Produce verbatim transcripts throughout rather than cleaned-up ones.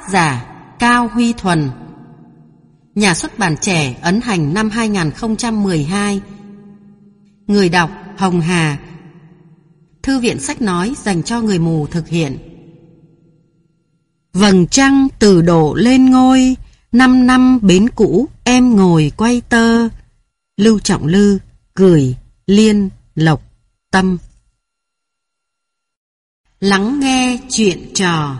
Tác giả Cao Huy Thuần. Nhà xuất bản Trẻ, ấn hành năm hai nghìn không trăm mười hai. Người đọc Hồng Hà. Thư viện sách nói dành cho người mù thực hiện. Vầng trăng từ đổ lên ngôi, năm năm bến cũ em ngồi quay tơ. Lưu Trọng Lư, gửi Liên Lộc Tâm. Lắng nghe chuyện trò.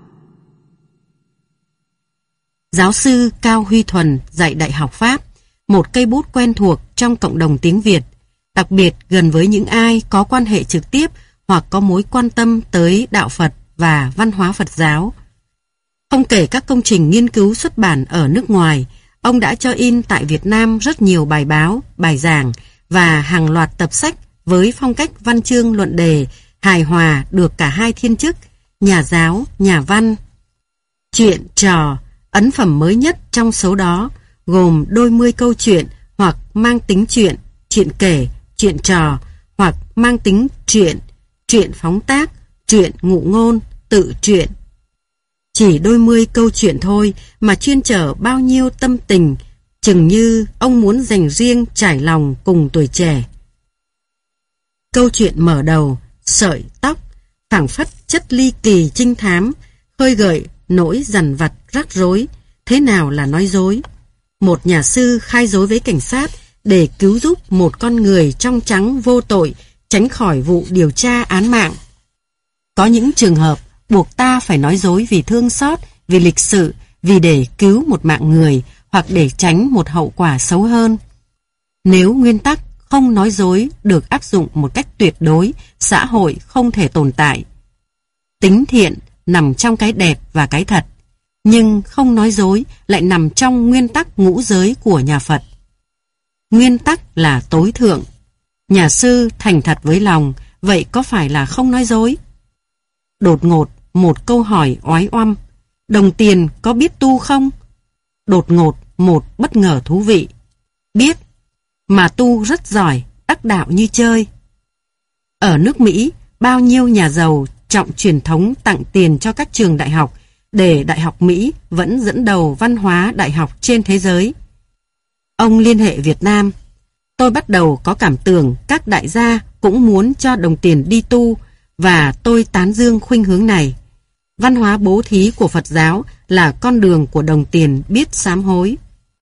Giáo sư Cao Huy Thuần dạy Đại học Pháp, một cây bút quen thuộc trong cộng đồng tiếng Việt, đặc biệt gần với những ai có quan hệ trực tiếp hoặc có mối quan tâm tới đạo Phật và văn hóa Phật giáo. Không kể các công trình nghiên cứu xuất bản ở nước ngoài, ông đã cho in tại Việt Nam rất nhiều bài báo, bài giảng và hàng loạt tập sách với phong cách văn chương luận đề, hài hòa được cả hai thiên chức, nhà giáo, nhà văn. Chuyện trò, ấn phẩm mới nhất trong số đó, gồm đôi mươi câu chuyện hoặc mang tính chuyện, chuyện kể, chuyện trò, hoặc mang tính truyện, truyện phóng tác, truyện ngụ ngôn, tự truyện. Chỉ đôi mươi câu chuyện thôi mà chuyên chở bao nhiêu tâm tình, chừng như ông muốn dành riêng trải lòng cùng tuổi trẻ. Câu chuyện mở đầu, sợi tóc, phảng phất chất ly kỳ trinh thám, khơi gợi nỗi dằn vặt rắc rối. Thế nào là nói dối? Một nhà sư khai dối với cảnh sát để cứu giúp một con người trong trắng vô tội tránh khỏi vụ điều tra án mạng. Có những trường hợp buộc ta phải nói dối vì thương xót, vì lịch sự, vì để cứu một mạng người hoặc để tránh một hậu quả xấu hơn. Nếu nguyên tắc không nói dối được áp dụng một cách tuyệt đối, xã hội không thể tồn tại. Tính thiện nằm trong cái đẹp và cái thật, nhưng không nói dối lại nằm trong nguyên tắc ngũ giới của nhà Phật. Nguyên tắc là tối thượng. Nhà sư thành thật với lòng, vậy có phải là không nói dối? Đột ngột một câu hỏi oái oăm: đồng tiền có biết tu không? Đột ngột một bất ngờ thú vị: biết, mà tu rất giỏi, đắc đạo như chơi. Ở nước Mỹ, bao nhiêu nhà giàu trọng truyền thống tặng tiền cho các trường đại học, để Đại học Mỹ vẫn dẫn đầu văn hóa đại học trên thế giới. Ông liên hệ Việt Nam: tôi bắt đầu có cảm tưởng các đại gia cũng muốn cho đồng tiền đi tu, và tôi tán dương khuynh hướng này. Văn hóa bố thí của Phật giáo là con đường của đồng tiền biết sám hối.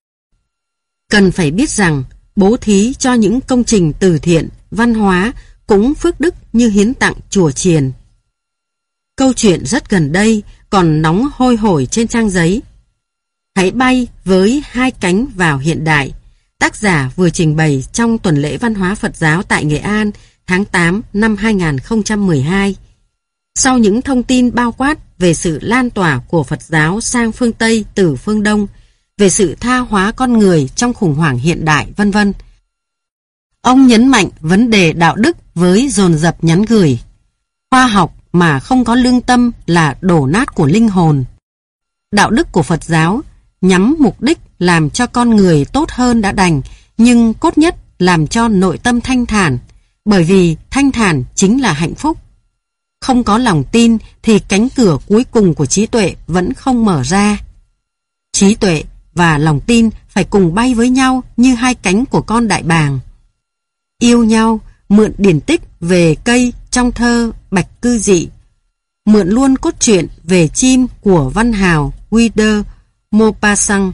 Cần phải biết rằng bố thí cho những công trình từ thiện, văn hóa cũng phước đức như hiến tặng chùa chiền. Câu chuyện rất gần đây, còn nóng hôi hổi trên trang giấy. Hãy bay với hai cánh vào hiện đại. Tác giả vừa trình bày trong tuần lễ văn hóa Phật giáo tại Nghệ An tháng tám năm hai nghìn không trăm mười hai. Sau những thông tin bao quát về sự lan tỏa của Phật giáo sang phương Tây từ phương Đông, về sự tha hóa con người trong khủng hoảng hiện đại, vân vân, ông nhấn mạnh vấn đề đạo đức với dồn dập nhắn gửi: khoa học mà không có lương tâm là đổ nát của linh hồn. Đạo đức của Phật giáo nhắm mục đích làm cho con người tốt hơn đã đành, nhưng cốt nhất làm cho nội tâm thanh thản, bởi vì thanh thản chính là hạnh phúc. Không có lòng tin thì cánh cửa cuối cùng của trí tuệ vẫn không mở ra. Trí tuệ và lòng tin phải cùng bay với nhau như hai cánh của con đại bàng. Yêu nhau, mượn điển tích về cây trong thơ Bạch Cư Dị, mượn luôn cốt truyện về chim của văn hào Guy de Maupassant.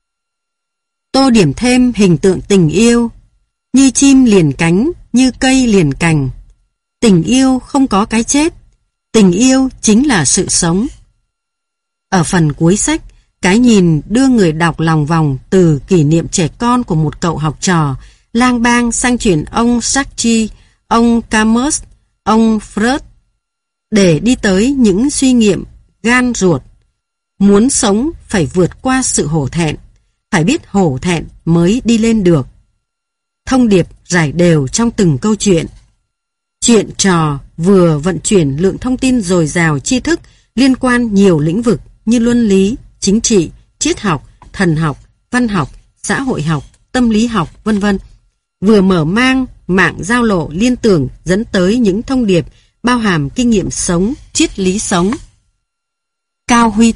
Tô điểm thêm hình tượng tình yêu, như chim liền cánh, như cây liền cành. Tình yêu không có cái chết, tình yêu chính là sự sống. Ở phần cuối sách, cái nhìn đưa người đọc lòng vòng từ kỷ niệm trẻ con của một cậu học trò lang bang sang chuyện ông Sartre, ông Camus, ông Freud, để đi tới những suy nghiệm gan ruột. Muốn sống phải vượt qua sự hổ thẹn, phải biết hổ thẹn mới đi lên được. Thông điệp rải đều trong từng câu chuyện. Chuyện trò vừa vận chuyển lượng thông tin dồi dào tri thức liên quan nhiều lĩnh vực như luân lý, chính trị, triết học, thần học, văn học, xã hội học, tâm lý học, vân vân, vừa mở mang mạng giao lộ liên tưởng dẫn tới những thông điệp bao hàm kinh nghiệm sống, triết lý sống. Cao Huy Thuần,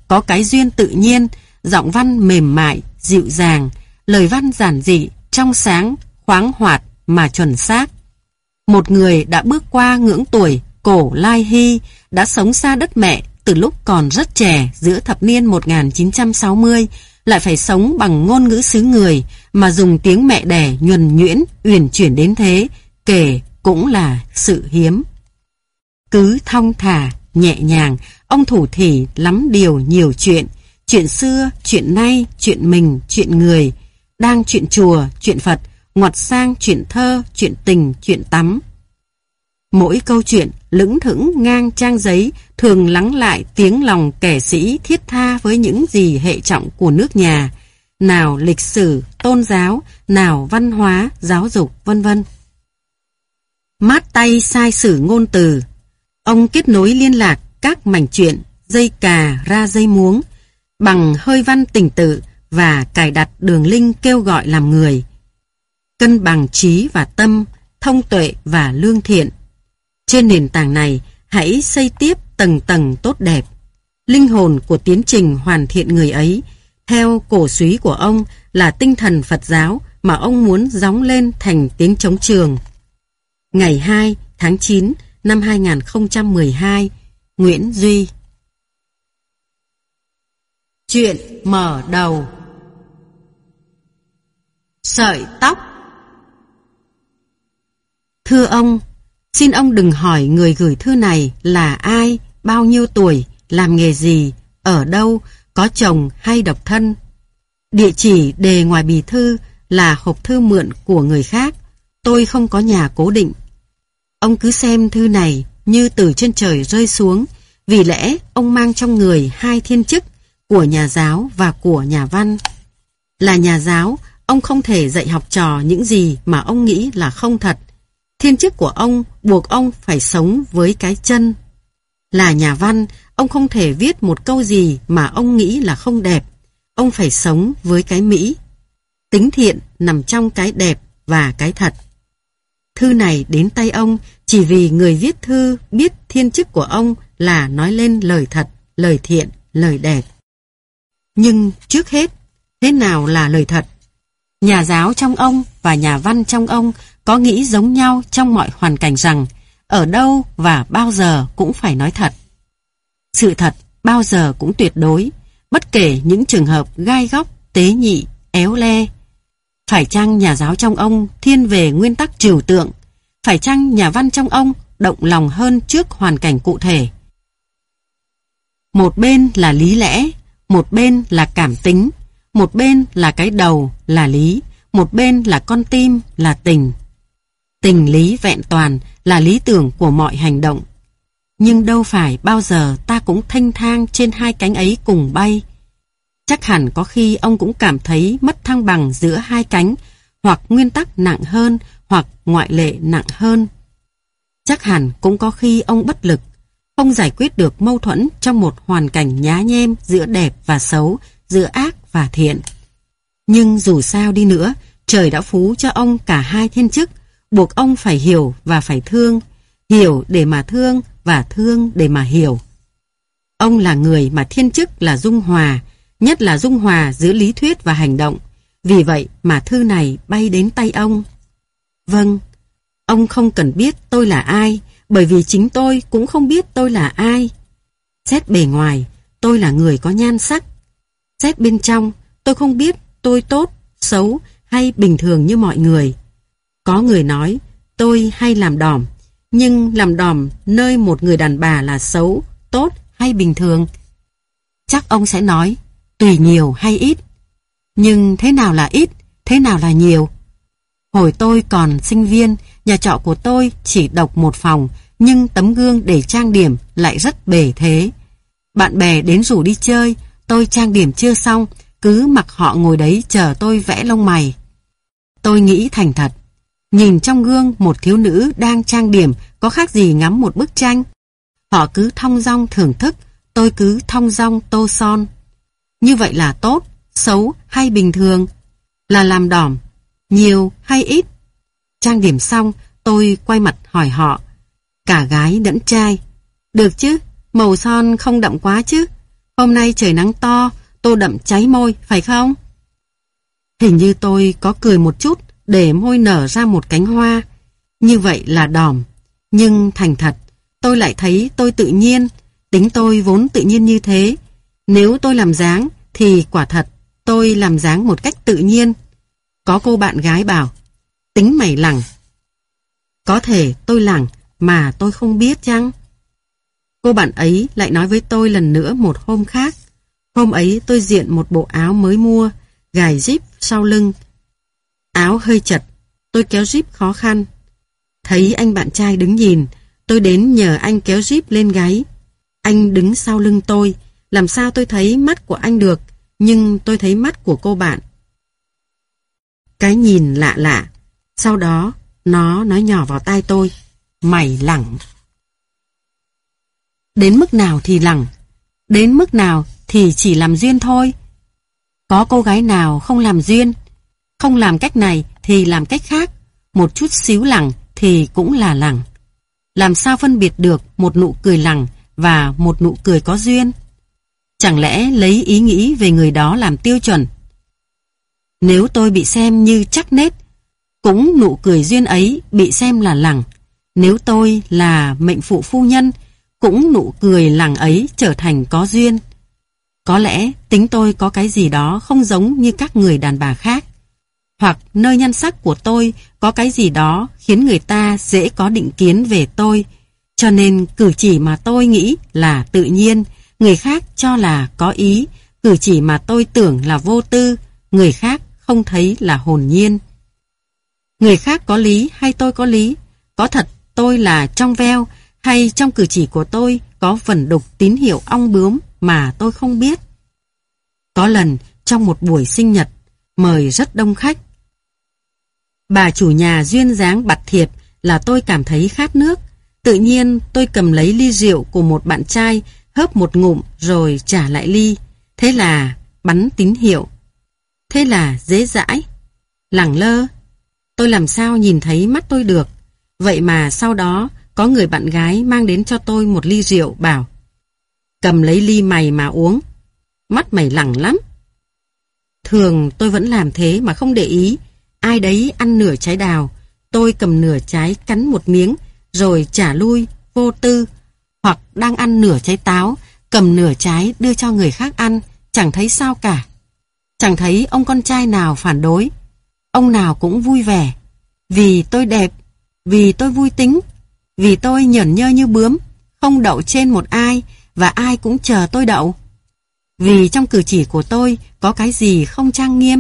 có cái duyên tự nhiên, giọng văn mềm mại, dịu dàng, lời văn giản dị, trong sáng, khoáng hoạt mà chuẩn xác. Một người đã bước qua ngưỡng tuổi cổ lai hy, đã sống xa đất mẹ từ lúc còn rất trẻ giữa thập niên một nghìn chín trăm sáu mươi, lại phải sống bằng ngôn ngữ xứ người mà dùng tiếng mẹ đẻ nhuần nhuyễn, uyển chuyển đến thế, kể cũng là sự hiếm. Cứ thong thả, nhẹ nhàng, ông thủ thỉ lắm điều nhiều chuyện, chuyện xưa, chuyện nay, chuyện mình, chuyện người, đang chuyện chùa, chuyện Phật, ngoặt sang chuyện thơ, chuyện tình, chuyện tắm. Mỗi câu chuyện lững thững ngang trang giấy thường lắng lại tiếng lòng kẻ sĩ thiết tha với những gì hệ trọng của nước nhà, nào lịch sử, tôn giáo, nào văn hóa, giáo dục, vân vân. Mát tay sai sử ngôn từ, ông kết nối liên lạc các mảnh chuyện, dây cà ra dây muống, bằng hơi văn tình tự và cài đặt đường linh kêu gọi làm người. Cân bằng trí và tâm, thông tuệ và lương thiện. Trên nền tảng này, hãy xây tiếp tầng tầng tốt đẹp. Linh hồn của tiến trình hoàn thiện người ấy, theo cổ súy của ông là tinh thần Phật giáo mà ông muốn gióng lên thành tiếng trống trường. Ngày hai tháng chín năm hai nghìn không trăm mười hai, Nguyễn Duy. Chuyện mở đầu. Sợi tóc. Thưa ông, xin ông đừng hỏi người gửi thư này là ai, bao nhiêu tuổi, làm nghề gì, ở đâu, có chồng hay độc thân. Địa chỉ đề ngoài bì thư là hộp thư mượn của người khác, tôi không có nhà cố định. Ông cứ xem thư này như từ trên trời rơi xuống, vì lẽ ông mang trong người hai thiên chức của nhà giáo và của nhà văn. Là nhà giáo, ông không thể dạy học trò những gì mà ông nghĩ là không thật. Thiên chức của ông buộc ông phải sống với cái chân. Là nhà văn, ông không thể viết một câu gì mà ông nghĩ là không đẹp. Ông phải sống với cái mỹ. Tính thiện nằm trong cái đẹp và cái thật. Thư này đến tay ông chỉ vì người viết thư biết thiên chức của ông là nói lên lời thật, lời thiện, lời đẹp. Nhưng trước hết, thế nào là lời thật? Nhà giáo trong ông và nhà văn trong ông có nghĩ giống nhau trong mọi hoàn cảnh rằng ở đâu và bao giờ cũng phải nói thật. Sự thật bao giờ cũng tuyệt đối, bất kể những trường hợp gai góc, tế nhị, éo le. Phải chăng nhà giáo trong ông thiên về nguyên tắc trừu tượng? Phải chăng nhà văn trong ông động lòng hơn trước hoàn cảnh cụ thể? Một bên là lý lẽ, một bên là cảm tính, một bên là cái đầu là lý, một bên là con tim là tình. Tình lý vẹn toàn là lý tưởng của mọi hành động. Nhưng đâu phải bao giờ ta cũng thênh thang trên hai cánh ấy cùng bay. Chắc hẳn có khi ông cũng cảm thấy mất thăng bằng giữa hai cánh, hoặc nguyên tắc nặng hơn, hoặc ngoại lệ nặng hơn. Chắc hẳn cũng có khi ông bất lực, không giải quyết được mâu thuẫn trong một hoàn cảnh nhá nhem giữa đẹp và xấu, giữa ác và thiện. Nhưng dù sao đi nữa, trời đã phú cho ông cả hai thiên chức, buộc ông phải hiểu và phải thương, hiểu để mà thương và thương để mà hiểu. Ông là người mà thiên chức là dung hòa, nhất là dung hòa giữa lý thuyết và hành động. Vì vậy mà thư này bay đến tay ông. Vâng, ông không cần biết tôi là ai, bởi vì chính tôi cũng không biết tôi là ai. Xét bề ngoài, tôi là người có nhan sắc. Xét bên trong, tôi không biết tôi tốt, xấu hay bình thường như mọi người. Có người nói tôi hay làm đỏm, nhưng làm đỏm nơi một người đàn bà là xấu, tốt hay bình thường? Chắc ông sẽ nói tùy nhiều hay ít. Nhưng thế nào là ít, thế nào là nhiều? Hồi tôi còn sinh viên, nhà trọ của tôi chỉ độc một phòng, nhưng tấm gương để trang điểm lại rất bề thế. Bạn bè đến rủ đi chơi, tôi trang điểm chưa xong, cứ mặc họ ngồi đấy chờ tôi vẽ lông mày. Tôi nghĩ thành thật, nhìn trong gương một thiếu nữ đang trang điểm có khác gì ngắm một bức tranh. Họ cứ thong dong thưởng thức, tôi cứ thong dong tô son. Như vậy là tốt, xấu hay bình thường? Là làm đỏm, nhiều hay ít? Trang điểm xong, tôi quay mặt hỏi họ, cả gái lẫn trai. Được chứ, màu son không đậm quá chứ? Hôm nay trời nắng to, tô đậm cháy môi, phải không? Hình như tôi có cười một chút để môi nở ra một cánh hoa. Như vậy là đòm. Nhưng thành thật, tôi lại thấy tôi tự nhiên, tính tôi vốn tự nhiên như thế. Nếu tôi làm dáng thì quả thật tôi làm dáng một cách tự nhiên. Có cô bạn gái bảo, tính mày lẳng. Có thể tôi lẳng mà tôi không biết chăng? Cô bạn ấy lại nói với tôi lần nữa một hôm khác. Hôm ấy tôi diện một bộ áo mới mua, gài zip sau lưng. Áo hơi chật, tôi kéo zip khó khăn. Thấy anh bạn trai đứng nhìn, tôi đến nhờ anh kéo zip lên gáy. Anh đứng sau lưng tôi, làm sao tôi thấy mắt của anh được, nhưng tôi thấy mắt của cô bạn. Cái nhìn lạ lạ. Sau đó, nó nói nhỏ vào tai tôi, mày lẳng. Đến mức nào thì lẳng, đến mức nào thì chỉ làm duyên thôi. Có cô gái nào không làm duyên, không làm cách này thì làm cách khác, một chút xíu lẳng thì cũng là lẳng. Làm sao phân biệt được một nụ cười lẳng và một nụ cười có duyên? Chẳng lẽ lấy ý nghĩ về người đó làm tiêu chuẩn? Nếu tôi bị xem như chắc nết, cũng nụ cười duyên ấy bị xem là lẳng. Nếu tôi là mệnh phụ phu nhân, cũng nụ cười lẳng ấy trở thành có duyên. Có lẽ tính tôi có cái gì đó không giống như các người đàn bà khác. Hoặc nơi nhan sắc của tôi có cái gì đó khiến người ta dễ có định kiến về tôi. Cho nên cử chỉ mà tôi nghĩ là tự nhiên, người khác cho là có ý. Cử chỉ mà tôi tưởng là vô tư, người khác không thấy là hồn nhiên. Người khác có lý hay tôi có lý? Có thật tôi là trong veo hay trong cử chỉ của tôi có vẩn đục tín hiệu ong bướm mà tôi không biết? Có lần trong một buổi sinh nhật, mời rất đông khách. Bà chủ nhà duyên dáng bặt thiệp là tôi cảm thấy khát nước. Tự nhiên tôi cầm lấy ly rượu của một bạn trai, hớp một ngụm rồi trả lại ly. Thế là bắn tín hiệu. Thế là dễ dãi. Lẳng lơ. Tôi làm sao nhìn thấy mắt tôi được. Vậy mà sau đó có người bạn gái mang đến cho tôi một ly rượu bảo, cầm lấy ly mày mà uống, mắt mày lẳng lắm. Thường tôi vẫn làm thế mà không để ý. Ai đấy ăn nửa trái đào, tôi cầm nửa trái cắn một miếng rồi trả lui vô tư. Hoặc đang ăn nửa trái táo, cầm nửa trái đưa cho người khác ăn, chẳng thấy sao cả. Chẳng thấy ông con trai nào phản đối. Ông nào cũng vui vẻ. Vì tôi đẹp, vì tôi vui tính, vì tôi nhởn nhơ như bướm, không đậu trên một ai và ai cũng chờ tôi đậu. Vì trong cử chỉ của tôi có cái gì không trang nghiêm,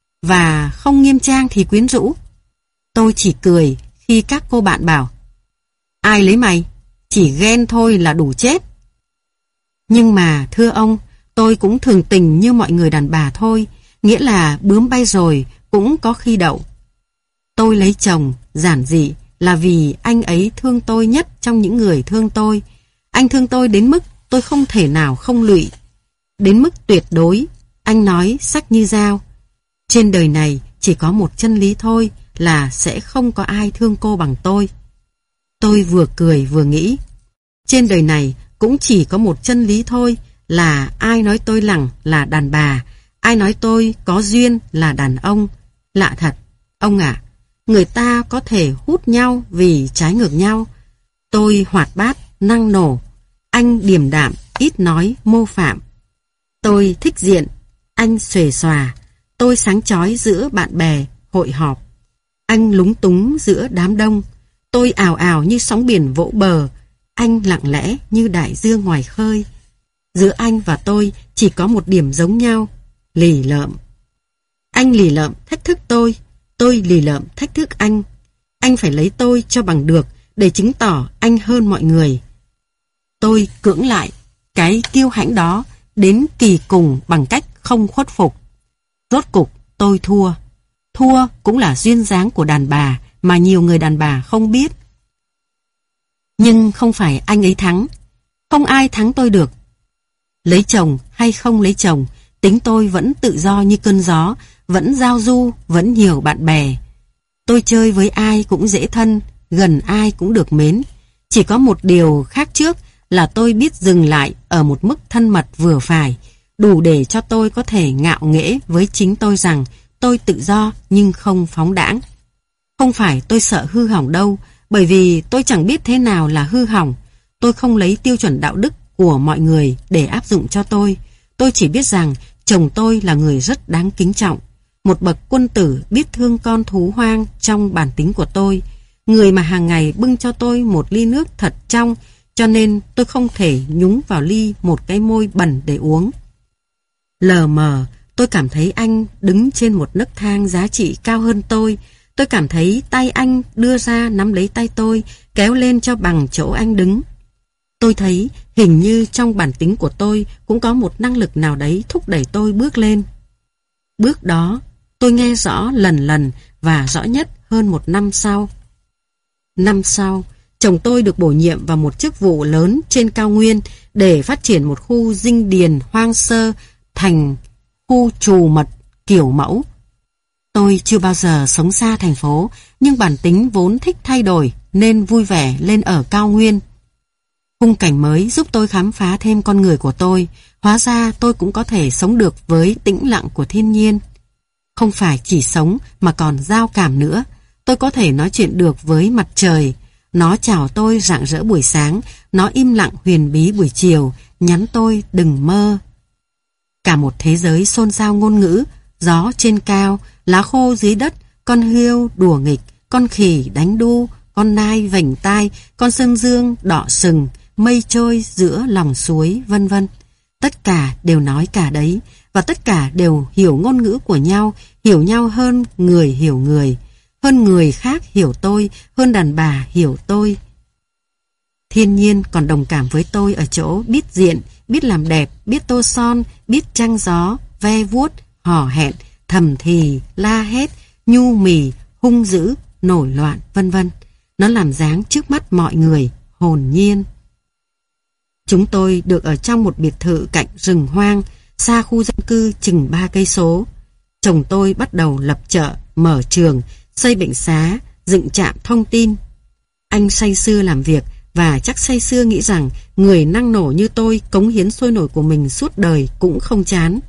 và không nghiêm trang thì quyến rũ. Tôi chỉ cười khi các cô bạn bảo, ai lấy mày, chỉ ghen thôi là đủ chết. Nhưng mà thưa ông, tôi cũng thường tình như mọi người đàn bà thôi, nghĩa là bướm bay rồi cũng có khi đậu. Tôi lấy chồng giản dị là vì anh ấy thương tôi nhất trong những người thương tôi. Anh thương tôi đến mức tôi không thể nào không lụy. Đến mức tuyệt đối, anh nói sắc như dao. Trên đời này chỉ có một chân lý thôi, là sẽ không có ai thương cô bằng tôi. Tôi vừa cười vừa nghĩ. Trên đời này cũng chỉ có một chân lý thôi, là ai nói tôi lẳng là đàn bà, ai nói tôi có duyên là đàn ông. Lạ thật, ông ạ, người ta có thể hút nhau vì trái ngược nhau. Tôi hoạt bát, năng nổ, anh điềm đạm, ít nói, mô phạm. Tôi thích diện, anh xuề xòa. Tôi sáng chói giữa bạn bè, hội họp. Anh lúng túng giữa đám đông. Tôi ào ào như sóng biển vỗ bờ. Anh lặng lẽ như đại dương ngoài khơi. Giữa anh và tôi chỉ có một điểm giống nhau, lì lợm. Anh lì lợm thách thức tôi, tôi lì lợm thách thức anh. Anh phải lấy tôi cho bằng được để chứng tỏ anh hơn mọi người. Tôi cưỡng lại cái kiêu hãnh đó đến kỳ cùng bằng cách không khuất phục. Rốt cục tôi thua. Thua cũng là duyên dáng của đàn bà mà nhiều người đàn bà không biết. Nhưng không phải anh ấy thắng. Không ai thắng tôi được. Lấy chồng hay không lấy chồng, tính tôi vẫn tự do như cơn gió, vẫn giao du, vẫn nhiều bạn bè. Tôi chơi với ai cũng dễ thân, gần ai cũng được mến. Chỉ có một điều khác trước là tôi biết dừng lại ở một mức thân mật vừa phải, đủ để cho tôi có thể ngạo nghễ với chính tôi rằng tôi tự do nhưng không phóng đãng. Không phải tôi sợ hư hỏng đâu, bởi vì tôi chẳng biết thế nào là hư hỏng. Tôi không lấy tiêu chuẩn đạo đức của mọi người để áp dụng cho tôi. Tôi chỉ biết rằng chồng tôi là người rất đáng kính trọng, một bậc quân tử biết thương con thú hoang trong bản tính của tôi, người mà hàng ngày bưng cho tôi một ly nước thật trong, cho nên tôi không thể nhúng vào ly một cái môi bẩn để uống. Lờ mờ, tôi cảm thấy anh đứng trên một nấc thang giá trị cao hơn tôi. Tôi cảm thấy tay anh đưa ra nắm lấy tay tôi, kéo lên cho bằng chỗ anh đứng. Tôi thấy hình như trong bản tính của tôi cũng có một năng lực nào đấy thúc đẩy tôi bước lên. Bước đó, tôi nghe rõ lần lần và rõ nhất hơn một năm sau. Năm sau, chồng tôi được bổ nhiệm vào một chức vụ lớn trên cao nguyên để phát triển một khu dinh điền hoang sơ thành khu trù mật kiểu mẫu. Tôi chưa bao giờ sống xa thành phố, nhưng bản tính vốn thích thay đổi nên vui vẻ lên ở cao nguyên. Khung cảnh mới giúp tôi khám phá thêm con người của tôi. Hóa ra tôi cũng có thể sống được với tĩnh lặng của thiên nhiên. Không phải chỉ sống mà còn giao cảm nữa. Tôi có thể nói chuyện được với mặt trời. Nó chào tôi rạng rỡ buổi sáng, nó im lặng huyền bí buổi chiều, nhắn tôi đừng mơ. Cả một thế giới xôn xao ngôn ngữ, gió trên cao, lá khô dưới đất, con hươu đùa nghịch, con khỉ đánh đu, con nai vểnh tai, con sơn dương đọ sừng, mây trôi giữa lòng suối, vân vân. Tất cả đều nói cả đấy, và tất cả đều hiểu ngôn ngữ của nhau, hiểu nhau hơn người hiểu người, hơn người khác hiểu tôi, hơn đàn bà hiểu tôi. Thiên nhiên còn đồng cảm với tôi ở chỗ biết diện, biết làm đẹp, biết tô son, biết trăng gió, ve vuốt, hò hẹn, thầm thì, la hét, nhu mì, hung dữ, nổi loạn, vân vân. Nó làm dáng trước mắt mọi người, hồn nhiên. Chúng tôi được ở trong một biệt thự cạnh rừng hoang, xa khu dân cư chừng ba cây số. Chồng tôi bắt đầu lập chợ, mở trường, xây bệnh xá, dựng trạm thông tin. Anh say sưa làm việc và chắc say sưa nghĩ rằng người năng nổ như tôi cống hiến sôi nổi của mình suốt đời cũng không chán.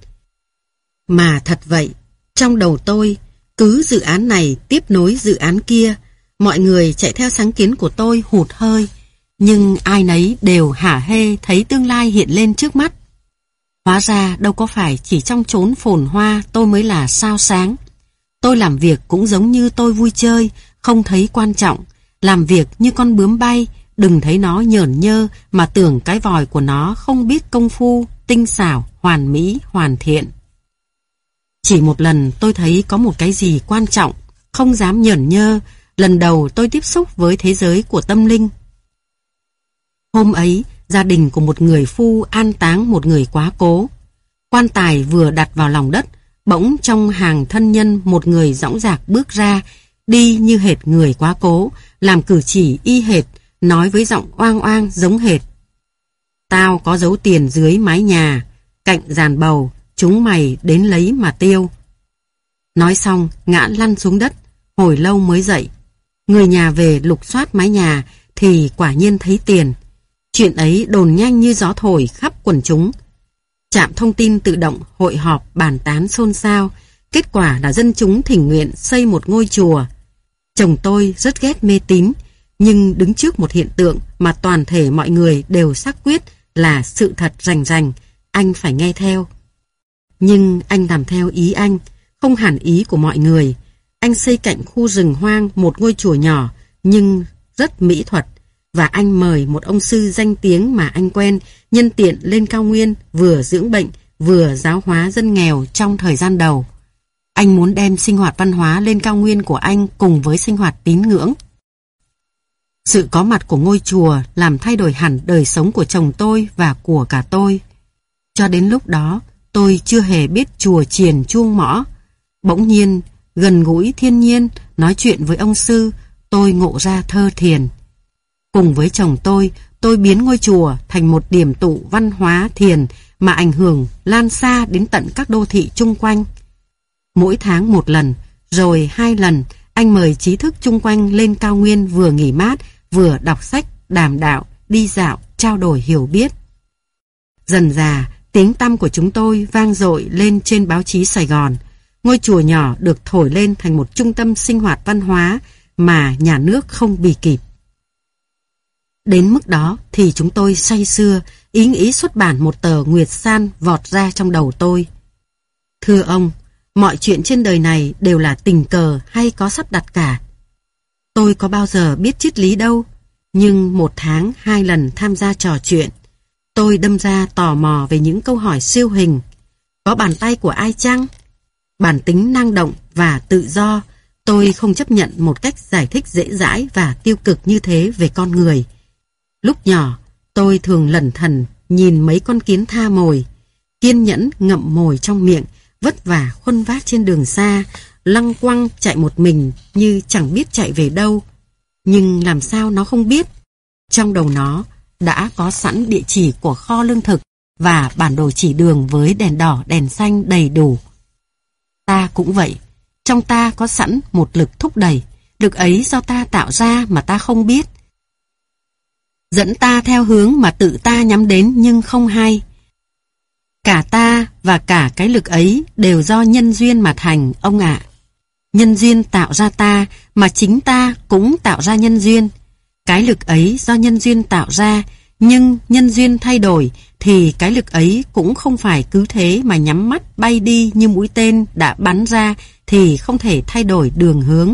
Mà thật vậy, trong đầu tôi, cứ dự án này tiếp nối dự án kia, mọi người chạy theo sáng kiến của tôi hụt hơi, nhưng ai nấy đều hả hê thấy tương lai hiện lên trước mắt. Hóa ra đâu có phải chỉ trong chốn phồn hoa tôi mới là sao sáng. Tôi làm việc cũng giống như tôi vui chơi, không thấy quan trọng. Làm việc như con bướm bay, đừng thấy nó nhởn nhơ mà tưởng cái vòi của nó không biết công phu, tinh xảo, hoàn mỹ, hoàn thiện. Chỉ một lần tôi thấy có một cái gì quan trọng, không dám nhởn nhơ, lần đầu tôi tiếp xúc với thế giới của tâm linh. Hôm ấy, gia đình của một người phu an táng một người quá cố. Quan tài vừa đặt vào lòng đất, bỗng trong hàng thân nhân một người dõng dạc bước ra, đi như hệt người quá cố, làm cử chỉ y hệt, nói với giọng oang oang giống hệt. Tao có giấu tiền dưới mái nhà, cạnh giàn bầu, chúng mày đến lấy mà tiêu. Nói xong, ngã lăn xuống đất, hồi lâu mới dậy. Người nhà về lục soát mái nhà thì quả nhiên thấy tiền. Chuyện ấy đồn nhanh như gió thổi khắp quần chúng. Trạm thông tin tự động hội họp bàn tán xôn xao. Kết quả là dân chúng thỉnh nguyện xây một ngôi chùa. Chồng tôi rất ghét mê tín, nhưng đứng trước một hiện tượng mà toàn thể mọi người đều xác quyết là sự thật rành rành, anh phải nghe theo. Nhưng anh làm theo ý anh, không hẳn ý của mọi người. Anh xây cạnh khu rừng hoang một ngôi chùa nhỏ nhưng rất mỹ thuật, và anh mời một ông sư danh tiếng mà anh quen nhân tiện lên cao nguyên vừa dưỡng bệnh vừa giáo hóa dân nghèo trong thời gian đầu. Anh muốn đem sinh hoạt văn hóa lên cao nguyên của anh cùng với sinh hoạt tín ngưỡng. Sự có mặt của ngôi chùa làm thay đổi hẳn đời sống của chồng tôi và của cả tôi. Cho đến lúc đó, tôi chưa hề biết chùa chiền chuông mõ. Bỗng nhiên, gần gũi thiên nhiên, nói chuyện với ông sư, tôi ngộ ra thơ thiền. Cùng với chồng tôi, tôi biến ngôi chùa thành một điểm tụ văn hóa thiền mà ảnh hưởng lan xa đến tận các đô thị chung quanh. Mỗi tháng một lần, rồi hai lần, anh mời trí thức chung quanh lên cao nguyên vừa nghỉ mát, vừa đọc sách, đàm đạo, đi dạo, trao đổi hiểu biết. Dần dà, tiếng tăm của chúng tôi vang dội lên trên báo chí Sài Gòn. Ngôi chùa nhỏ được thổi lên thành một trung tâm sinh hoạt văn hóa mà nhà nước không bì kịp. Đến mức đó thì chúng tôi say sưa, ý nghĩ xuất bản một tờ Nguyệt San vọt ra trong đầu tôi. Thưa ông, mọi chuyện trên đời này đều là tình cờ hay có sắp đặt cả. Tôi có bao giờ biết triết lý đâu, nhưng một tháng hai lần tham gia trò chuyện, tôi đâm ra tò mò về những câu hỏi siêu hình. Có bàn tay của ai chăng? Bản tính năng động và tự do, tôi không chấp nhận một cách giải thích dễ dãi và tiêu cực như thế về con người. Lúc nhỏ, tôi thường lẩn thẩn nhìn mấy con kiến tha mồi, kiên nhẫn ngậm mồi trong miệng, vất vả khuân vác trên đường xa, lăng quăng chạy một mình như chẳng biết chạy về đâu. Nhưng làm sao nó không biết? Trong đầu nó đã có sẵn địa chỉ của kho lương thực và bản đồ chỉ đường với đèn đỏ đèn xanh đầy đủ. Ta cũng vậy, trong ta có sẵn một lực thúc đẩy, lực ấy do ta tạo ra mà ta không biết. Dẫn ta theo hướng mà tự ta nhắm đến nhưng không hay. Cả ta và cả cái lực ấy đều do nhân duyên mà thành, ông ạ. Nhân duyên tạo ra ta, mà chính ta cũng tạo ra nhân duyên. Cái lực ấy do nhân duyên tạo ra, nhưng nhân duyên thay đổi, thì cái lực ấy cũng không phải cứ thế mà nhắm mắt bay đi như mũi tên đã bắn ra, thì không thể thay đổi đường hướng.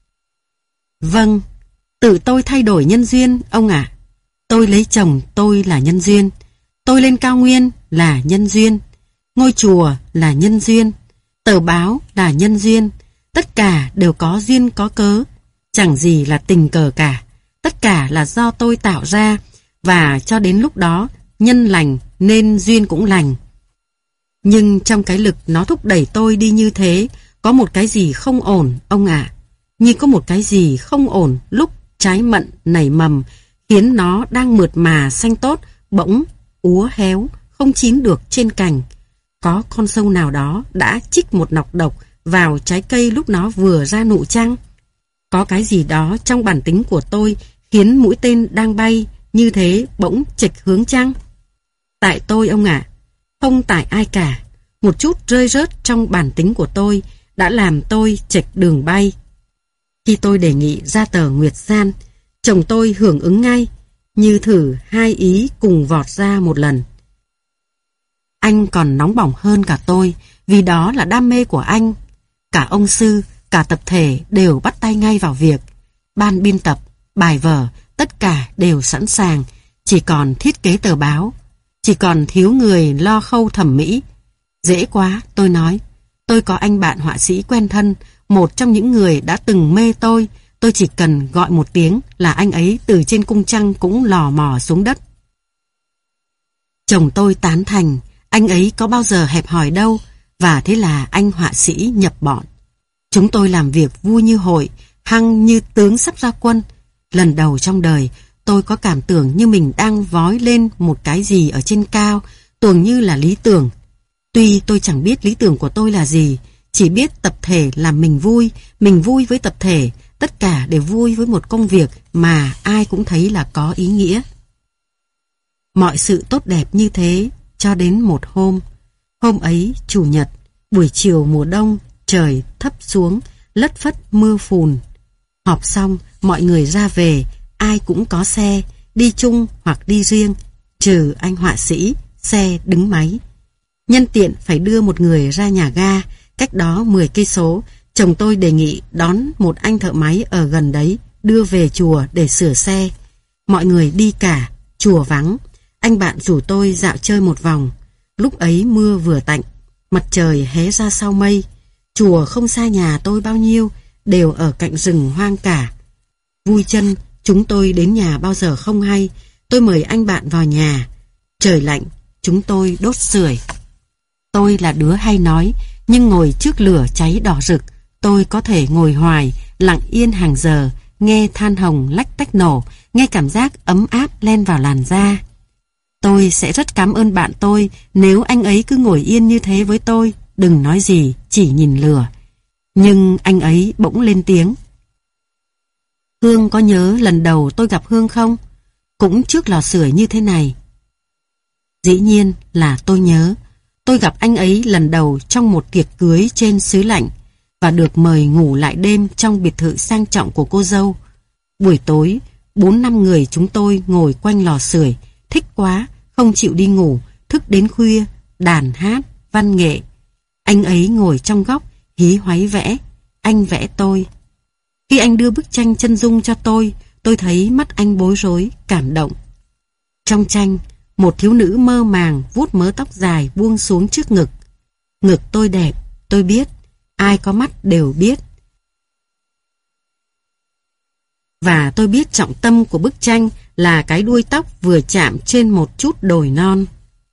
Vâng, tự tôi thay đổi nhân duyên, ông ạ. Tôi lấy chồng, tôi là nhân duyên. Tôi lên cao nguyên là nhân duyên. Ngôi chùa là nhân duyên. Tờ báo là nhân duyên. Tất cả đều có duyên có cớ. Chẳng gì là tình cờ cả. Tất cả là do tôi tạo ra. Và cho đến lúc đó, nhân lành nên duyên cũng lành. Nhưng trong cái lực nó thúc đẩy tôi đi như thế, có một cái gì không ổn, ông ạ. Như có một cái gì không ổn lúc trái mận nảy mầm, khiến nó đang mượt mà xanh tốt, bỗng úa héo, không chín được trên cành. Có con sâu nào đó đã chích một nọc độc vào trái cây lúc nó vừa ra nụ chăng? Có cái gì đó trong bản tính của tôi khiến mũi tên đang bay như thế bỗng chệch hướng chăng? Tại tôi, ông ạ, không tại ai cả. Một chút rơi rớt trong bản tính của tôi đã làm tôi chệch đường bay. Khi tôi đề nghị ra tờ Nguyệt San, chồng tôi hưởng ứng ngay, như thử hai ý cùng vọt ra một lần. Anh còn nóng bỏng hơn cả tôi, vì đó là đam mê của anh. Cả ông sư, cả tập thể đều bắt tay ngay vào việc. Ban biên tập, bài vở, tất cả đều sẵn sàng, chỉ còn thiết kế tờ báo, chỉ còn thiếu người lo khâu thẩm mỹ. Dễ quá, tôi nói. Tôi có anh bạn họa sĩ quen thân, một trong những người đã từng mê tôi. Tôi chỉ cần gọi một tiếng là anh ấy từ trên cung trăng cũng lò mò xuống đất. Chồng tôi tán thành, anh ấy có bao giờ hẹp hòi đâu, và thế là anh họa sĩ nhập bọn. Chúng tôi làm việc vui như hội, hăng như tướng sắp ra quân. Lần đầu trong đời, tôi có cảm tưởng như mình đang vói lên một cái gì ở trên cao, tưởng như là lý tưởng. Tuy tôi chẳng biết lý tưởng của tôi là gì, chỉ biết tập thể làm mình vui, mình vui với tập thể, tất cả đều vui với một công việc mà ai cũng thấy là có ý nghĩa. Mọi sự tốt đẹp như thế cho đến một hôm. Hôm ấy, Chủ nhật, buổi chiều mùa đông, trời thấp xuống, lất phất mưa phùn. Họp xong, mọi người ra về, ai cũng có xe, đi chung hoặc đi riêng, trừ anh họa sĩ, xe đứng máy. Nhân tiện phải đưa một người ra nhà ga, cách đó mười cây số, chồng tôi đề nghị đón một anh thợ máy ở gần đấy, đưa về chùa để sửa xe. Mọi người đi cả, chùa vắng. Anh bạn rủ tôi dạo chơi một vòng. Lúc ấy mưa vừa tạnh, mặt trời hé ra sau mây. Chùa không xa nhà tôi bao nhiêu, đều ở cạnh rừng hoang cả. Vui chân, chúng tôi đến nhà bao giờ không hay. Tôi mời anh bạn vào nhà. Trời lạnh, chúng tôi đốt sưởi. Tôi là đứa hay nói, nhưng ngồi trước lửa cháy đỏ rực, tôi có thể ngồi hoài, lặng yên hàng giờ, nghe than hồng lách tách nổ, nghe cảm giác ấm áp len vào làn da. Tôi sẽ rất cảm ơn bạn tôi nếu anh ấy cứ ngồi yên như thế với tôi, đừng nói gì, chỉ nhìn lửa. Nhưng anh ấy bỗng lên tiếng. Hương có nhớ lần đầu tôi gặp Hương không? cũng trước lò sưởi như thế này. Dĩ nhiên là tôi nhớ, tôi gặp anh ấy lần đầu trong một tiệc cưới trên xứ lạnh và được mời ngủ lại đêm trong biệt thự sang trọng của cô dâu. Buổi tối, bốn năm người chúng tôi ngồi quanh lò sưởi, thích quá, không chịu đi ngủ, thức đến khuya, đàn hát, văn nghệ. Anh ấy ngồi trong góc, hí hoáy vẽ, anh vẽ tôi. Khi anh đưa bức tranh chân dung cho tôi, tôi thấy mắt anh bối rối, cảm động. Trong tranh, một thiếu nữ mơ màng vuốt mớ tóc dài buông xuống trước ngực. Ngực tôi đẹp, tôi biết, ai có mắt đều biết. Và tôi biết trọng tâm của bức tranh là cái đuôi tóc vừa chạm trên một chút đồi non.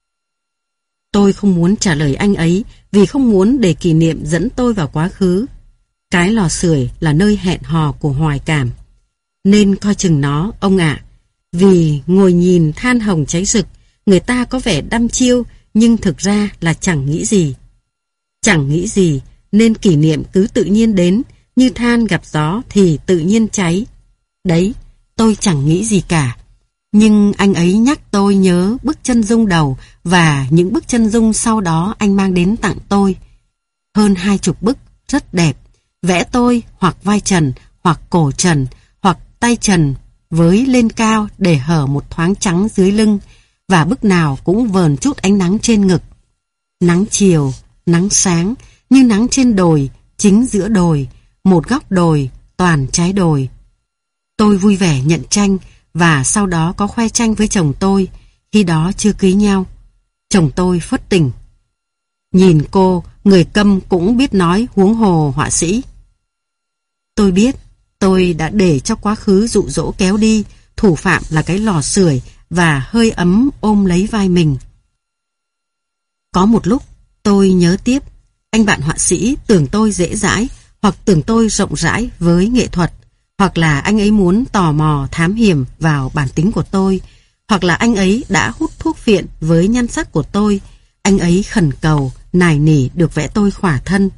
Tôi không muốn trả lời anh ấy vì không muốn để kỷ niệm dẫn tôi vào quá khứ. Cái lò sưởi là nơi hẹn hò của hoài cảm. Nên coi chừng nó, ông ạ. Vì ngồi nhìn than hồng cháy rực, người ta có vẻ đăm chiêu nhưng thực ra là chẳng nghĩ gì. Chẳng nghĩ gì nên kỷ niệm cứ tự nhiên đến, như than gặp gió thì tự nhiên cháy. Đấy, tôi chẳng nghĩ gì cả. Nhưng anh ấy nhắc tôi nhớ bức chân dung đầu và những bức chân dung sau đó anh mang đến tặng tôi. Hơn hai chục bức, rất đẹp. Vẽ tôi hoặc vai trần, hoặc cổ trần, hoặc tay trần với lên cao để hở một thoáng trắng dưới lưng, và bức nào cũng vờn chút ánh nắng trên ngực. Nắng chiều, nắng sáng, như nắng trên đồi, chính giữa đồi, một góc đồi, toàn trái đồi. Tôi vui vẻ nhận tranh và sau đó có khoe tranh với chồng tôi, khi đó chưa cưới nhau. Chồng tôi phớt tình. Nhìn cô, người câm cũng biết nói, huống hồ họa sĩ. Tôi biết, tôi đã để cho quá khứ dụ dỗ kéo đi, thủ phạm là cái lò sưởi và hơi ấm ôm lấy vai mình. Có một lúc, tôi nhớ tiếp, anh bạn họa sĩ tưởng tôi dễ dãi, hoặc tưởng tôi rộng rãi với nghệ thuật, hoặc là anh ấy muốn tò mò thám hiểm vào bản tính của tôi, hoặc là anh ấy đã hút thuốc phiện với nhan sắc của tôi, anh ấy khẩn cầu, nài nỉ được vẽ tôi khỏa thân.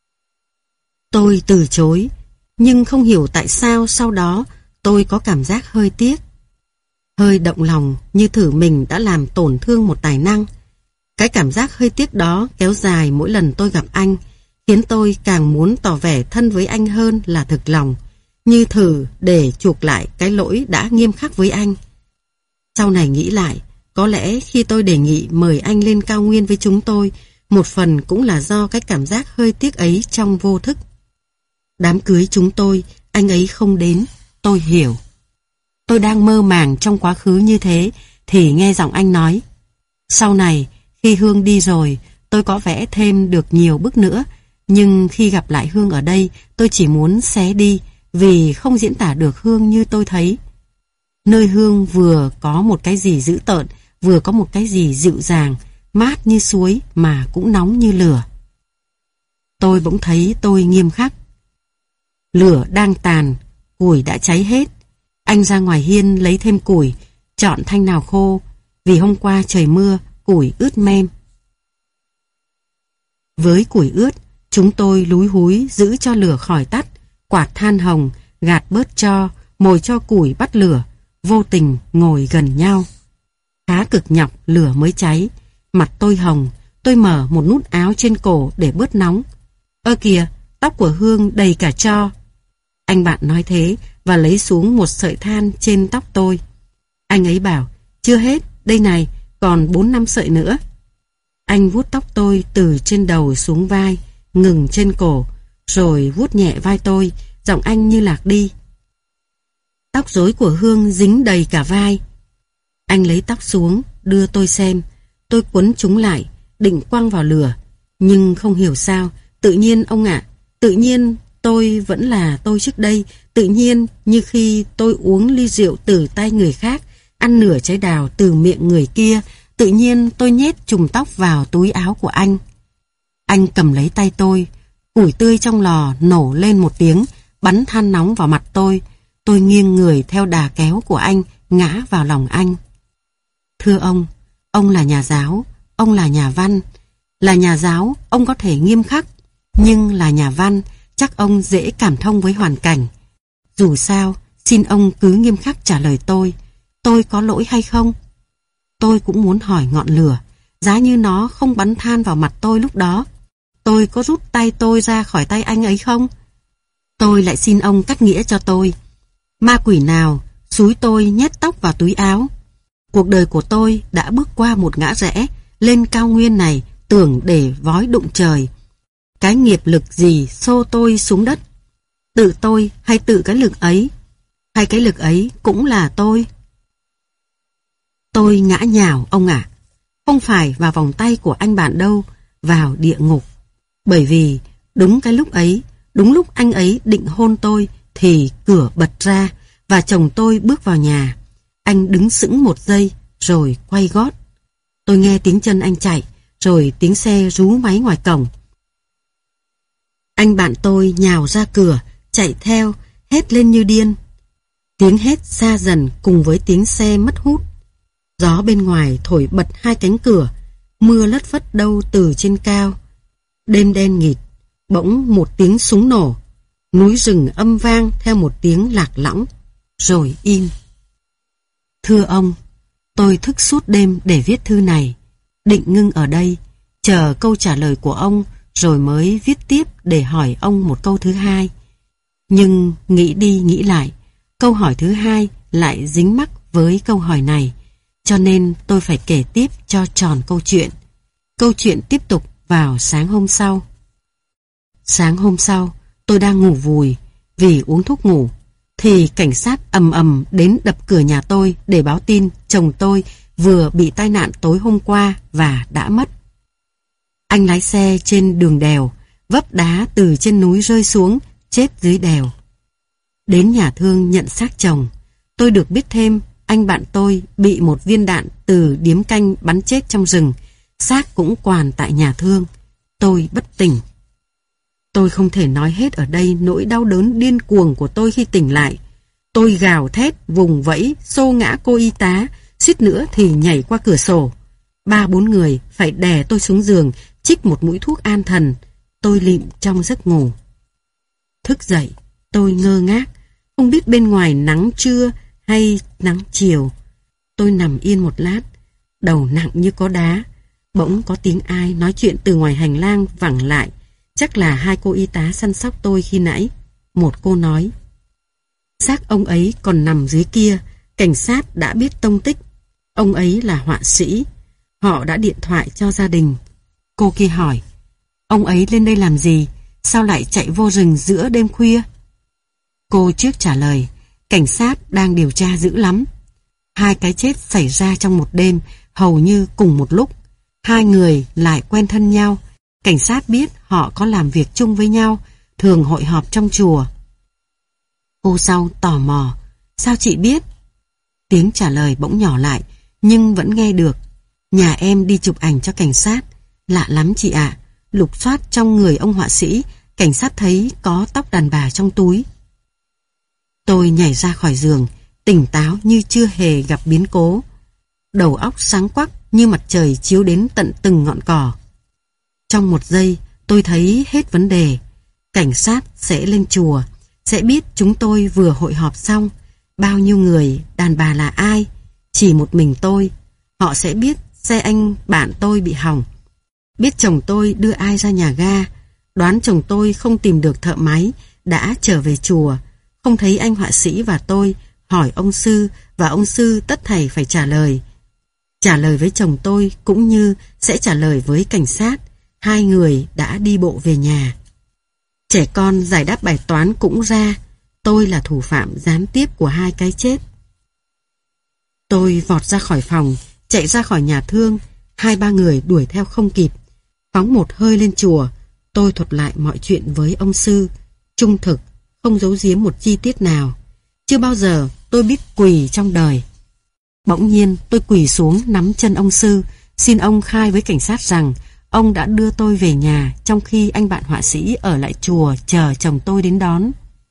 Tôi từ chối, nhưng không hiểu tại sao sau đó tôi có cảm giác hơi tiếc. Hơi động lòng như thử mình đã làm tổn thương một tài năng. Cái cảm giác hơi tiếc đó kéo dài mỗi lần tôi gặp anh, khiến tôi càng muốn tỏ vẻ thân với anh hơn là thực lòng, như thử để chuộc lại cái lỗi đã nghiêm khắc với anh. Sau này nghĩ lại, có lẽ khi tôi đề nghị mời anh lên cao nguyên với chúng tôi, một phần cũng là do cái cảm giác hơi tiếc ấy trong vô thức. Đám cưới chúng tôi, anh ấy không đến, tôi hiểu. Tôi đang mơ màng trong quá khứ như thế, thì nghe giọng anh nói. Sau này, khi Hương đi rồi, tôi có vẽ thêm được nhiều bức nữa, nhưng khi gặp lại Hương ở đây, tôi chỉ muốn xé đi, vì không diễn tả được Hương như tôi thấy. Nơi Hương vừa có một cái gì dữ tợn, vừa có một cái gì dịu dàng, mát như suối mà cũng nóng như lửa. Tôi bỗng thấy tôi nghiêm khắc. Lửa đang tàn, củi đã cháy hết. Anh ra ngoài hiên lấy thêm củi, chọn thanh nào khô, vì hôm qua trời mưa, củi ướt mem. Với củi ướt, chúng tôi lúi húi giữ cho lửa khỏi tắt, quạt than hồng, gạt bớt tro, mồi cho củi bắt lửa, vô tình ngồi gần nhau. Khá cực nhọc lửa mới cháy, mặt tôi hồng, tôi mở một nút áo trên cổ để bớt nóng. Ơ kìa, tóc của Hương đầy cả tro. Anh bạn nói thế và lấy xuống một sợi than trên tóc tôi. Anh ấy bảo, chưa hết, đây này, còn bốn năm sợi nữa. Anh vuốt tóc tôi từ trên đầu xuống vai, ngừng trên cổ, rồi vuốt nhẹ vai tôi, giọng anh như lạc đi. Tóc rối của Hương dính đầy cả vai. Anh lấy tóc xuống, đưa tôi xem. Tôi quấn chúng lại, định quăng vào lửa. Nhưng không hiểu sao, tự nhiên ông ạ, tự nhiên tôi vẫn là tôi trước đây, tự nhiên như khi tôi uống ly rượu từ tay người khác, ăn nửa trái đào từ miệng người kia, tự nhiên tôi nhét chùm tóc vào túi áo của anh. Anh cầm lấy tay tôi, củi tươi trong lò nổ lên một tiếng, bắn than nóng vào mặt tôi. Tôi nghiêng người theo đà kéo của anh, ngã vào lòng anh. Thưa ông, ông là nhà giáo, ông là nhà văn. Là nhà giáo, ông có thể nghiêm khắc, nhưng là nhà văn, chắc ông dễ cảm thông với hoàn cảnh. Dù sao, xin ông cứ nghiêm khắc trả lời tôi. tôi có lỗi hay không? Tôi cũng muốn hỏi ngọn lửa, giá như nó không bắn than vào mặt tôi lúc đó, tôi có rút tay tôi ra khỏi tay anh ấy không? Tôi lại xin ông cắt nghĩa cho tôi. Ma quỷ nào xúi tôi nhét tóc vào túi áo? Cuộc đời của tôi đã bước qua một ngã rẽ lên cao nguyên này, tưởng để vói đụng trời. Cái nghiệp lực gì xô tôi xuống đất? Tự tôi hay tự cái lực ấy? Hay cái lực ấy cũng là tôi? Tôi ngã nhào ông ạ. Không phải vào vòng tay của anh bạn đâu, vào địa ngục. Bởi vì đúng cái lúc ấy, đúng lúc anh ấy định hôn tôi, thì cửa bật ra và chồng tôi bước vào nhà. Anh đứng sững một giây rồi quay gót. Tôi nghe tiếng chân anh chạy, rồi tiếng xe rú máy ngoài cổng. Anh bạn tôi nhào ra cửa, chạy theo, hét lên như điên. Tiếng hét xa dần cùng với tiếng xe mất hút. Gió bên ngoài thổi bật hai cánh cửa, mưa lất phất đâu từ trên cao. Đêm đen nghịt, bỗng một tiếng súng nổ, núi rừng âm vang theo một tiếng lạc lõng, rồi im. Thưa ông, tôi thức suốt đêm để viết thư này, định ngưng ở đây, chờ câu trả lời của ông rồi mới viết tiếp để hỏi ông một câu thứ hai. Nhưng nghĩ đi nghĩ lại, câu hỏi thứ hai lại dính mắc với câu hỏi này, cho nên tôi phải kể tiếp cho tròn câu chuyện. Câu chuyện tiếp tục vào sáng hôm sau. Sáng hôm sau, tôi đang ngủ vùi vì uống thuốc ngủ, thì cảnh sát ầm ầm đến đập cửa nhà tôi để báo tin chồng tôi vừa bị tai nạn tối hôm qua và đã mất. Anh lái xe trên đường đèo, vấp đá từ trên núi rơi xuống, chết dưới đèo. Đến nhà thương nhận xác chồng, tôi được biết thêm anh bạn tôi bị một viên đạn từ điếm canh bắn chết trong rừng, xác cũng quàn tại nhà thương. Tôi bất tỉnh. Tôi không thể nói hết ở đây nỗi đau đớn điên cuồng của tôi khi tỉnh lại. Tôi gào thét, vùng vẫy, xô ngã cô y tá, suýt nữa thì nhảy qua cửa sổ. Ba bốn người phải đè tôi xuống giường, chích một mũi thuốc an thần. Tôi lịm trong giấc ngủ. Thức dậy, tôi ngơ ngác, không biết bên ngoài nắng trưa hay nắng chiều. Tôi nằm yên một lát, đầu nặng như có đá. Bỗng có tiếng ai nói chuyện từ ngoài hành lang vẳng lại. Chắc là hai cô y tá săn sóc tôi khi nãy. Một cô nói: xác ông ấy còn nằm dưới kia, cảnh sát đã biết tông tích. Ông ấy là họa sĩ. Họ đã điện thoại cho gia đình. Cô kia hỏi: ông ấy lên đây làm gì? Sao lại chạy vô rừng giữa đêm khuya? Cô trước trả lời: cảnh sát đang điều tra dữ lắm. Hai cái chết xảy ra trong một đêm, hầu như cùng một lúc. Hai người lại quen thân nhau. Cảnh sát biết họ có làm việc chung với nhau, thường hội họp trong chùa. Cô sau tò mò: sao chị biết? Tiếng trả lời bỗng nhỏ lại, nhưng vẫn nghe được. Nhà em đi chụp ảnh cho cảnh sát. Lạ lắm chị ạ. Lục soát trong người ông họa sĩ, cảnh sát thấy có tóc đàn bà trong túi. Tôi nhảy ra khỏi giường, tỉnh táo như chưa hề gặp biến cố. Đầu óc sáng quắc như mặt trời chiếu đến tận từng ngọn cỏ. Trong một giây, tôi thấy hết vấn đề. Cảnh sát sẽ lên chùa, sẽ biết chúng tôi vừa hội họp xong, bao nhiêu người, đàn bà là ai, chỉ một mình tôi. Họ sẽ biết xe anh bạn tôi bị hỏng, biết chồng tôi đưa ai ra nhà ga, đoán chồng tôi không tìm được thợ máy, đã trở về chùa, không thấy anh họa sĩ và tôi, hỏi ông sư, và ông sư tất thảy phải trả lời. Trả lời với chồng tôi cũng như sẽ trả lời với cảnh sát. Hai người đã đi bộ về nhà. Trẻ con giải đáp bài toán cũng ra. Tôi là thủ phạm gián tiếp của hai cái chết. Tôi vọt ra khỏi phòng, chạy ra khỏi nhà thương. Hai ba người đuổi theo không kịp. Phóng một hơi lên chùa. Tôi thuật lại mọi chuyện với ông sư, trung thực, không giấu giếm một chi tiết nào. Chưa bao giờ tôi biết quỳ trong đời. Bỗng nhiên tôi quỳ xuống nắm chân ông sư, xin ông khai với cảnh sát rằng ông đã đưa tôi về nhà trong khi anh bạn họa sĩ ở lại chùa chờ chồng tôi đến đón.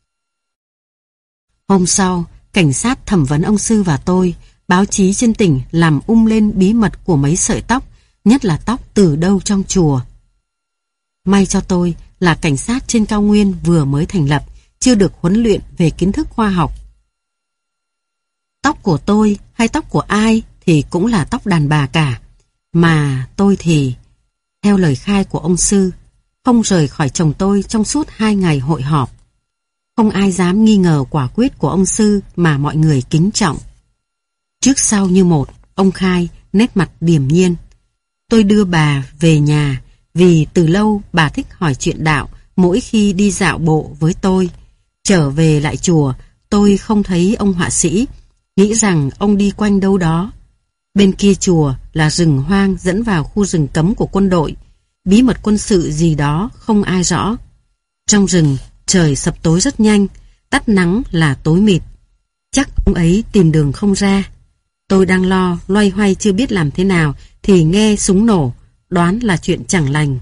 Hôm sau, cảnh sát thẩm vấn ông sư và tôi. Báo chí trên tỉnh làm um lên bí mật của mấy sợi tóc, nhất là tóc từ đâu trong chùa. May cho tôi là cảnh sát trên cao nguyên vừa mới thành lập, chưa được huấn luyện về kiến thức khoa học. Tóc của tôi hay tóc của ai thì cũng là tóc đàn bà cả. Mà tôi thì, theo lời khai của ông sư, không rời khỏi chồng tôi trong suốt hai ngày hội họp. Không ai dám nghi ngờ quả quyết của ông sư mà mọi người kính trọng. Trước sau như một, ông khai, nét mặt điềm nhiên. Tôi đưa bà về nhà vì từ lâu bà thích hỏi chuyện đạo mỗi khi đi dạo bộ với tôi. Trở về lại chùa, tôi không thấy ông họa sĩ, nghĩ rằng ông đi quanh đâu đó. Bên kia chùa là rừng hoang dẫn vào khu rừng cấm của quân đội, bí mật quân sự gì đó không ai rõ. Trong rừng, trời sập tối rất nhanh, tắt nắng là tối mịt. Chắc ông ấy tìm đường không ra. Tôi đang lo, loay hoay chưa biết làm thế nào thì nghe súng nổ, đoán là chuyện chẳng lành.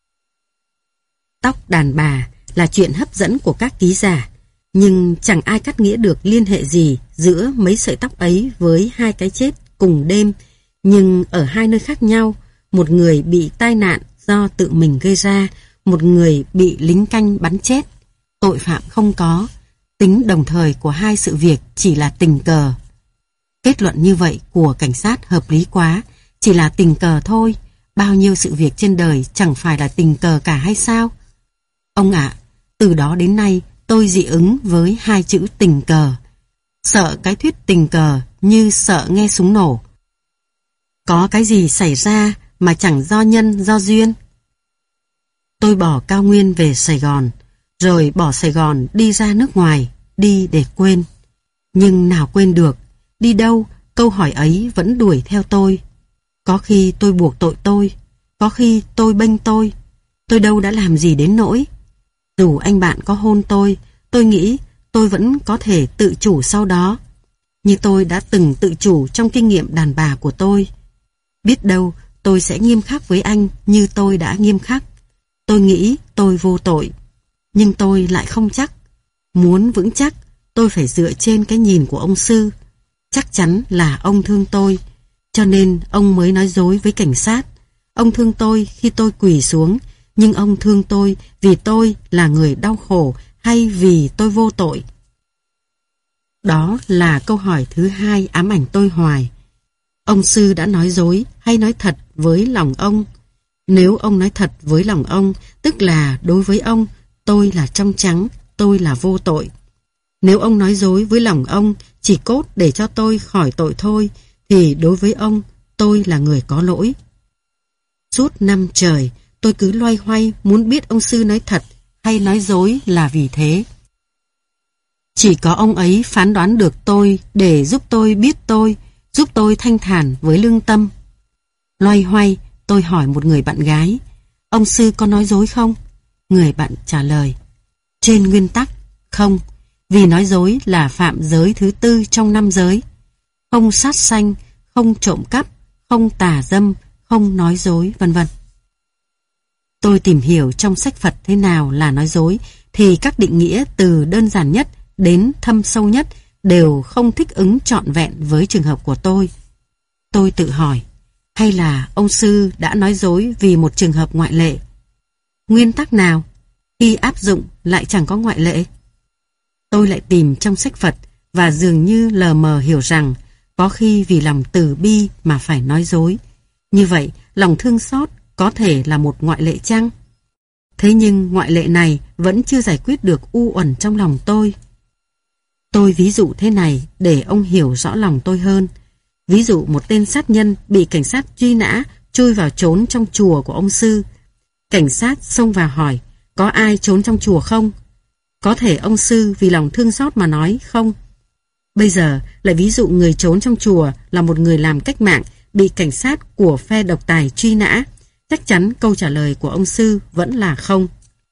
Tóc đàn bà là chuyện hấp dẫn của các ký giả, nhưng chẳng ai cắt nghĩa được liên hệ gì giữa mấy sợi tóc ấy với hai cái chết cùng đêm, nhưng ở hai nơi khác nhau. Một người bị tai nạn do tự mình gây ra, một người bị lính canh bắn chết. Tội phạm không có, tính đồng thời của hai sự việc chỉ là tình cờ. Kết luận như vậy của cảnh sát hợp lý quá, chỉ là tình cờ thôi. Bao nhiêu sự việc trên đời chẳng phải là tình cờ cả hay sao? Ông ạ, từ đó đến nay tôi dị ứng với hai chữ tình cờ. Sợ cái thuyết tình cờ như sợ nghe súng nổ. Có cái gì xảy ra mà chẳng do nhân do duyên. Tôi bỏ cao nguyên về Sài Gòn, rồi bỏ Sài Gòn đi ra nước ngoài, đi để quên. Nhưng nào quên được, đi đâu, câu hỏi ấy vẫn đuổi theo tôi. Có khi tôi buộc tội tôi, có khi tôi bênh tôi. Tôi đâu đã làm gì đến nỗi. Dù anh bạn có hôn tôi, tôi nghĩ tôi vẫn có thể tự chủ sau đó. Như tôi đã từng tự chủ trong kinh nghiệm đàn bà của tôi. Biết đâu tôi sẽ nghiêm khắc với anh như tôi đã nghiêm khắc. Tôi nghĩ tôi vô tội, nhưng tôi lại không chắc. Muốn vững chắc, tôi phải dựa trên cái nhìn của ông sư. Chắc chắn là ông thương tôi, cho nên ông mới nói dối với cảnh sát. Ông thương tôi khi tôi quỳ xuống, nhưng ông thương tôi vì tôi là người đau khổ hay vì tôi vô tội? Đó là câu hỏi thứ hai ám ảnh tôi hoài. Ông sư đã nói dối hay nói thật với lòng ông? Nếu ông nói thật với lòng ông, tức là đối với ông, tôi là trong trắng, tôi là vô tội. Nếu ông nói dối với lòng ông, chỉ cốt để cho tôi khỏi tội thôi, thì đối với ông, tôi là người có lỗi. Suốt năm trời, tôi cứ loay hoay muốn biết ông sư nói thật hay nói dối là vì thế. Chỉ có ông ấy phán đoán được tôi để giúp tôi biết tôi, giúp tôi thanh thản với lương tâm. Loay hoay, tôi hỏi một người bạn gái, ông sư có nói dối không? Người bạn trả lời, trên nguyên tắc, không, vì nói dối là phạm giới thứ tư trong năm giới. Không sát sanh, không trộm cắp, không tà dâm, không nói dối, vân vân. Tôi tìm hiểu trong sách Phật thế nào là nói dối, thì các định nghĩa từ đơn giản nhất đến thâm sâu nhất đều không thích ứng trọn vẹn với trường hợp của tôi. Tôi tự hỏi, hay là ông sư đã nói dối vì một trường hợp ngoại lệ? Nguyên tắc nào khi áp dụng lại chẳng có ngoại lệ? Tôi lại tìm trong sách Phật và dường như lờ mờ hiểu rằng có khi vì lòng từ bi mà phải nói dối. Như vậy, lòng thương xót có thể là một ngoại lệ chăng? Thế nhưng ngoại lệ này vẫn chưa giải quyết được u uẩn trong lòng tôi. Tôi ví dụ thế này để ông hiểu rõ lòng tôi hơn. Ví dụ một tên sát nhân bị cảnh sát truy nã chui vào trốn trong chùa của ông sư. Cảnh sát xông vào hỏi, có ai trốn trong chùa không? Có thể ông sư vì lòng thương xót mà nói không. Bây giờ lại ví dụ người trốn trong chùa là một người làm cách mạng bị cảnh sát của phe độc tài truy nã. Chắc chắn câu trả lời của ông sư vẫn là không.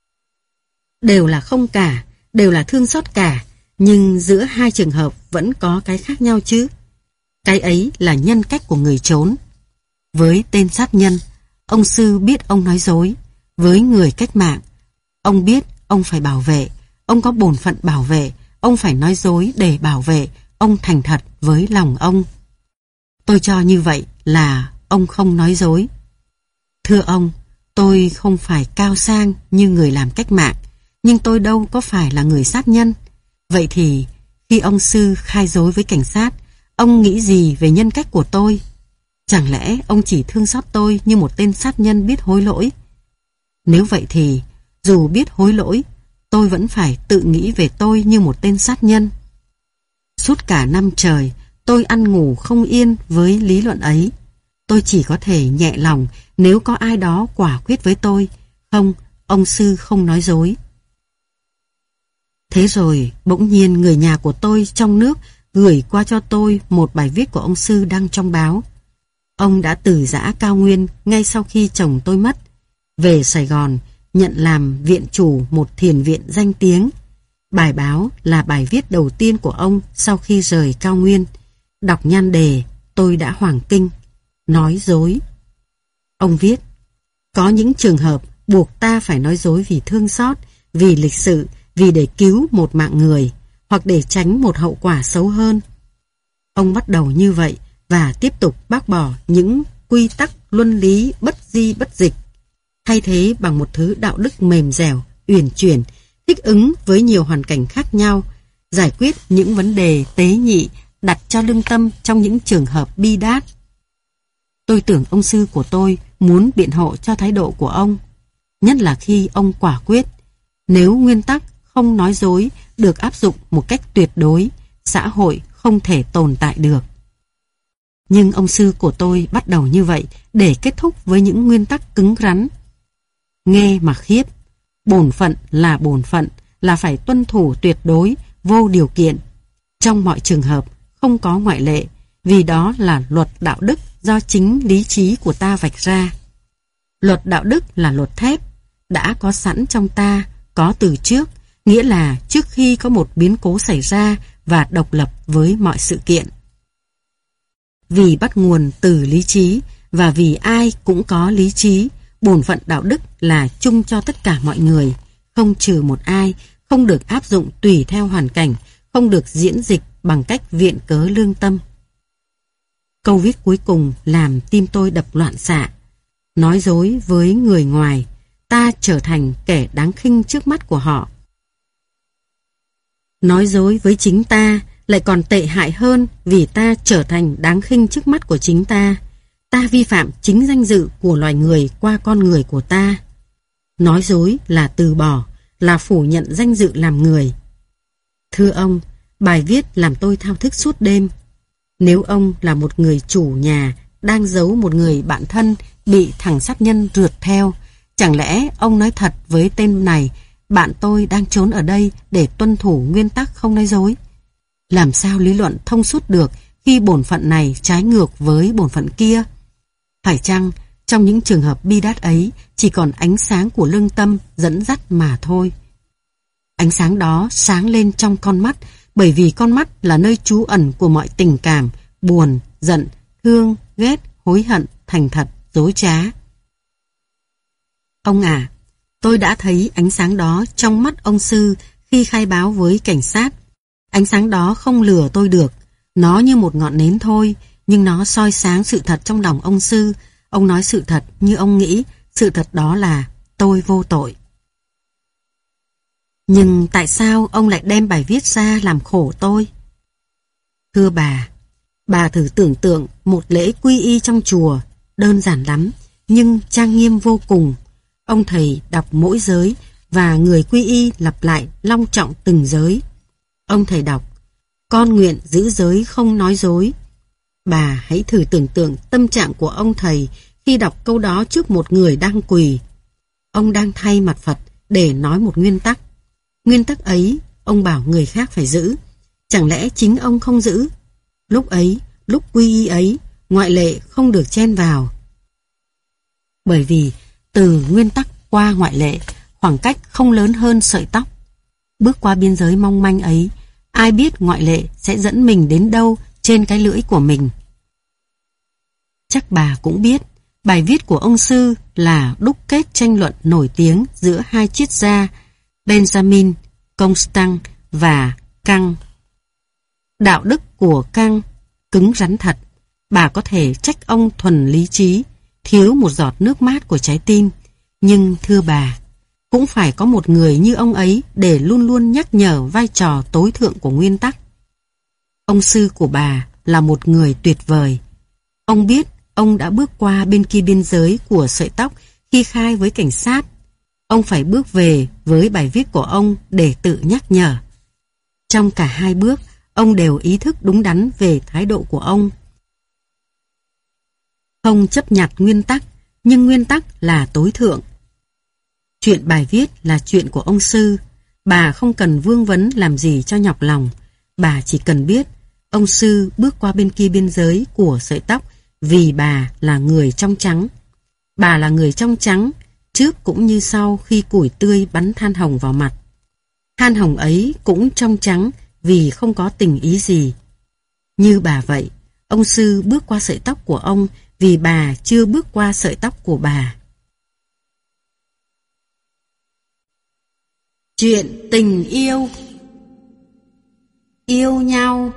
Đều là không cả, đều là thương xót cả, nhưng giữa hai trường hợp vẫn có cái khác nhau chứ. Cái ấy là nhân cách của người trốn. Với tên sát nhân, ông sư biết ông nói dối. Với người cách mạng, ông biết ông phải bảo vệ, ông có bổn phận bảo vệ, ông phải nói dối để bảo vệ, ông thành thật với lòng ông. Tôi cho như vậy là ông không nói dối. Thưa ông, tôi không phải cao sang như người làm cách mạng, nhưng tôi đâu có phải là người sát nhân. Vậy thì, khi ông sư khai dối với cảnh sát, ông nghĩ gì về nhân cách của tôi? Chẳng lẽ ông chỉ thương xót tôi như một tên sát nhân biết hối lỗi? Nếu vậy thì, dù biết hối lỗi, tôi vẫn phải tự nghĩ về tôi như một tên sát nhân. Suốt cả năm trời, tôi ăn ngủ không yên với lý luận ấy. Tôi chỉ có thể nhẹ lòng nếu có ai đó quả quyết với tôi. Không, ông sư không nói dối. Thế rồi, bỗng nhiên người nhà của tôi trong nước gửi qua cho tôi một bài viết của ông sư đăng trong báo. Ông đã từ giã cao nguyên ngay sau khi chồng tôi mất, về Sài Gòn nhận làm viện chủ một thiền viện danh tiếng. Bài báo là bài viết đầu tiên của ông sau khi rời cao nguyên. Đọc nhan đề, tôi đã hoảng kinh. Nói dối. Ông viết, có những trường hợp buộc ta phải nói dối vì thương xót, vì lịch sự, vì để cứu một mạng người, hoặc để tránh một hậu quả xấu hơn. Ông bắt đầu như vậy và tiếp tục bác bỏ những quy tắc luân lý bất di bất dịch, thay thế bằng một thứ đạo đức mềm dẻo, uyển chuyển, thích ứng với nhiều hoàn cảnh khác nhau, giải quyết những vấn đề tế nhị đặt cho lương tâm trong những trường hợp bi đát. Tôi tưởng ông sư của tôi muốn biện hộ cho thái độ của ông, nhất là khi ông quả quyết, nếu nguyên tắc không nói dối được áp dụng một cách tuyệt đối, xã hội không thể tồn tại được. Nhưng ông sư của tôi bắt đầu như vậy để kết thúc với những nguyên tắc cứng rắn. Nghe mà khiếp, bổn phận là bổn phận, là phải tuân thủ tuyệt đối, vô điều kiện. Trong mọi trường hợp, không có ngoại lệ, vì đó là luật đạo đức do chính lý trí của ta vạch ra. Luật đạo đức là luật thép, đã có sẵn trong ta, có từ trước, nghĩa là trước khi có một biến cố xảy ra và độc lập với mọi sự kiện. Vì bắt nguồn từ lý trí và vì ai cũng có lý trí, bổn phận đạo đức là chung cho tất cả mọi người, không trừ một ai, không được áp dụng tùy theo hoàn cảnh, không được diễn dịch bằng cách viện cớ lương tâm. Câu viết cuối cùng làm tim tôi đập loạn xạ. Nói dối với người ngoài, ta trở thành kẻ đáng khinh trước mắt của họ. Nói dối với chính ta lại còn tệ hại hơn vì ta trở thành đáng khinh trước mắt của chính ta. Ta vi phạm chính danh dự của loài người qua con người của ta. Nói dối là từ bỏ, là phủ nhận danh dự làm người. Thưa ông, bài viết làm tôi thao thức suốt đêm. Nếu ông là một người chủ nhà đang giấu một người bạn thân bị thằng sát nhân rượt theo, chẳng lẽ ông nói thật với tên này, bạn tôi đang trốn ở đây để tuân thủ nguyên tắc không nói dối? Làm sao lý luận thông suốt được khi bổn phận này trái ngược với bổn phận kia? Phải chăng trong những trường hợp bi đát ấy chỉ còn ánh sáng của lương tâm dẫn dắt mà thôi? Ánh sáng đó sáng lên trong con mắt, bởi vì con mắt là nơi trú ẩn của mọi tình cảm, buồn, giận, thương, ghét, hối hận, thành thật, dối trá. Ông à, tôi đã thấy ánh sáng đó trong mắt ông sư khi khai báo với cảnh sát. Ánh sáng đó không lừa tôi được, nó như một ngọn nến thôi, nhưng nó soi sáng sự thật trong lòng ông sư. Ông nói sự thật như ông nghĩ, sự thật đó là tôi vô tội. Nhưng tại sao ông lại đem bài viết ra làm khổ tôi? Thưa bà, bà thử tưởng tượng một lễ quy y trong chùa, đơn giản lắm, nhưng trang nghiêm vô cùng. Ông thầy đọc mỗi giới và người quy y lặp lại long trọng từng giới. Ông thầy đọc, con nguyện giữ giới không nói dối. Bà hãy thử tưởng tượng tâm trạng của ông thầy khi đọc câu đó trước một người đang quỳ. Ông đang thay mặt Phật để nói một nguyên tắc. Nguyên tắc ấy, ông bảo người khác phải giữ. Chẳng lẽ chính ông không giữ? Lúc ấy, lúc quy y ấy, ngoại lệ không được chen vào. Bởi vì từ nguyên tắc qua ngoại lệ, khoảng cách không lớn hơn sợi tóc. Bước qua biên giới mong manh ấy, ai biết ngoại lệ sẽ dẫn mình đến đâu trên cái lưỡi của mình. Chắc bà cũng biết, bài viết của ông sư là đúc kết tranh luận nổi tiếng giữa hai triết gia Benjamin Constant và Kant. Đạo đức của Kant cứng rắn thật, bà có thể trách ông thuần lý trí, thiếu một giọt nước mát của trái tim. Nhưng thưa bà, cũng phải có một người như ông ấy để luôn luôn nhắc nhở vai trò tối thượng của nguyên tắc. Ông sư của bà là một người tuyệt vời. Ông biết ông đã bước qua bên kia biên giới của sợi tóc khi khai với cảnh sát. Ông phải bước về với bài viết của ông để tự nhắc nhở. Trong cả hai bước, ông đều ý thức đúng đắn về thái độ của ông. Không chấp nhặt nguyên tắc, nhưng nguyên tắc là tối thượng. Chuyện bài viết là chuyện của ông Sư. Bà không cần vương vấn làm gì cho nhọc lòng. Bà chỉ cần biết ông Sư bước qua bên kia biên giới của sợi tóc vì bà là người trong trắng. Bà là người trong trắng, trước cũng như sau khi củi tươi bắn than hồng vào mặt. Than hồng ấy cũng trong trắng vì không có tình ý gì. Như bà vậy, ông Sư bước qua sợi tóc của ông vì bà chưa bước qua sợi tóc của bà. Chuyện tình yêu. Yêu nhau.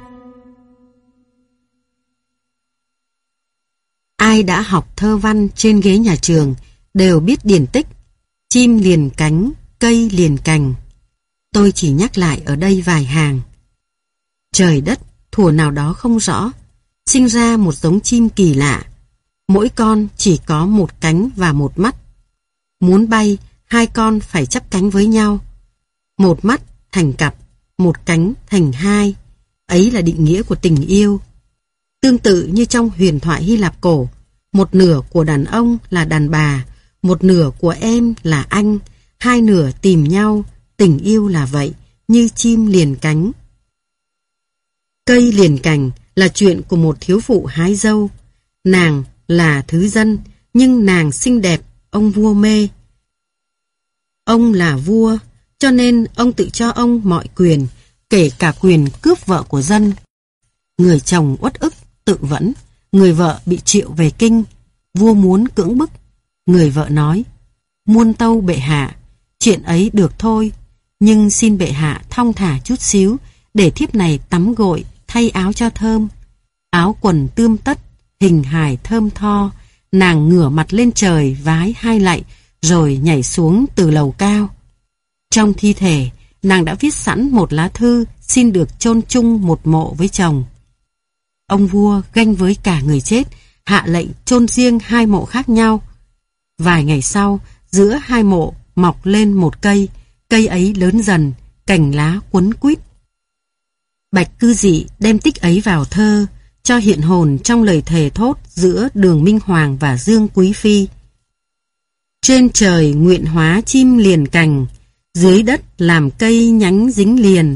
Ai đã học thơ văn trên ghế nhà trường đều biết điển tích chim liền cánh, cây liền cành. Tôi chỉ nhắc lại ở đây vài hàng. Trời đất thuở nào đó không rõ, sinh ra một giống chim kỳ lạ. Mỗi con chỉ có một cánh và một mắt. Muốn bay, hai con phải chắp cánh với nhau. Một mắt thành cặp, một cánh thành hai. Ấy là định nghĩa của tình yêu. Tương tự như trong huyền thoại Hy Lạp cổ, một nửa của đàn ông là đàn bà, một nửa của em là anh, hai nửa tìm nhau. Tình yêu là vậy, như chim liền cánh. Cây liền cành là chuyện của một thiếu phụ hái dâu. Nàng là thứ dân, nhưng nàng xinh đẹp, ông vua mê. Ông là vua, cho nên ông tự cho ông mọi quyền, kể cả quyền cướp vợ của dân. Người chồng uất ức, tự vẫn, người vợ bị triệu về kinh. Vua muốn cưỡng bức. Người vợ nói, muôn tâu bệ hạ, chuyện ấy được thôi, nhưng xin bệ hạ thong thả chút xíu, để thiếp này tắm gội, thay áo cho thơm. Áo quần tươm tất, hình hài thơm tho. Nàng ngửa mặt lên trời vái hai lạy, rồi nhảy xuống từ lầu cao. Trong thi thể, nàng đã viết sẵn một lá thư xin được chôn chung một mộ với chồng. Ông vua ganh với cả người chết, hạ lệnh chôn riêng hai mộ khác nhau. Vài ngày sau, giữa hai mộ mọc lên một cây, cây ấy lớn dần, cành lá quấn quýt. Bạch Cư Dị đem tích ấy vào thơ, cho hiện hồn trong lời thề thốt giữa Đường Minh Hoàng và Dương Quý Phi. Trên trời nguyện hóa chim liền cành, dưới đất làm cây nhánh dính liền.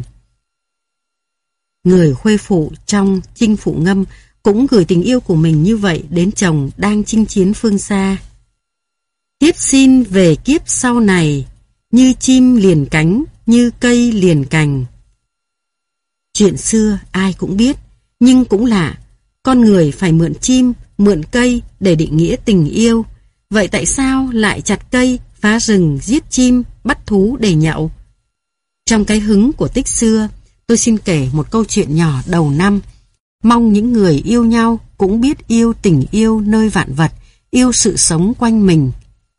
Người khuê phụ trong Chinh Phụ Ngâm cũng gửi tình yêu của mình như vậy đến chồng đang chinh chiến phương xa. Thiếp xin về kiếp sau này, như chim liền cánh, như cây liền cành. Chuyện xưa ai cũng biết, nhưng cũng lạ, con người phải mượn chim, mượn cây để định nghĩa tình yêu. Vậy tại sao lại chặt cây, phá rừng, giết chim, bắt thú để nhậu? Trong cái hứng của tích xưa, tôi xin kể một câu chuyện nhỏ đầu năm. Mong những người yêu nhau cũng biết yêu tình yêu nơi vạn vật, yêu sự sống quanh mình.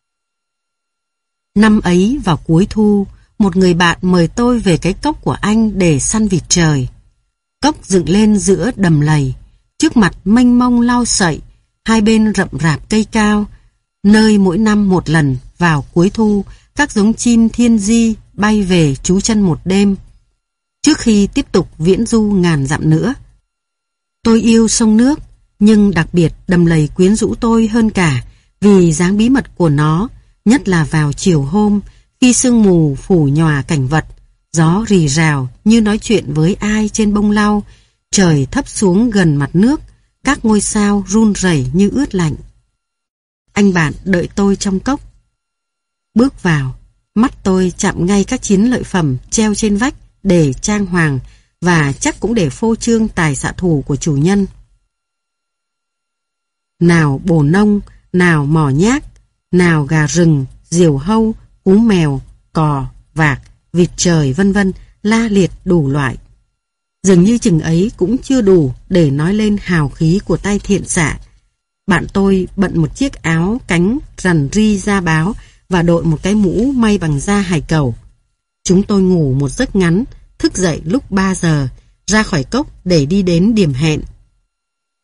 Năm ấy vào cuối thu, một người bạn mời tôi về cái cốc của anh để săn vịt trời. Cốc dựng lên giữa đầm lầy, trước mặt mênh mông lau sậy, hai bên rậm rạp cây cao, nơi mỗi năm một lần vào cuối thu, các giống chim thiên di bay về trú chân một đêm, trước khi tiếp tục viễn du ngàn dặm nữa. Tôi yêu sông nước, nhưng đặc biệt đầm lầy quyến rũ tôi hơn cả vì dáng bí mật của nó, nhất là vào chiều hôm, khi sương mù phủ nhòa cảnh vật, gió rì rào như nói chuyện với ai trên bông lau, trời thấp xuống gần mặt nước, các ngôi sao run rẩy như ướt lạnh. Anh bạn đợi tôi trong cốc. Bước vào, mắt tôi chạm ngay các chiến lợi phẩm treo trên vách để trang hoàng và chắc cũng để phô trương tài xạ thủ của chủ nhân. Nào bồ nông, nào mò nhác, nào gà rừng, diều hâu, cú mèo, cò, vạc, vịt trời vân vân, la liệt đủ loại. Dường như chừng ấy cũng chưa đủ để nói lên hào khí của tay thiện xạ. Bạn tôi bận một chiếc áo cánh rằn ri da báo và đội một cái mũ may bằng da hải cẩu. Chúng tôi ngủ một giấc ngắn, thức dậy lúc ba giờ, ra khỏi cốc để đi đến điểm hẹn.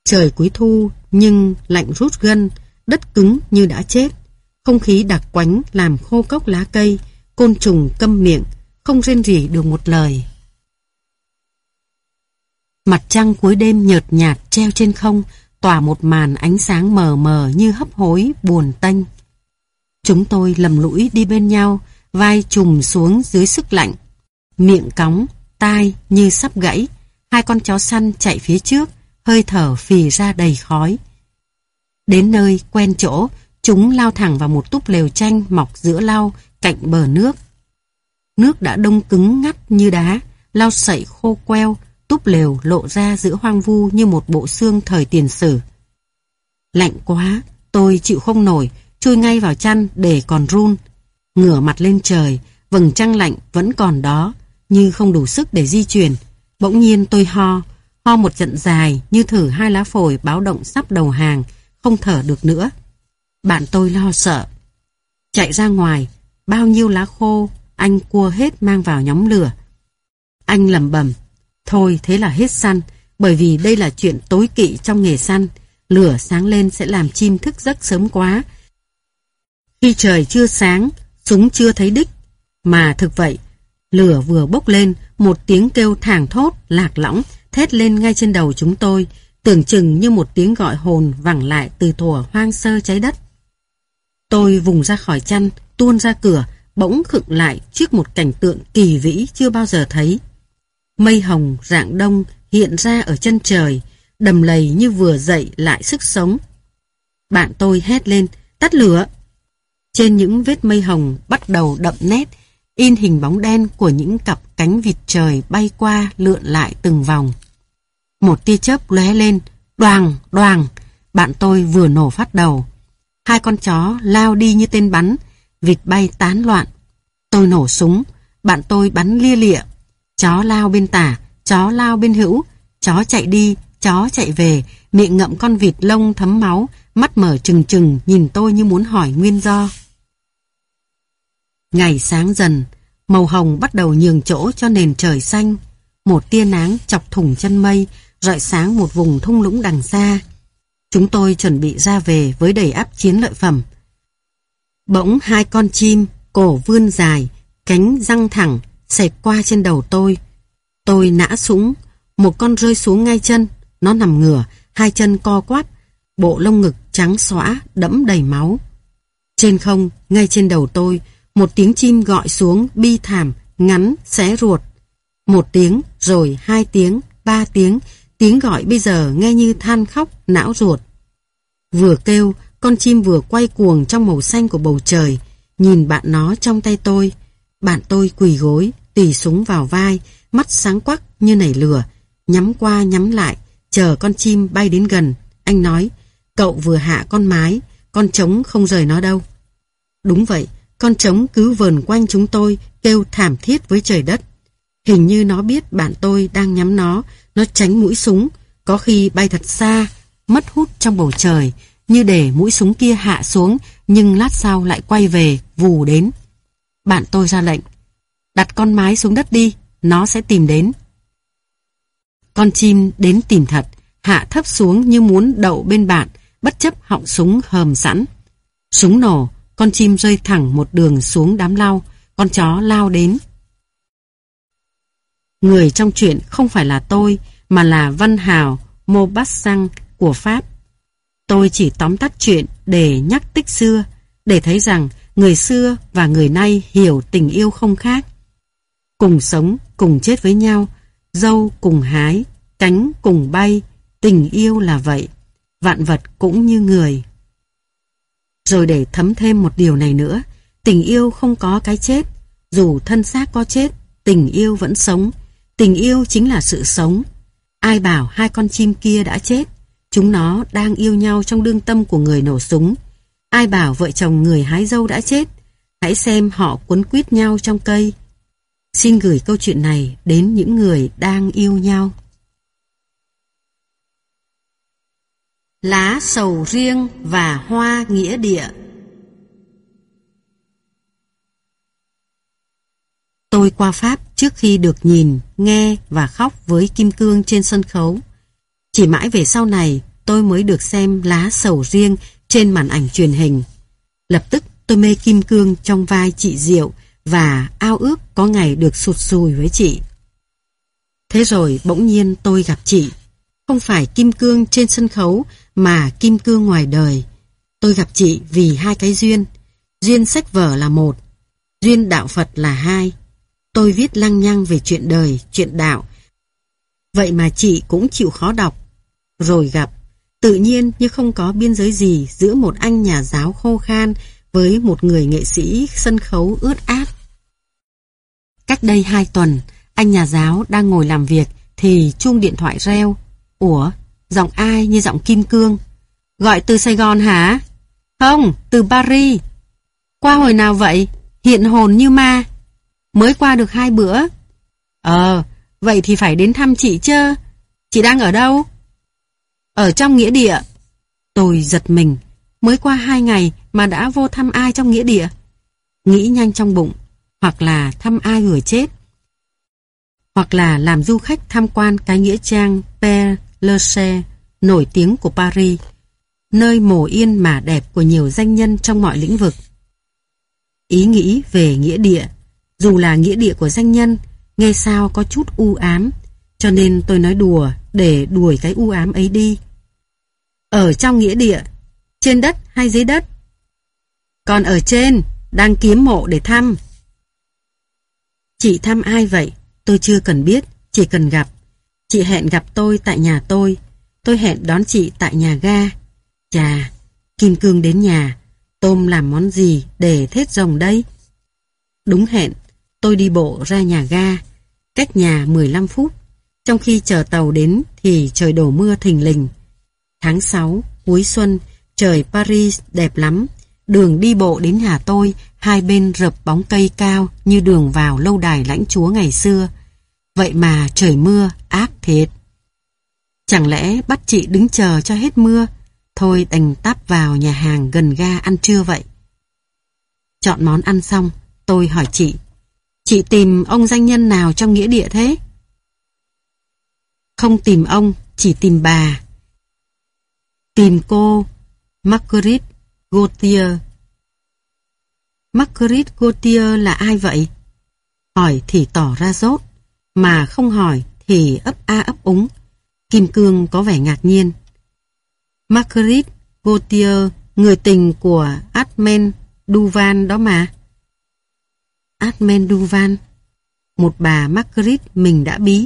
Trời cuối thu nhưng lạnh rút gân, đất cứng như đã chết. Không khí đặc quánh làm khô cốc lá cây, côn trùng câm miệng, không rên rỉ được một lời. Mặt trăng cuối đêm nhợt nhạt treo trên không, tỏa một màn ánh sáng mờ mờ như hấp hối, buồn tênh. Chúng tôi lầm lũi đi bên nhau, vai trùm xuống dưới sức lạnh. Miệng cóng, tai như sắp gãy, hai con chó săn chạy phía trước, hơi thở phì ra đầy khói. Đến nơi quen chỗ, chúng lao thẳng vào một túp lều tranh mọc giữa lau cạnh bờ nước. Nước đã đông cứng ngắt như đá, lau sậy khô queo, túp lều lộ ra giữa hoang vu như một bộ xương thời tiền sử. Lạnh quá, tôi chịu không nổi, chui ngay vào chăn để còn run. Ngửa mặt lên trời, vầng trăng lạnh vẫn còn đó, như không đủ sức để di chuyển. Bỗng nhiên tôi ho, ho một trận dài như thử hai lá phổi báo động sắp đầu hàng, không thở được nữa. Bạn tôi lo sợ. Chạy ra ngoài, bao nhiêu lá khô, anh cua hết mang vào nhóm lửa. Anh lẩm bẩm, thôi thế là hết săn, bởi vì đây là chuyện tối kỵ trong nghề săn. Lửa sáng lên sẽ làm chim thức giấc sớm quá. Khi trời chưa sáng, súng chưa thấy đích. Mà thực vậy, lửa vừa bốc lên, một tiếng kêu thảng thốt, lạc lõng, thét lên ngay trên đầu chúng tôi, tưởng chừng như một tiếng gọi hồn vẳng lại từ thuở hoang sơ trái đất. Tôi vùng ra khỏi chăn, tuôn ra cửa, bỗng khựng lại trước một cảnh tượng kỳ vĩ chưa bao giờ thấy. Mây hồng rạng đông hiện ra ở chân trời, đầm lầy như vừa dậy lại sức sống. Bạn tôi hét lên, tắt lửa. Trên những vết mây hồng bắt đầu đậm nét, in hình bóng đen của những cặp cánh vịt trời bay qua lượn lại từng vòng. Một tia chớp lóe lên, đoàng, đoàng, bạn tôi vừa nổ phát đầu. Hai con chó lao đi như tên bắn, vịt bay tán loạn. Tôi nổ súng, bạn tôi bắn lia lịa. Chó lao bên tả, chó lao bên hữu, chó chạy đi, chó chạy về, miệng ngậm con vịt lông thấm máu, mắt mở trừng trừng nhìn tôi như muốn hỏi nguyên do. Ngày sáng dần, màu hồng bắt đầu nhường chỗ cho nền trời xanh. Một tia nắng chọc thủng chân mây, rọi sáng một vùng thung lũng đằng xa. Chúng tôi chuẩn bị ra về với đầy ắp chiến lợi phẩm. Bỗng hai con chim, cổ vươn dài, cánh răng thẳng, xẹt qua trên đầu tôi. Tôi nã súng, một con rơi xuống ngay chân, nó nằm ngửa, hai chân co quắp, bộ lông ngực trắng xõa, đẫm đầy máu. Trên không, ngay trên đầu tôi, một tiếng chim gọi xuống bi thảm, ngắn, xé ruột. Một tiếng, rồi hai tiếng, ba tiếng, tiếng gọi bây giờ nghe như than khóc, não ruột. Vừa kêu, con chim vừa quay cuồng trong màu xanh của bầu trời, nhìn bạn nó trong tay tôi. Bạn tôi quỳ gối, tì súng vào vai, mắt sáng quắc như nảy lửa, nhắm qua nhắm lại, chờ con chim bay đến gần. Anh nói, cậu vừa hạ con mái, con trống không rời nó đâu. Đúng vậy, con trống cứ vờn quanh chúng tôi, kêu thảm thiết với trời đất. Hình như nó biết bạn tôi đang nhắm nó, nó tránh mũi súng, có khi bay thật xa, mất hút trong bầu trời, như để mũi súng kia hạ xuống, nhưng lát sau lại quay về, vù đến. Bạn tôi ra lệnh, đặt con mái xuống đất đi, nó sẽ tìm đến. Con chim đến tìm thật, hạ thấp xuống như muốn đậu bên bạn, bất chấp họng súng hờm sẵn. Súng nổ, con chim rơi thẳng một đường xuống đám lau, con chó lao đến. Người trong chuyện không phải là tôi, mà là văn hào Maupassant của Pháp. Tôi chỉ tóm tắt chuyện để nhắc tích xưa, để thấy rằng người xưa và người nay hiểu tình yêu không khác. Cùng sống, cùng chết với nhau, dâu cùng hái, cánh cùng bay, tình yêu là vậy, vạn vật cũng như người. Rồi để thấm thêm một điều này nữa, tình yêu không có cái chết, dù thân xác có chết, tình yêu vẫn sống, tình yêu chính là sự sống. Ai bảo hai con chim kia đã chết, chúng nó đang yêu nhau trong đương tâm của người nổ súng. Ai bảo vợ chồng người hái dâu đã chết, hãy xem họ quấn quýt nhau trong cây. Xin gửi câu chuyện này đến những người đang yêu nhau. Lá sầu riêng và hoa nghĩa địa. Tôi qua Pháp trước khi được nhìn, nghe và khóc với Kim Cương trên sân khấu. Chỉ mãi về sau này tôi mới được xem lá sầu riêng trên màn ảnh truyền hình. Lập tức tôi mê kim cương trong vai chị Diệu và ao ước có ngày được sụt sùi với chị. Thế rồi bỗng nhiên tôi gặp chị. Không phải kim cương trên sân khấu mà kim cương ngoài đời. Tôi gặp chị vì hai cái duyên. Duyên sách vở là một, duyên đạo Phật là hai. Tôi viết lăng nhăng về chuyện đời, chuyện đạo. Vậy mà chị cũng chịu khó đọc. Rồi gặp, tự nhiên như không có biên giới gì giữa một anh nhà giáo khô khan với một người nghệ sĩ sân khấu ướt át. Cách đây hai tuần, anh nhà giáo đang ngồi làm việc thì chuông điện thoại reo. Ủa, giọng ai như giọng Kim Cương? Gọi từ Sài Gòn hả? Không, từ Paris. Qua hồi nào vậy? Hiện hồn như ma. Mới qua được hai bữa. Ờ, vậy thì phải đến thăm chị chứ. Chị đang ở đâu? Ở trong nghĩa địa. Tôi giật mình. Mới qua hai ngày mà đã vô thăm ai trong nghĩa địa? Nghĩ nhanh trong bụng. Hoặc là thăm ai vừa chết, hoặc là làm du khách tham quan cái nghĩa trang Père Lachaise nổi tiếng của Paris, nơi mồ yên mà đẹp của nhiều danh nhân trong mọi lĩnh vực. Ý nghĩ về nghĩa địa, dù là nghĩa địa của danh nhân, nghe sao có chút u ám, cho nên tôi nói đùa để đuổi cái u ám ấy đi. Ở trong nghĩa địa, trên đất hay dưới đất? Còn ở trên, đang kiếm mộ để thăm. Chị thăm ai vậy? Tôi chưa cần biết, chỉ cần gặp. Chị hẹn gặp tôi tại nhà tôi. Tôi hẹn đón chị tại nhà ga. Chà, Kim Cương đến nhà. Tôm làm món gì để thết rồng đây? Đúng hẹn, tôi đi bộ ra nhà ga, cách nhà mười lăm phút. Trong khi chờ tàu đến thì trời đổ mưa thình lình. Tháng sáu, cuối xuân, trời Paris đẹp lắm. Đường đi bộ đến nhà tôi, hai bên rập bóng cây cao như đường vào lâu đài lãnh chúa ngày xưa. Vậy mà trời mưa ác thiệt. Chẳng lẽ bắt chị đứng chờ cho hết mưa? Thôi đành táp vào nhà hàng gần ga ăn trưa vậy. Chọn món ăn xong, tôi hỏi chị. Chị tìm ông danh nhân nào trong nghĩa địa thế? Không tìm ông, chỉ tìm bà. Tìm cô Marguerite Gautier. Marguerite Gautier là ai vậy? Hỏi thì tỏ ra dốt, mà không hỏi thì ấp a ấp úng. Kim Cương có vẻ ngạc nhiên. Marguerite Gautier, người tình của Armand Duval đó mà. Armand Duval, một bà Marguerite mình đã bí.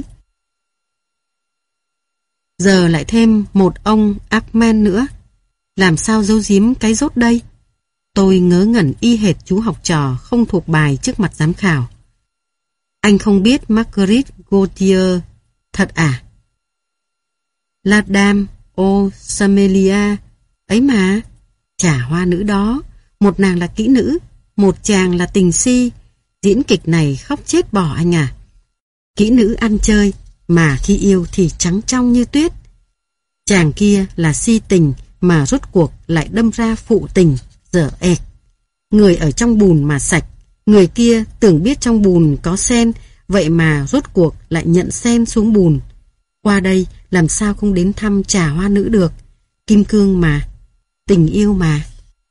Giờ lại thêm một ông Armand nữa. Làm sao giấu giếm cái dốt đây? Tôi ngớ ngẩn y hệt chú học trò không thuộc bài trước mặt giám khảo. Anh không biết Marguerite Gautier thật à? La Dame aux Camélias ấy mà. Chả hoa nữ đó. Một nàng là kỹ nữ, một chàng là tình si. Diễn kịch này khóc chết bỏ anh à. Kỹ nữ ăn chơi, mà khi yêu thì trắng trong như tuyết. Chàng kia là si tình, mà rốt cuộc lại đâm ra phụ tình, dở ẹc. Người ở trong bùn mà sạch, người kia tưởng biết trong bùn có sen, vậy mà rốt cuộc lại nhận sen xuống bùn. Qua đây làm sao không đến thăm trà hoa nữ được. Kim Cương mà, tình yêu mà.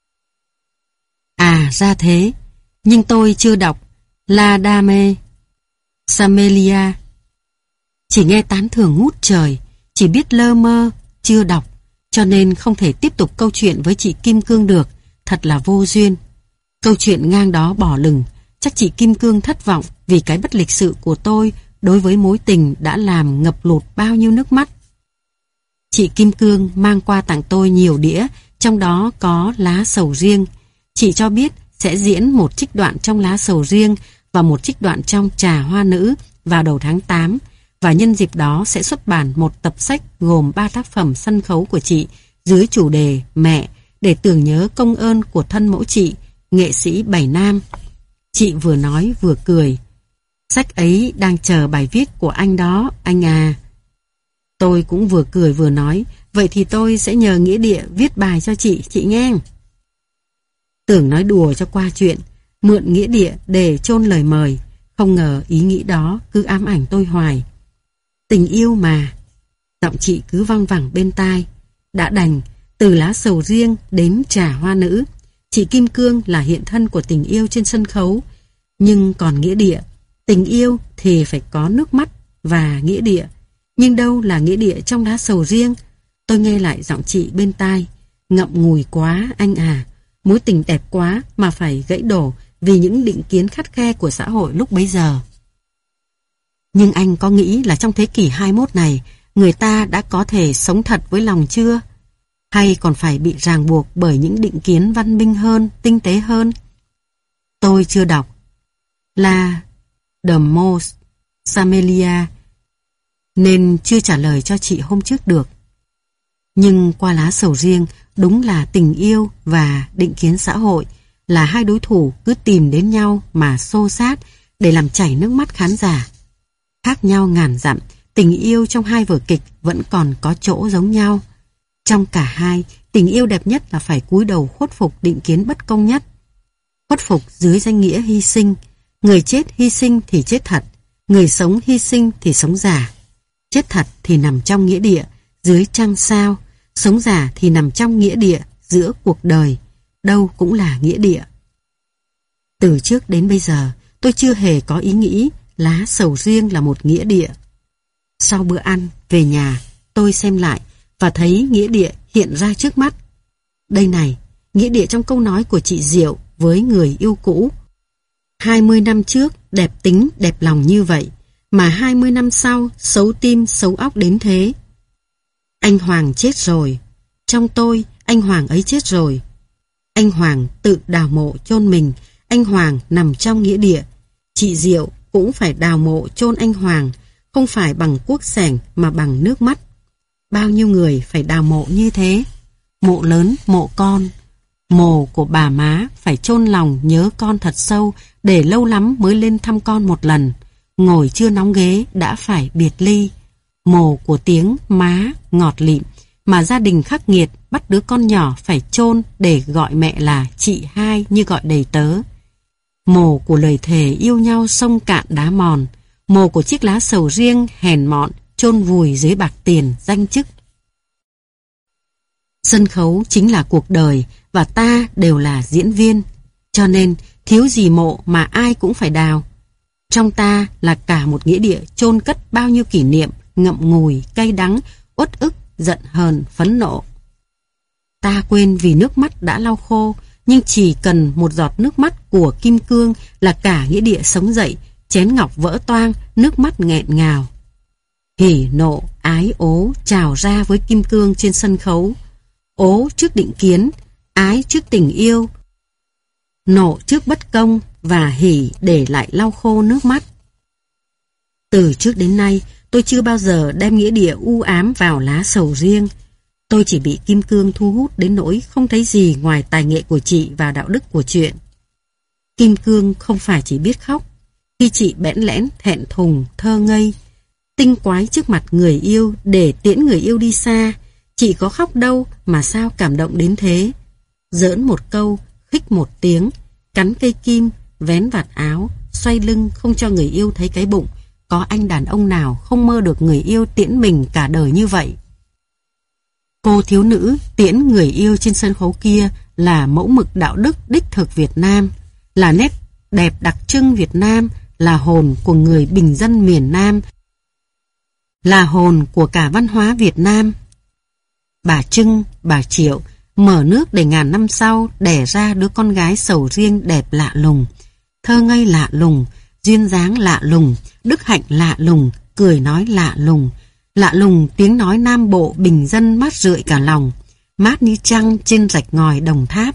À ra thế, nhưng tôi chưa đọc La Dame Camélias. Chỉ nghe tán thưởng ngút trời, chỉ biết lơ mơ, chưa đọc, cho nên không thể tiếp tục câu chuyện với chị Kim Cương được, thật là vô duyên. Câu chuyện ngang đó bỏ lửng, chắc chị Kim Cương thất vọng vì cái bất lịch sự của tôi đối với mối tình đã làm ngập lụt bao nhiêu nước mắt. Chị Kim Cương mang qua tặng tôi nhiều đĩa, trong đó có lá sầu riêng. Chị cho biết sẽ diễn một trích đoạn trong lá sầu riêng và một trích đoạn trong trà hoa nữ vào đầu tháng tám, và nhân dịp đó sẽ xuất bản một tập sách gồm ba tác phẩm sân khấu của chị dưới chủ đề Mẹ, để tưởng nhớ công ơn của thân mẫu chị, nghệ sĩ Bảy Nam. Chị vừa nói vừa cười. Sách ấy đang chờ bài viết của anh đó, anh à. Tôi cũng vừa cười vừa nói, vậy thì tôi sẽ nhờ nghĩa địa viết bài cho chị, chị nghe. Tưởng nói đùa cho qua chuyện, mượn nghĩa địa để chôn lời mời, không ngờ ý nghĩ đó cứ ám ảnh tôi hoài. Tình yêu mà. Giọng chị cứ văng vẳng bên tai. đã đành, từ lá sầu riêng đến trà hoa nữ, chị Kim Cương là hiện thân của tình yêu trên sân khấu. Nhưng còn nghĩa địa, tình yêu thì phải có nước mắt và nghĩa địa. Nhưng đâu là nghĩa địa trong lá sầu riêng? Tôi nghe lại giọng chị bên tai. Ngậm ngùi quá anh à, mối tình đẹp quá mà phải gãy đổ vì những định kiến khắt khe của xã hội lúc bấy giờ. Nhưng anh có nghĩ là trong thế kỷ hai mươi mốt này, người ta đã có thể sống thật với lòng chưa? Hay còn phải bị ràng buộc bởi những định kiến văn minh hơn, tinh tế hơn? Tôi chưa đọc La de Mos Samelia nên chưa trả lời cho chị hôm trước được. Nhưng qua lá sầu riêng, đúng là tình yêu và định kiến xã hội là hai đối thủ cứ tìm đến nhau mà xô xát để làm chảy nước mắt khán giả. Khác nhau ngàn dặm, tình yêu trong hai vở kịch vẫn còn có chỗ giống nhau. Trong cả hai, tình yêu đẹp nhất là phải cúi đầu khuất phục định kiến bất công nhất. Khuất phục dưới danh nghĩa hy sinh. Người chết hy sinh thì chết thật, người sống hy sinh thì sống giả. Chết thật thì nằm trong nghĩa địa, dưới trăng sao. Sống giả thì nằm trong nghĩa địa, giữa cuộc đời. Đâu cũng là nghĩa địa. Từ trước đến bây giờ, tôi chưa hề có ý nghĩ lá sầu riêng là một nghĩa địa. Sau bữa ăn, về nhà, tôi xem lại và thấy nghĩa địa hiện ra trước mắt. Đây này, nghĩa địa trong câu nói của chị Diệu với người yêu cũ. Hai mươi năm trước đẹp tính đẹp lòng như vậy, mà hai mươi năm sau xấu tim xấu óc đến thế. Anh Hoàng chết rồi, trong tôi anh Hoàng ấy chết rồi. Anh Hoàng tự đào mộ chôn mình, anh Hoàng nằm trong nghĩa địa. Chị Diệu cũng phải đào mộ chôn anh Hoàng, không phải bằng cuốc xẻng mà bằng nước mắt. Bao nhiêu người phải đào mộ như thế? Mộ lớn, mộ con. Mồ của bà má phải chôn lòng nhớ con thật sâu để lâu lắm mới lên thăm con một lần. Ngồi chưa nóng ghế đã phải biệt ly. Mồ của tiếng má ngọt lịm mà gia đình khắc nghiệt bắt đứa con nhỏ phải chôn để gọi mẹ là chị hai như gọi đầy tớ. Mồ của lời thề yêu nhau sông cạn đá mòn. Mồ của chiếc lá sầu riêng hèn mọn chôn vùi dưới bạc tiền danh chức. Sân khấu chính là cuộc đời và ta đều là diễn viên, cho nên thiếu gì mộ mà ai cũng phải đào. Trong ta là cả một nghĩa địa chôn cất bao nhiêu kỷ niệm ngậm ngùi, cay đắng, uất ức, giận hờn, phẫn nộ. Ta quên vì nước mắt đã lau khô, nhưng chỉ cần một giọt nước mắt của Kim Cương là cả nghĩa địa sống dậy, chén ngọc vỡ toang, nước mắt nghẹn ngào. Hỉ nộ, ái ố trào ra với Kim Cương trên sân khấu. Ố trước định kiến, ái trước tình yêu, nộ trước bất công và hỉ để lại lau khô nước mắt. Từ trước đến nay, tôi chưa bao giờ đem nghĩa địa u ám vào lá sầu riêng. Tôi chỉ bị Kim Cương thu hút đến nỗi không thấy gì ngoài tài nghệ của chị và đạo đức của chuyện. Kim Cương không phải chỉ biết khóc. Khi chị bẽn lẽn, thẹn thùng, thơ ngây, tinh quái trước mặt người yêu để tiễn người yêu đi xa, chị có khóc đâu mà sao cảm động đến thế. Giỡn một câu, khích một tiếng, cắn cây kim, vén vạt áo, xoay lưng không cho người yêu thấy cái bụng. Có anh đàn ông nào không mơ được người yêu tiễn mình cả đời như vậy? Cô thiếu nữ tiễn người yêu trên sân khấu kia là mẫu mực đạo đức đích thực Việt Nam, là nét đẹp đặc trưng Việt Nam, là hồn của người bình dân miền Nam, là hồn của cả văn hóa Việt Nam. Bà Trưng, bà Triệu mở nước để ngàn năm sau đẻ ra đứa con gái sầu riêng đẹp lạ lùng, thơ ngây lạ lùng, duyên dáng lạ lùng, đức hạnh lạ lùng, cười nói lạ lùng, lạ lùng tiếng nói Nam Bộ bình dân mát rượi cả lòng, mát như trăng trên rạch ngòi Đồng Tháp.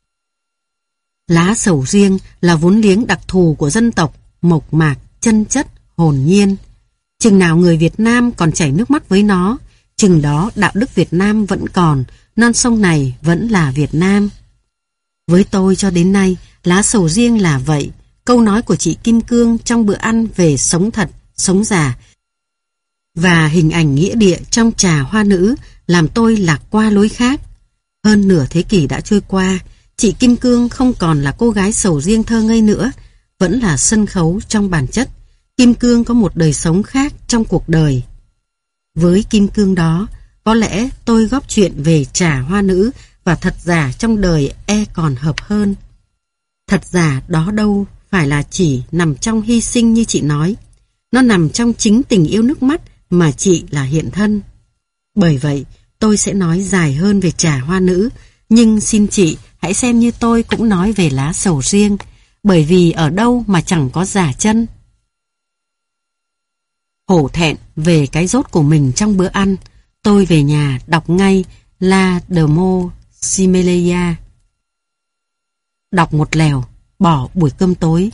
Lá sầu riêng là vốn liếng đặc thù của dân tộc, mộc mạc, chân chất, hồn nhiên. Chừng nào người Việt Nam còn chảy nước mắt với nó, chừng đó đạo đức Việt Nam vẫn còn, non sông này vẫn là Việt Nam. Với tôi cho đến nay, lá sầu riêng là vậy. Câu nói của chị Kim Cương trong bữa ăn về sống thật, sống giả và hình ảnh nghĩa địa trong trà hoa nữ làm tôi lạc qua lối khác. Hơn nửa thế kỷ đã trôi qua, chị Kim Cương không còn là cô gái sầu riêng thơ ngây nữa, vẫn là sân khấu trong bản chất. Kim Cương có một đời sống khác trong cuộc đời. Với Kim Cương đó, Có lẽ tôi góp chuyện về trà hoa nữ và thật giả trong đời e còn hợp hơn. Thật giả đó đâu phải là chỉ nằm trong hy sinh như chị nói. Nó nằm trong chính tình yêu nước mắt mà chị là hiện thân. Bởi vậy, tôi sẽ nói dài hơn về trà hoa nữ, nhưng xin chị hãy xem như tôi cũng nói về lá sầu riêng, bởi vì ở đâu mà chẳng có giả chân. Hổ thẹn về cái dốt của mình trong bữa ăn, tôi về nhà đọc ngay La Demo Simelia. Đọc một lèo, bỏ buổi cơm tối.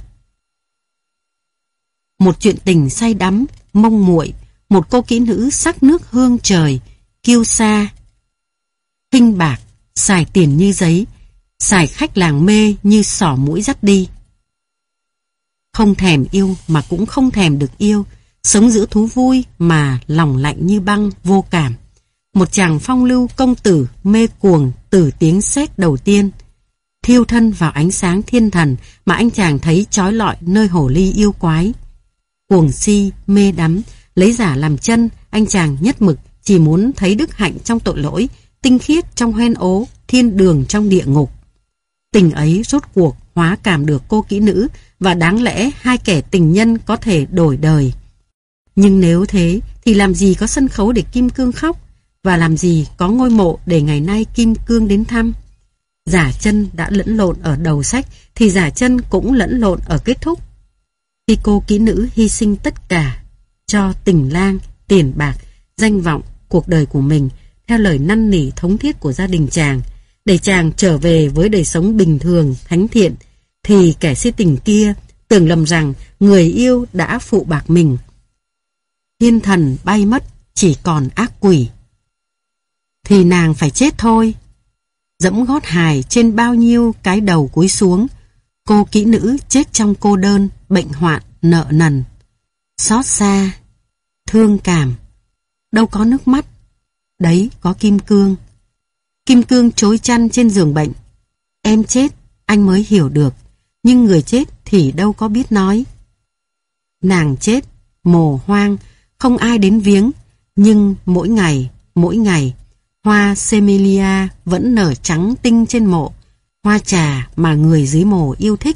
Một chuyện tình say đắm, mông muội, một cô kỹ nữ sắc nước hương trời, kiêu sa, khinh bạc, xài tiền như giấy, xài khách làng mê như xỏ mũi dắt đi. Không thèm yêu mà cũng không thèm được yêu, sống giữa thú vui mà lòng lạnh như băng vô cảm. Một chàng phong lưu công tử mê cuồng từ tiếng sét đầu tiên, thiêu thân vào ánh sáng thiên thần mà anh chàng thấy chói lọi nơi hồ ly yêu quái. Cuồng si, mê đắm, lấy giả làm chân, anh chàng nhất mực chỉ muốn thấy đức hạnh trong tội lỗi, tinh khiết trong hoen ố, thiên đường trong địa ngục. Tình ấy rốt cuộc hóa cảm được cô kỹ nữ và đáng lẽ hai kẻ tình nhân có thể đổi đời. Nhưng nếu thế thì làm gì có sân khấu để Kim Cương khóc, và làm gì có ngôi mộ để ngày nay Kim Cương đến thăm. Giả chân đã lẫn lộn ở đầu sách thì giả chân cũng lẫn lộn ở kết thúc. Khi cô kỹ nữ hy sinh tất cả cho tình lang, tiền bạc, danh vọng, cuộc đời của mình theo lời năn nỉ thống thiết của gia đình chàng, để chàng trở về với đời sống bình thường, thánh thiện, thì kẻ si tình kia tưởng lầm rằng người yêu đã phụ bạc mình. Thiên thần bay mất, chỉ còn ác quỷ. Thì nàng phải chết thôi. Dẫm gót hài trên bao nhiêu cái đầu cúi xuống, cô kỹ nữ chết trong cô đơn, bệnh hoạn, nợ nần. Xót xa, thương cảm, đâu có nước mắt. Đấy có Kim Cương. Kim Cương trối chăn trên giường bệnh. Em chết, anh mới hiểu được, nhưng người chết thì đâu có biết nói. Nàng chết, mồ hoang, không ai đến viếng, nhưng mỗi ngày, mỗi ngày, hoa Camellia vẫn nở trắng tinh trên mộ, hoa trà mà người dưới mồ yêu thích.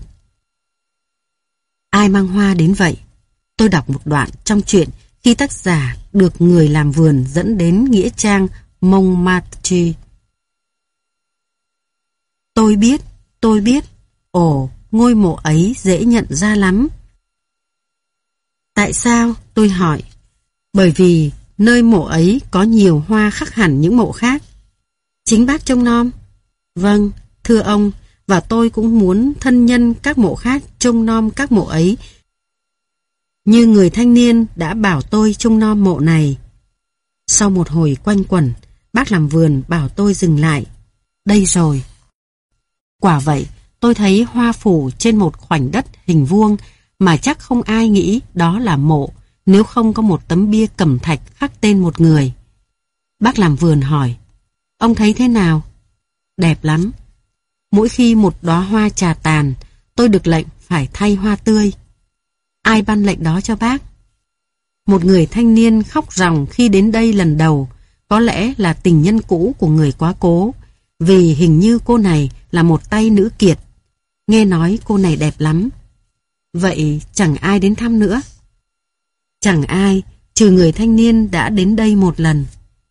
Ai mang hoa đến vậy? Tôi đọc một đoạn trong truyện khi tác giả được người làm vườn dẫn đến nghĩa trang Montmartre. Tôi biết, tôi biết, ồ, ngôi mộ ấy dễ nhận ra lắm. Tại sao? Tôi hỏi. Bởi vì nơi mộ ấy có nhiều hoa khác hẳn những mộ khác. Chính bác trông nom? Vâng, thưa ông, và tôi cũng muốn thân nhân các mộ khác trông nom các mộ ấy, như người thanh niên đã bảo tôi trông nom mộ này. Sau một hồi quanh quẩn, bác làm vườn bảo tôi dừng lại. Đây rồi. Quả vậy, tôi thấy hoa phủ trên một khoảnh đất hình vuông mà chắc không ai nghĩ đó là mộ, nếu không có một tấm bia cẩm thạch khắc tên một người. Bác làm vườn hỏi, ông thấy thế nào? Đẹp lắm. Mỗi khi một đóa hoa trà tàn, tôi được lệnh phải thay hoa tươi. Ai ban lệnh đó cho bác? Một người thanh niên khóc ròng khi đến đây lần đầu, có lẽ là tình nhân cũ của người quá cố, vì hình như cô này là một tay nữ kiệt. Nghe nói cô này đẹp lắm. Vậy chẳng ai đến thăm nữa? Chẳng ai, trừ người thanh niên đã đến đây một lần.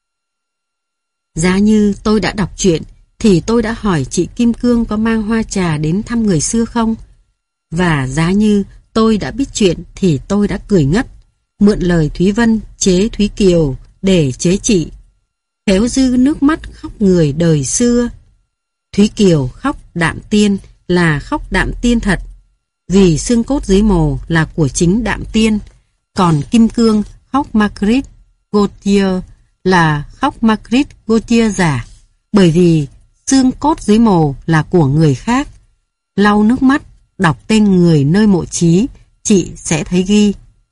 Giá như tôi đã đọc truyện, thì tôi đã hỏi chị Kim Cương có mang hoa trà đến thăm người xưa không? Và giá như tôi đã biết chuyện thì tôi đã cười ngất, mượn lời Thúy Vân chế Thúy Kiều để chế chị. Khéo dư nước mắt khóc người đời xưa. Thúy Kiều khóc Đạm Tiên là khóc Đạm Tiên thật, vì xương cốt dưới mồ là của chính Đạm Tiên. Còn Kim Cương khóc Marguerite Gautier là khóc Marguerite Gautier giả, bởi vì xương cốt dưới mồ là của người khác. Lau nước mắt, đọc tên người nơi mộ chí, chị sẽ thấy ghi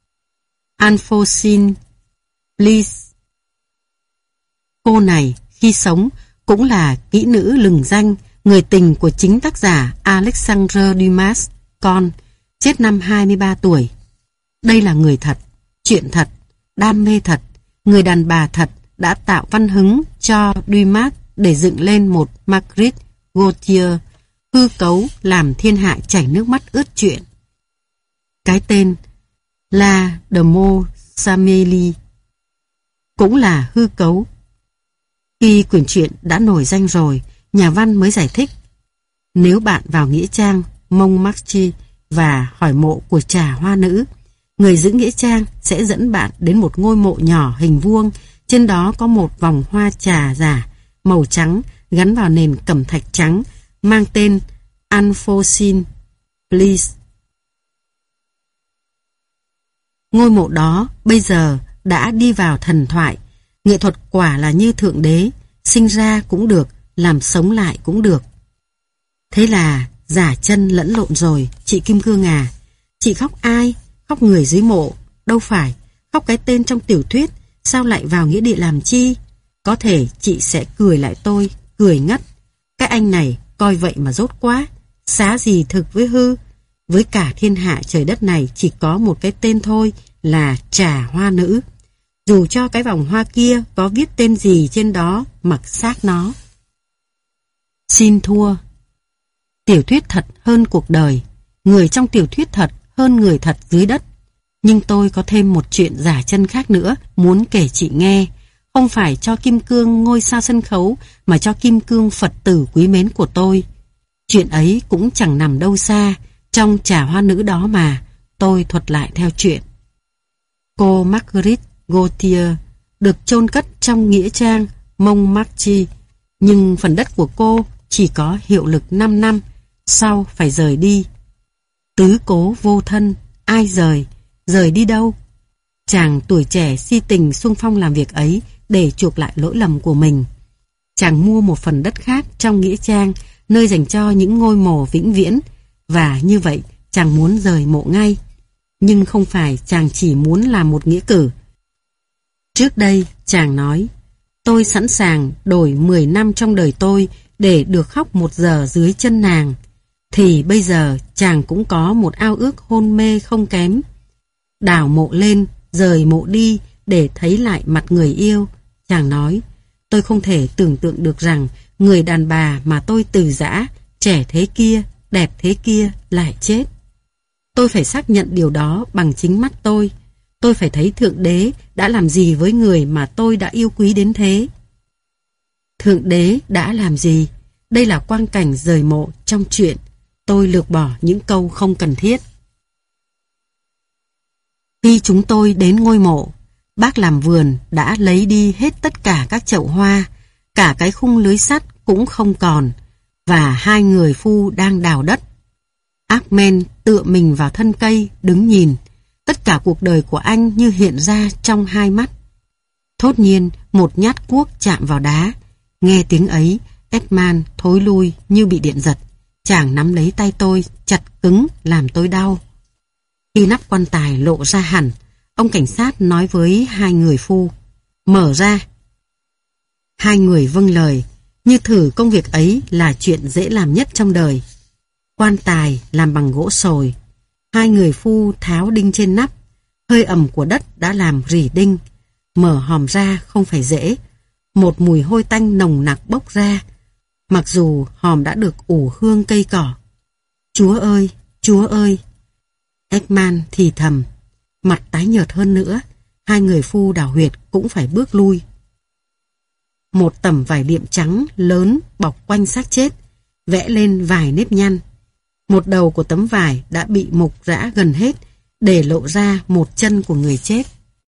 Alphonsine Bliss. Cô này khi sống cũng là kỹ nữ lừng danh, người tình của chính tác giả Alexandre Dumas, con, chết năm hai mươi ba tuổi. Đây là người thật, chuyện thật, đam mê thật, người đàn bà thật, đã tạo văn hứng cho Dumas để dựng lên một Marguerite Gautier hư cấu làm thiên hạ chảy nước mắt ướt truyện. Cái tên La de Montsameli cũng là hư cấu. Khi quyển truyện đã nổi danh rồi, nhà văn mới giải thích. Nếu bạn vào nghĩa trang Montmartre và hỏi mộ của trà hoa nữ, người giữ nghĩa trang sẽ dẫn bạn đến một ngôi mộ nhỏ hình vuông, trên đó có một vòng hoa trà giả màu trắng gắn vào nền cẩm thạch trắng mang tên Alphonsine Bliss. Ngôi mộ đó bây giờ đã đi vào thần thoại. Nghệ thuật quả là như Thượng Đế, sinh ra cũng được, làm sống lại cũng được. Thế là giả chân lẫn lộn rồi, chị Kim Cương à. Chị khóc ai? Khóc người dưới mộ? Đâu phải, khóc cái tên trong tiểu thuyết, sao lại vào nghĩa địa làm chi? Có thể chị sẽ cười lại tôi, cười ngất. Cái anh này coi vậy mà dốt quá, xá gì thực với hư. Với cả thiên hạ trời đất này chỉ có một cái tên thôi là trà hoa nữ. Dù cho cái vòng hoa kia có viết tên gì trên đó, mặc xác nó. Xin thua. Tiểu thuyết thật hơn cuộc đời, người trong tiểu thuyết thật hơn người thật dưới đất. Nhưng tôi có thêm một chuyện giả chân khác nữa muốn kể chị nghe. Không phải cho Kim Cương ngôi sao sân khấu, mà cho Kim Cương Phật tử quý mến của tôi. Chuyện ấy cũng chẳng nằm đâu xa, trong trà hoa nữ đó mà. Tôi thuật lại theo chuyện. Cô Marguerite Gautier được chôn cất trong nghĩa trang Montmartre, nhưng phần đất của cô chỉ có hiệu lực năm năm, sau phải rời đi. Tứ cố vô thân, ai rời, rời đi đâu? Chàng tuổi trẻ si tình xung phong làm việc ấy để chuộc lại lỗi lầm của mình. Chàng mua một phần đất khác trong nghĩa trang, nơi dành cho những ngôi mộ vĩnh viễn, và như vậy chàng muốn rời mộ ngay. Nhưng không phải chàng chỉ muốn làm một nghĩa cử. Trước đây chàng nói, tôi sẵn sàng đổi mười năm trong đời tôi để được khóc một giờ dưới chân nàng. Thì bây giờ chàng cũng có một ao ước hôn mê không kém. Đào mộ lên, rời mộ đi để thấy lại mặt người yêu. Chàng nói, tôi không thể tưởng tượng được rằng người đàn bà mà tôi từ giã, trẻ thế kia, đẹp thế kia lại chết. Tôi phải xác nhận điều đó bằng chính mắt tôi. Tôi phải thấy Thượng Đế đã làm gì với người mà tôi đã yêu quý đến thế. Thượng Đế đã làm gì? Đây là quang cảnh rời mộ trong chuyện. Tôi lược bỏ những câu không cần thiết. Khi chúng tôi đến ngôi mộ, bác làm vườn đã lấy đi hết tất cả các chậu hoa, cả cái khung lưới sắt cũng không còn, và hai người phu đang đào đất. Ahmed tựa mình vào thân cây, đứng nhìn. Tất cả cuộc đời của anh như hiện ra trong hai mắt. Thốt nhiên, một nhát cuốc chạm vào đá. Nghe tiếng ấy, Edman thối lui như bị điện giật. Chàng nắm lấy tay tôi, chặt cứng, làm tôi đau. Khi nắp quan tài lộ ra hẳn, ông cảnh sát nói với hai người phu, mở ra. Hai người vâng lời, như thử công việc ấy là chuyện dễ làm nhất trong đời. Quan tài làm bằng gỗ sồi. Hai người phu tháo đinh trên nắp. Hơi ẩm của đất đã làm rỉ đinh. Mở hòm ra không phải dễ. Một mùi hôi tanh nồng nặc bốc ra. Mặc dù hòm đã được ủ hương cây cỏ. Chúa ơi, Chúa ơi! Ekman thì thầm. Mặt tái nhợt hơn nữa. Hai người phu đào huyệt cũng phải bước lui. Một tấm vải liệm trắng lớn bọc quanh xác chết, vẽ lên vài nếp nhăn. Một đầu của tấm vải đã bị mục rã gần hết, để lộ ra một chân của người chết.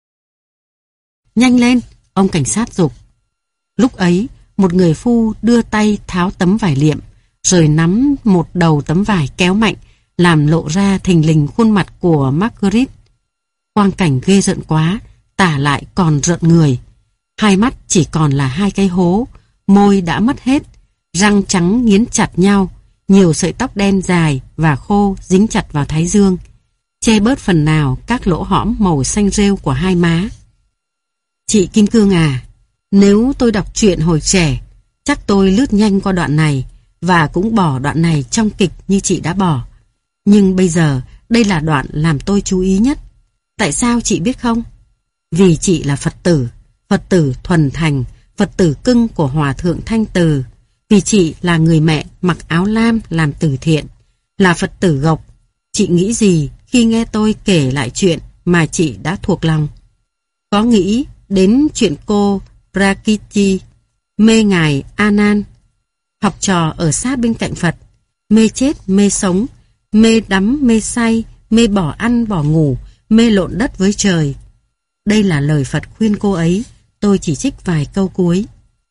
Nhanh lên, ông cảnh sát giục. Lúc ấy, một người phu đưa tay tháo tấm vải liệm, rồi nắm một đầu tấm vải kéo mạnh, làm lộ ra thình lình khuôn mặt của Marguerite. Quang cảnh ghê rợn quá, tả lại còn rợn người. Hai mắt chỉ còn là hai cái hố, môi đã mất hết, răng trắng nghiến chặt nhau, nhiều sợi tóc đen dài và khô dính chặt vào thái dương, che bớt phần nào các lỗ hõm màu xanh rêu của hai má. Chị Kim Cương à, nếu tôi đọc truyện hồi trẻ, chắc tôi lướt nhanh qua đoạn này và cũng bỏ đoạn này trong kịch như chị đã bỏ. Nhưng bây giờ đây là đoạn làm tôi chú ý nhất. Tại sao chị biết không? Vì chị là Phật tử. Phật tử thuần thành, Phật tử cưng của Hòa thượng Thanh Từ, vì chị là người mẹ mặc áo lam làm từ thiện, là Phật tử gộc. Chị nghĩ gì khi nghe tôi kể lại chuyện mà chị đã thuộc lòng? Có nghĩ đến chuyện cô Prakiti, mê ngài A Nan, học trò ở sát bên cạnh Phật, mê chết mê sống, mê đắm mê say, mê bỏ ăn bỏ ngủ, mê lộn đất với trời. Đây là lời Phật khuyên cô ấy, tôi chỉ trích vài câu cuối.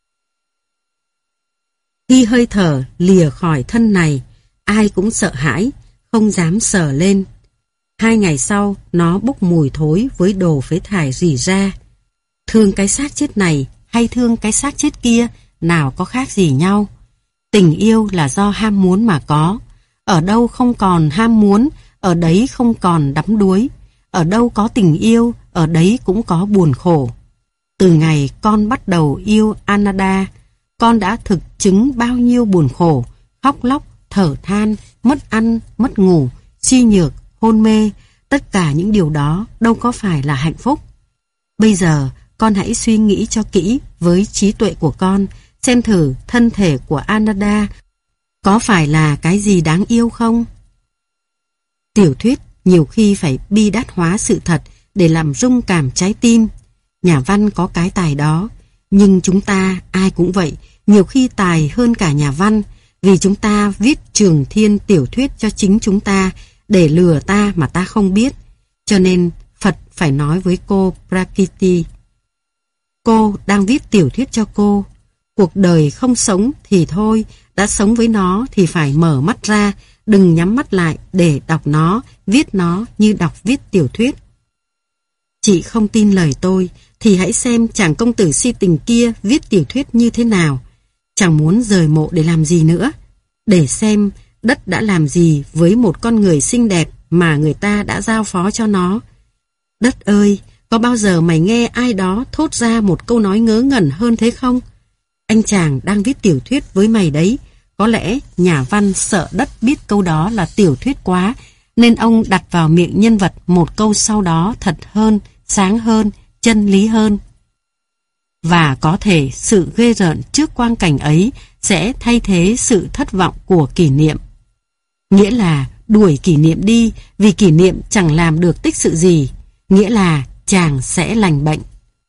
Khi hơi thở lìa khỏi thân này, ai cũng sợ hãi, không dám sờ lên. Hai ngày sau, nó bốc mùi thối với đồ phế thải rỉ ra. Thương cái xác chết này hay thương cái xác chết kia, nào có khác gì nhau. Tình yêu là do ham muốn mà có. Ở đâu không còn ham muốn, ở đấy không còn đắm đuối. Ở đâu có tình yêu, ở đấy cũng có buồn khổ. Từ ngày con bắt đầu yêu Ananda, con đã thực chứng bao nhiêu buồn khổ, khóc lóc, thở than, mất ăn, mất ngủ, suy nhược, hôn mê. Tất cả những điều đó đâu có phải là hạnh phúc. Bây giờ, con hãy suy nghĩ cho kỹ với trí tuệ của con, xem thử thân thể của Ananda có phải là cái gì đáng yêu không? Tiểu thuyết nhiều khi phải bi đát hóa sự thật để làm rung cảm trái tim. Nhà văn có cái tài đó, nhưng chúng ta ai cũng vậy, nhiều khi tài hơn cả nhà văn, vì chúng ta viết trường thiên tiểu thuyết cho chính chúng ta để lừa ta mà ta không biết. Cho nên Phật phải nói với cô Prakiti, cô đang viết tiểu thuyết cho cô. Cuộc đời không sống thì thôi, đã sống với nó thì phải mở mắt ra, đừng nhắm mắt lại để đọc nó, viết nó như đọc viết tiểu thuyết. Chị không tin lời tôi thì hãy xem chàng công tử si tình kia viết tiểu thuyết như thế nào. Chàng muốn rời mộ để làm gì nữa? Để xem đất đã làm gì với một con người xinh đẹp mà người ta đã giao phó cho nó. Đất ơi, có bao giờ mày nghe ai đó thốt ra một câu nói ngớ ngẩn hơn thế không? Anh chàng đang viết tiểu thuyết với mày đấy. Có lẽ nhà văn sợ đất biết câu đó là tiểu thuyết quá, nên ông đặt vào miệng nhân vật một câu sau đó thật hơn, sáng hơn, chân lý hơn. Và có thể sự ghê rợn trước quang cảnh ấy sẽ thay thế sự thất vọng của kỷ niệm. Nghĩa là đuổi kỷ niệm đi, vì kỷ niệm chẳng làm được tích sự gì. Nghĩa là chàng sẽ lành bệnh.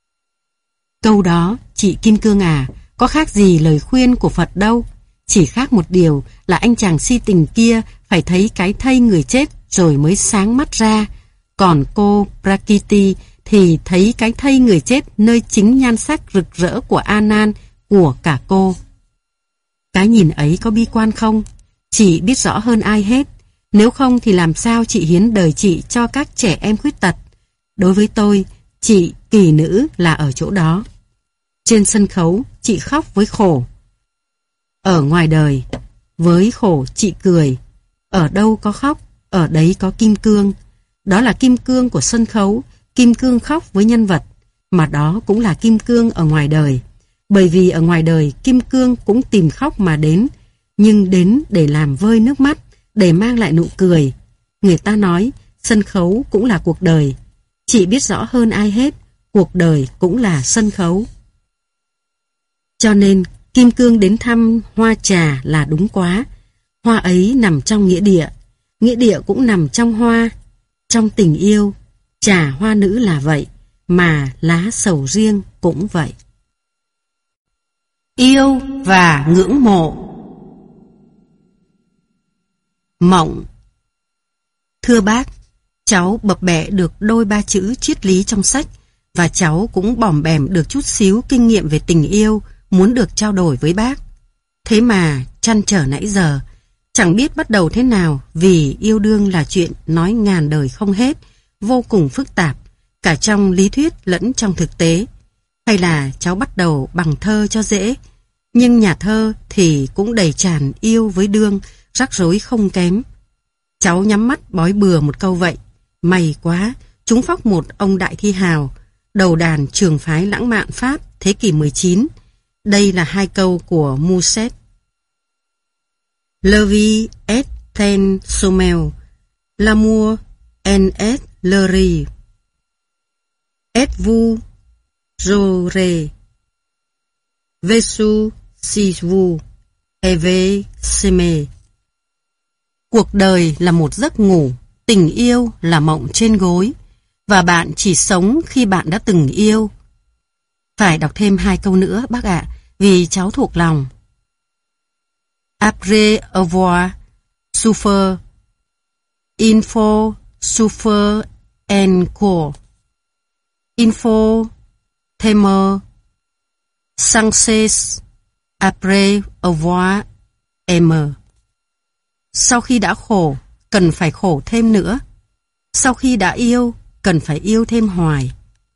Câu đó, chị Kim Cương à, có khác gì lời khuyên của Phật đâu. Chỉ khác một điều là anh chàng si tình kia phải thấy cái thây người chết rồi mới sáng mắt ra. Còn cô Prakiti thì thấy cái thây người chết nơi chính nhan sắc rực rỡ của A Nan, của cả cô. Cái nhìn ấy có bi quan không? Chị biết rõ hơn ai hết. Nếu không thì làm sao chị hiến đời chị cho các trẻ em khuyết tật? Đối với tôi, chị kỳ nữ là ở chỗ đó. Trên sân khấu, chị khóc với khổ. Ở ngoài đời, với khổ chị cười. Ở đâu có khóc, ở đấy có kim cương. Đó là kim cương của sân khấu, kim cương khóc với nhân vật, mà đó cũng là kim cương ở ngoài đời. Bởi vì ở ngoài đời, kim cương cũng tìm khóc mà đến, nhưng đến để làm vơi nước mắt, để mang lại nụ cười. Người ta nói, sân khấu cũng là cuộc đời. Chị biết rõ hơn ai hết, cuộc đời cũng là sân khấu. Cho nên, kim cương đến thăm hoa trà là đúng quá. Hoa ấy nằm trong nghĩa địa, nghĩa địa cũng nằm trong hoa. Trong tình yêu, trà hoa nữ là vậy, mà lá sầu riêng cũng vậy. Yêu và ngưỡng mộ. Mộng. Thưa bác, cháu bập bẹ được đôi ba chữ triết lý trong sách, và cháu cũng bỏm bẻm được chút xíu kinh nghiệm về tình yêu, muốn được trao đổi với bác. Thế mà trăn trở nãy giờ, chẳng biết bắt đầu thế nào, vì yêu đương là chuyện nói ngàn đời không hết, vô cùng phức tạp, cả trong lý thuyết lẫn trong thực tế. Hay là cháu bắt đầu bằng thơ cho dễ, nhưng nhà thơ thì cũng đầy tràn yêu với đương, rắc rối không kém. Cháu nhắm mắt bói bừa một câu vậy. May quá, trúng phóc một ông đại thi hào, đầu đàn trường phái lãng mạn Pháp thế kỷ mười chín. Đây là hai câu của Musset. La vie est un sommeil, l'amour en est le rêve. Êtes-vous J'aurais vécu si vous avez aimé. Cuộc đời là một giấc ngủ, tình yêu là mộng trên gối, và bạn chỉ sống khi bạn đã từng yêu. Phải đọc thêm hai câu nữa bác ạ, vì cháu thuộc lòng. Après avoir souffert, il faut souffrir encore. Il faut t'aimer sans cesse après avoir aimé. Sau khi đã khổ, cần phải khổ thêm nữa. Sau khi đã yêu, cần phải yêu thêm hoài.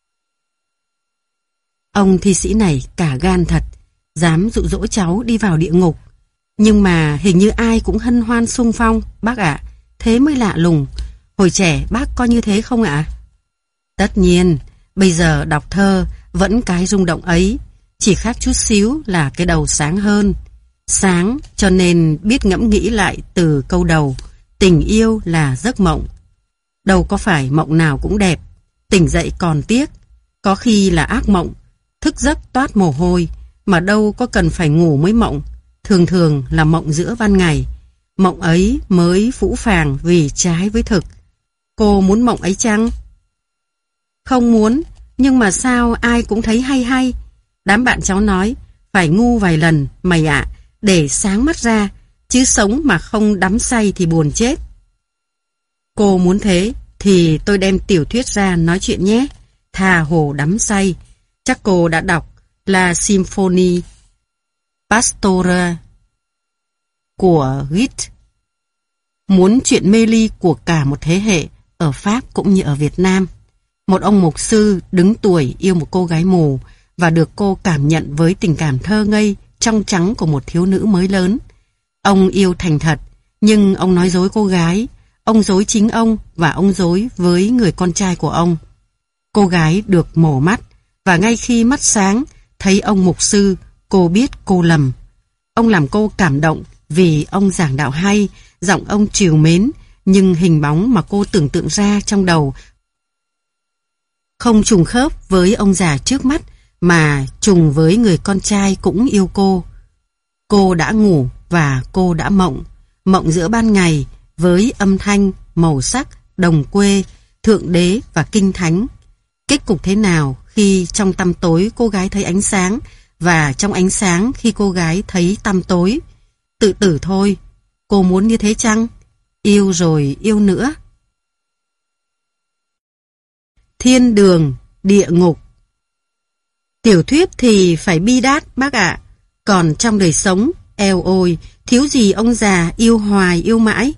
Ông thi sĩ này cả gan thật, dám dụ dỗ cháu đi vào địa ngục. Nhưng mà hình như ai cũng hân hoan xung phong, bác ạ. Thế mới lạ lùng. Hồi trẻ bác có như thế không ạ? Tất nhiên, bây giờ đọc thơ vẫn cái rung động ấy, chỉ khác chút xíu là cái đầu sáng hơn. Sáng cho nên biết ngẫm nghĩ lại từ câu đầu, tình yêu là giấc mộng. Đâu có phải mộng nào cũng đẹp, tỉnh dậy còn tiếc. Có khi là ác mộng, thức giấc toát mồ hôi, mà đâu có cần phải ngủ mới mộng. Thường thường là mộng giữa ban ngày. Mộng ấy mới phũ phàng vì trái với thực. Cô muốn mộng ấy chăng? Không muốn, nhưng mà sao ai cũng thấy hay hay. Đám bạn cháu nói, phải ngu vài lần, mày ạ, để sáng mắt ra, chứ sống mà không đắm say thì buồn chết. Cô muốn thế, thì tôi đem tiểu thuyết ra nói chuyện nhé. Tha hồ đắm say. Chắc cô đã đọc La Symphonie Pastorale của Goethe. Muốn chuyện mê ly của cả một thế hệ, ở Pháp cũng như ở Việt Nam. Một ông mục sư đứng tuổi yêu một cô gái mù và được cô cảm nhận với tình cảm thơ ngây, trong trắng của một thiếu nữ mới lớn. Ông yêu thành thật, nhưng ông nói dối cô gái. Ông dối chính ông và ông dối với người con trai của ông. Cô gái được mổ mắt, và ngay khi mắt sáng, thấy ông mục sư, cô biết cô lầm. Ông làm cô cảm động vì ông giảng đạo hay, giọng ông trìu mến, nhưng hình bóng mà cô tưởng tượng ra trong đầu không trùng khớp với ông già trước mắt, mà trùng với người con trai cũng yêu cô. Cô đã ngủ và cô đã mộng, mộng giữa ban ngày với âm thanh, màu sắc, đồng quê, thượng đế và kinh thánh. Kết cục thế nào khi trong tăm tối cô gái thấy ánh sáng, và trong ánh sáng khi cô gái thấy tăm tối? Tự tử thôi. Cô muốn như thế chăng? Yêu rồi yêu nữa. Thiên đường, địa ngục. Tiểu thuyết thì phải bi đát bác ạ. Còn trong đời sống, eo ôi, thiếu gì ông già yêu hoài yêu mãi.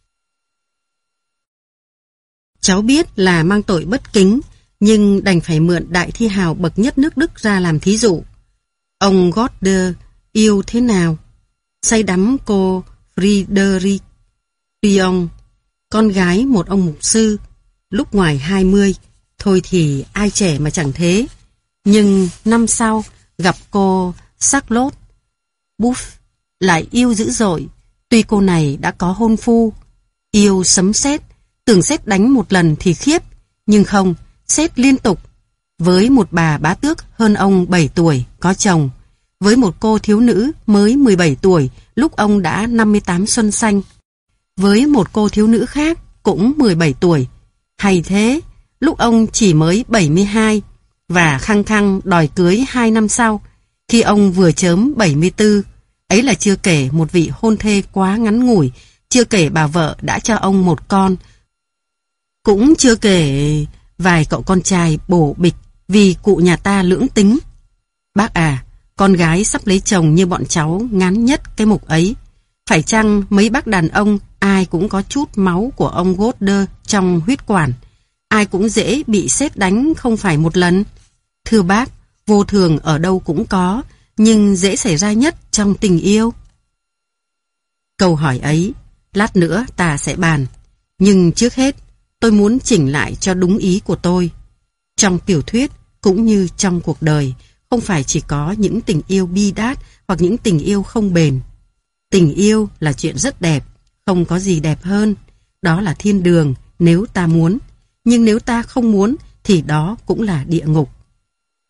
Cháu biết là mang tội bất kính, nhưng đành phải mượn đại thi hào bậc nhất nước Đức ra làm thí dụ. Ông Goethe yêu thế nào? Say đắm cô Friederike Trion, con gái một ông mục sư, lúc ngoài hai mươi. Thôi thì ai trẻ mà chẳng thế. Nhưng năm sau gặp cô Charlotte Buff lại yêu dữ dội. Tuy cô này đã có hôn phu. Yêu sấm sét, tưởng sét đánh một lần thì khiếp, nhưng không, sét liên tục. Với một bà bá tước hơn ông bảy tuổi, có chồng. Với một cô thiếu nữ mới mười bảy tuổi, lúc ông đã năm mươi tám xuân xanh. Với một cô thiếu nữ khác cũng mười bảy tuổi. Hay thế, lúc ông chỉ mới bảy mươi hai, và khăng khăng đòi cưới hai năm sau, khi ông vừa chớm bảy mươi tư. Ấy là chưa kể một vị hôn thê quá ngắn ngủi, chưa kể bà vợ đã cho ông một con, cũng chưa kể vài cậu con trai bổ bịch vì cụ nhà ta lưỡng tính. Bác à, con gái sắp lấy chồng như bọn cháu ngán nhất cái mục ấy. Phải chăng mấy bác đàn ông ai cũng có chút máu của ông Goethe trong huyết quản, ai cũng dễ bị sét đánh không phải một lần? Thưa bác, vô thường ở đâu cũng có, nhưng dễ xảy ra nhất trong tình yêu. Câu hỏi ấy, lát nữa ta sẽ bàn. Nhưng trước hết, tôi muốn chỉnh lại cho đúng ý của tôi. Trong tiểu thuyết, cũng như trong cuộc đời, không phải chỉ có những tình yêu bi đát hoặc những tình yêu không bền. Tình yêu là chuyện rất đẹp, không có gì đẹp hơn. Đó là thiên đường nếu ta muốn. Nhưng nếu ta không muốn thì đó cũng là địa ngục.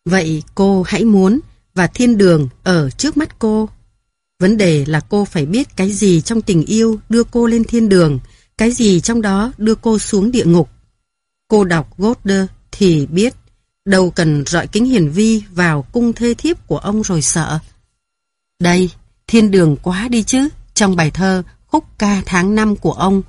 Vậy cô hãy muốn, và thiên đường ở trước mắt cô. Vấn đề là cô phải biết cái gì trong tình yêu đưa cô lên thiên đường, cái gì trong đó đưa cô xuống địa ngục. Cô đọc Goethe thì biết, đâu cần rọi kính hiển vi vào cung thê thiếp của ông rồi sợ. Đây, thiên đường quá đi chứ, trong bài thơ Khúc ca tháng năm của ông.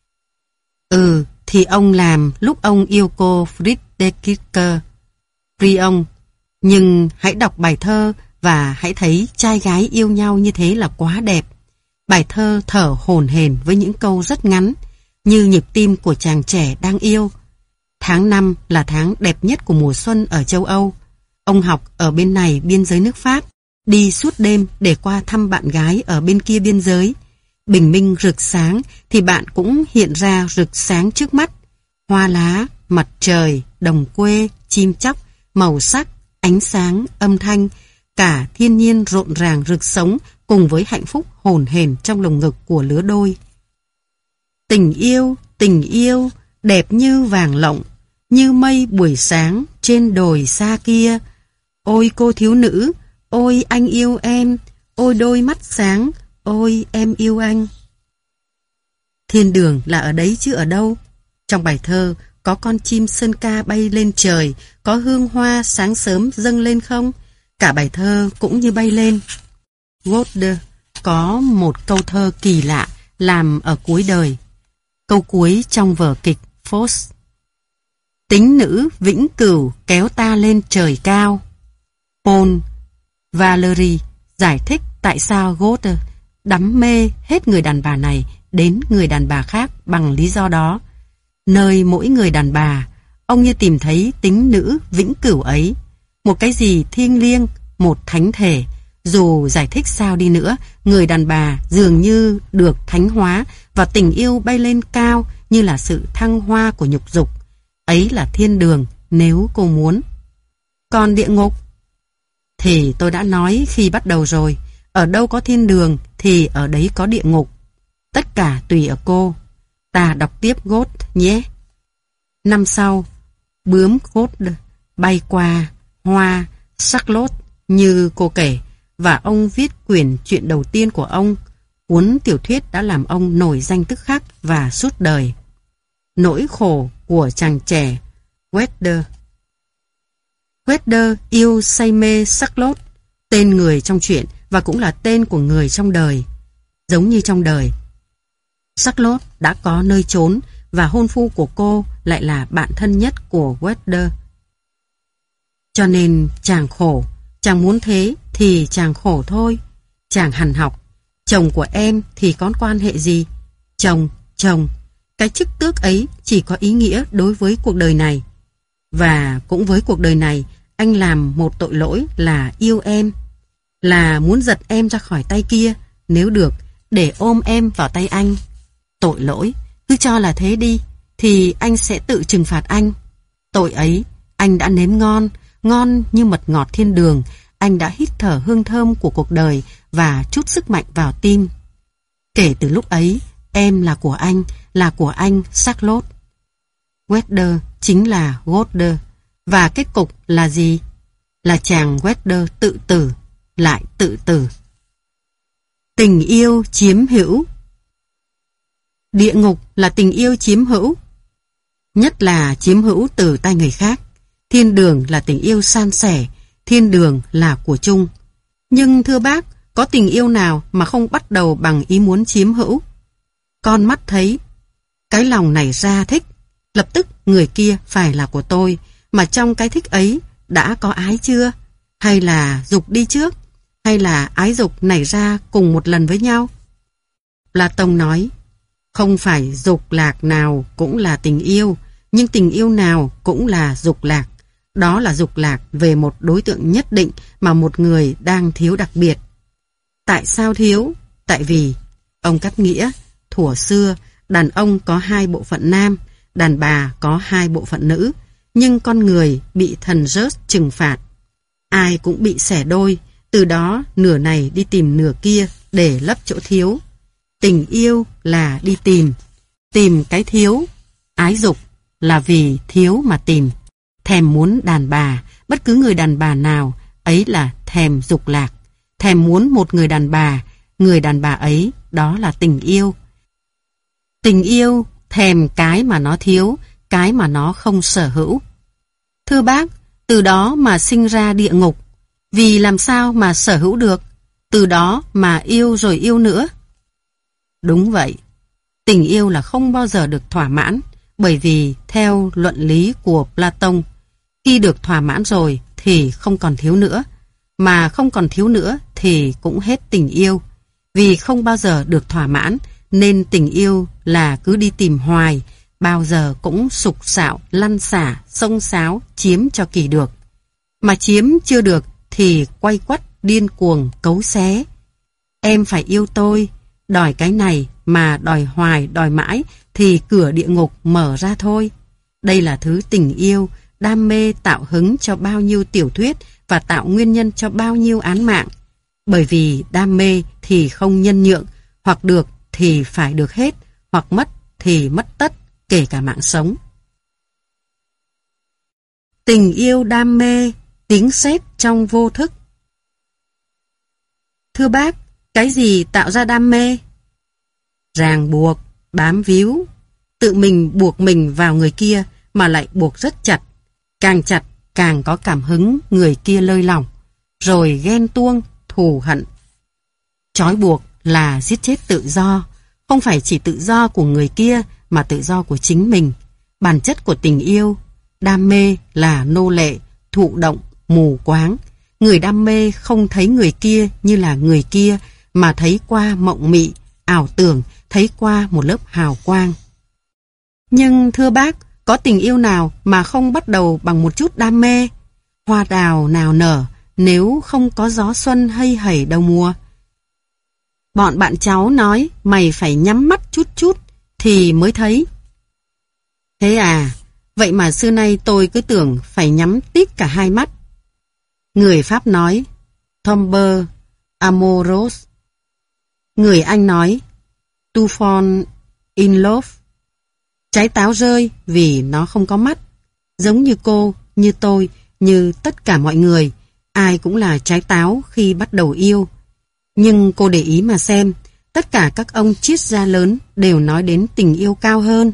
Ừ, thì ông làm lúc ông yêu cô Friederike Brion. Nhưng hãy đọc bài thơ và hãy thấy trai gái yêu nhau như thế là quá đẹp. Bài thơ thở hổn hển với những câu rất ngắn, như nhịp tim của chàng trẻ đang yêu. Tháng năm là tháng đẹp nhất của mùa xuân ở châu Âu. Ông học ở bên này biên giới nước Pháp, đi suốt đêm để qua thăm bạn gái ở bên kia biên giới. Bình minh rực sáng thì bạn cũng hiện ra rực sáng trước mắt. Hoa lá, mặt trời, đồng quê, chim chóc, màu sắc, ánh sáng, âm thanh, cả thiên nhiên rộn ràng rực sống cùng với hạnh phúc hồn hển trong lồng ngực của lứa đôi. Tình yêu, tình yêu, đẹp như vàng lộng, như mây buổi sáng trên đồi xa kia. Ôi cô thiếu nữ, ôi anh yêu em, ôi đôi mắt sáng, ôi em yêu anh. Thiên đường là ở đấy chứ ở đâu. Trong bài thơ có con chim sơn ca bay lên trời, có hương hoa sáng sớm dâng lên không? Cả bài thơ cũng như bay lên. Goethe có một câu thơ kỳ lạ làm ở cuối đời. Câu cuối trong vở kịch Faust. Tính nữ vĩnh cửu kéo ta lên trời cao. Paul Valéry giải thích tại sao Goethe đắm mê hết người đàn bà này đến người đàn bà khác bằng lý do đó. Nơi mỗi người đàn bà, ông như tìm thấy tính nữ vĩnh cửu ấy, một cái gì thiêng liêng, một thánh thể. Dù giải thích sao đi nữa, người đàn bà dường như được thánh hóa và tình yêu bay lên cao như là sự thăng hoa của nhục dục. Ấy là thiên đường nếu cô muốn. Còn địa ngục? Thì tôi đã nói khi bắt đầu rồi, ở đâu có thiên đường thì ở đấy có địa ngục. Tất cả tùy ở cô. Ta đọc tiếp Goethe nhé. Năm sau, bướm Goethe bay qua hoa Charlotte như cô kể, và ông viết quyển truyện đầu tiên của ông. Cuốn tiểu thuyết đã làm ông nổi danh tức khắc và suốt đời. Nỗi khổ của chàng trẻ Goethe. Goethe yêu say mê Charlotte, tên người trong truyện và cũng là tên của người trong đời. Giống như trong đời, Charlotte đã có nơi trốn và hôn phu của cô lại là bạn thân nhất của Goethe. Cho nên chàng khổ, chàng muốn thế thì chàng khổ thôi. Chàng hằn học, chồng của em thì có quan hệ gì? Chồng, chồng, cái chức tước ấy chỉ có ý nghĩa đối với cuộc đời này. Và cũng với cuộc đời này, anh làm một tội lỗi là yêu em, là muốn giật em ra khỏi tay kia, nếu được, để ôm em vào tay anh. Tội lỗi, cứ cho là thế đi, thì anh sẽ tự trừng phạt anh. Tội ấy, anh đã nếm ngon, ngon như mật ngọt thiên đường. Anh đã hít thở hương thơm của cuộc đời và chút sức mạnh vào tim. Kể từ lúc ấy, em là của anh, là của anh Charlotte. Goethe chính là Goethe. Và kết cục là gì? Là chàng Goethe tự tử, lại tự tử. Tình yêu chiếm hữu. Địa ngục là tình yêu chiếm hữu, nhất là chiếm hữu từ tay người khác. Thiên đường là tình yêu san sẻ, thiên đường là của chung. Nhưng thưa bác, có tình yêu nào mà không bắt đầu bằng ý muốn chiếm hữu? Con mắt thấy, cái lòng này ra thích, lập tức người kia phải là của tôi, mà trong cái thích ấy đã có ái chưa? Hay là dục đi trước? Hay là ái dục nảy ra cùng một lần với nhau? Platon nói, không phải dục lạc nào cũng là tình yêu, nhưng tình yêu nào cũng là dục lạc. Đó là dục lạc về một đối tượng nhất định mà một người đang thiếu đặc biệt. Tại sao thiếu? Tại vì, ông cắt nghĩa, thuở xưa, đàn ông có hai bộ phận nam, đàn bà có hai bộ phận nữ, nhưng con người bị thần rớt trừng phạt. Ai cũng bị xẻ đôi, từ đó nửa này đi tìm nửa kia để lấp chỗ thiếu. Tình yêu là đi tìm, tìm cái thiếu. Ái dục là vì thiếu mà tìm. thèm muốn đàn bà, bất cứ người đàn bà nào, ấy là thèm dục lạc. Thèm muốn một người đàn bà, người đàn bà ấy, đó là tình yêu. Tình yêu thèm cái mà nó thiếu, cái mà nó không sở hữu. Thưa bác, từ đó mà sinh ra địa ngục. Vì làm sao mà sở hữu được? Từ đó mà yêu rồi yêu nữa. Đúng vậy. Tình yêu là không bao giờ được thỏa mãn, bởi vì theo luận lý của Platon, khi được thỏa mãn rồi thì không còn thiếu nữa, mà không còn thiếu nữa thì cũng hết tình yêu. Vì không bao giờ được thỏa mãn nên tình yêu là cứ đi tìm hoài, bao giờ cũng sục sạo, lăn xả, xông xáo, chiếm cho kỳ được. Mà chiếm chưa được thì quay quắt, điên cuồng, cấu xé. Em phải yêu tôi, đòi cái này mà đòi hoài, đòi mãi thì cửa địa ngục mở ra thôi. Đây là thứ tình yêu, đam mê tạo hứng cho bao nhiêu tiểu thuyết và tạo nguyên nhân cho bao nhiêu án mạng. Bởi vì đam mê thì không nhân nhượng, hoặc được thì phải được hết, hoặc mất thì mất tất, kể cả mạng sống. Tình yêu đam mê, tiếng sét trong vô thức. Thưa bác, cái gì tạo ra đam mê? Ràng buộc, bám víu, tự mình buộc mình vào người kia mà lại buộc rất chặt. Càng chặt, càng có cảm hứng người kia lơi lỏng, rồi ghen tuông, thù hận. Trói buộc là giết chết tự do, không phải chỉ tự do của người kia mà tự do của chính mình. Bản chất của tình yêu, đam mê là nô lệ, thụ động, mù quáng. Người đam mê không thấy người kia như là người kia, mà thấy qua mộng mị, ảo tưởng, thấy qua một lớp hào quang. Nhưng thưa bác, có tình yêu nào mà không bắt đầu bằng một chút đam mê? Hoa đào nào nở nếu không có gió xuân hay hẩy đầu mùa? Bọn bạn cháu nói mày phải nhắm mắt chút chút thì mới thấy. Thế à, vậy mà xưa nay tôi cứ tưởng phải nhắm tít cả hai mắt. Người Pháp nói tomber amoros. Người Anh nói to fall in love. Trái táo rơi vì nó không có mắt. Giống như cô, như tôi, như tất cả mọi người, ai cũng là trái táo khi bắt đầu yêu. Nhưng cô để ý mà xem, tất cả các ông triết gia lớn đều nói đến tình yêu cao hơn.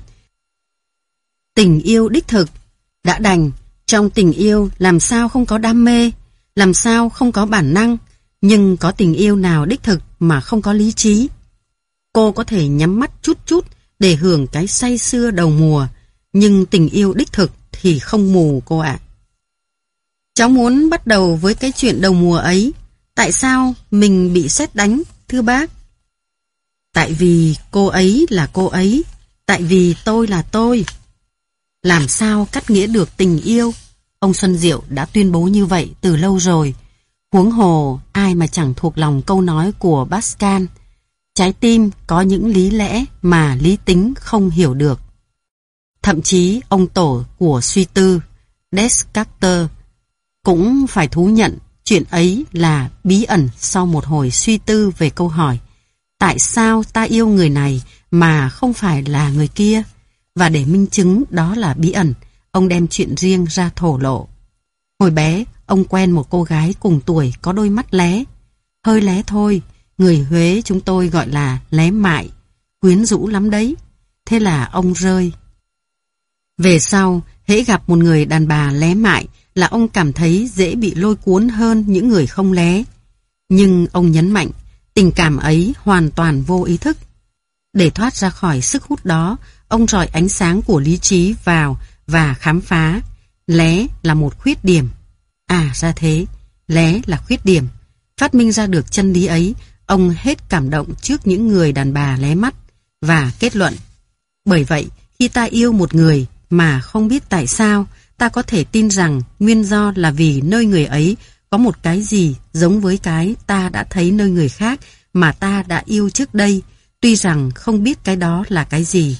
Tình yêu đích thực. Đã đành, trong tình yêu làm sao không có đam mê, làm sao không có bản năng, nhưng có tình yêu nào đích thực mà không có lý trí. Cô có thể nhắm mắt chút chút để hưởng cái say sưa đầu mùa, nhưng tình yêu đích thực thì không mù cô ạ. Cháu muốn bắt đầu với cái chuyện đầu mùa ấy. Tại sao mình bị sét đánh, thưa bác? Tại vì cô ấy là cô ấy, tại vì tôi là tôi. Làm sao cắt nghĩa được tình yêu? Ông Xuân Diệu đã tuyên bố như vậy từ lâu rồi. Huống hồ, ai mà chẳng thuộc lòng câu nói của Pascal. Trái tim có những lý lẽ mà lý tính không hiểu được. Thậm chí ông tổ của suy tư, Descartes, cũng phải thú nhận chuyện ấy là bí ẩn sau một hồi suy tư về câu hỏi tại sao ta yêu người này mà không phải là người kia? Và để minh chứng đó là bí ẩn, ông đem chuyện riêng ra thổ lộ. Hồi bé, ông quen một cô gái cùng tuổi có đôi mắt lé. Hơi lé thôi, người Huế chúng tôi gọi là lé mại, quyến rũ lắm đấy. Thế là ông rơi. Về sau, hễ gặp một người đàn bà lé mại là ông cảm thấy dễ bị lôi cuốn hơn những người không lé. Nhưng ông nhấn mạnh, tình cảm ấy hoàn toàn vô ý thức. Để thoát ra khỏi sức hút đó, ông rọi ánh sáng của lý trí vào và khám phá. Lé là một khuyết điểm. À ra thế, lé là khuyết điểm. Phát minh ra được chân lý ấy, ông hết cảm động trước những người đàn bà lé mắt và kết luận. Bởi vậy, khi ta yêu một người mà không biết tại sao, ta có thể tin rằng nguyên do là vì nơi người ấy có một cái gì giống với cái ta đã thấy nơi người khác mà ta đã yêu trước đây, tuy rằng không biết cái đó là cái gì.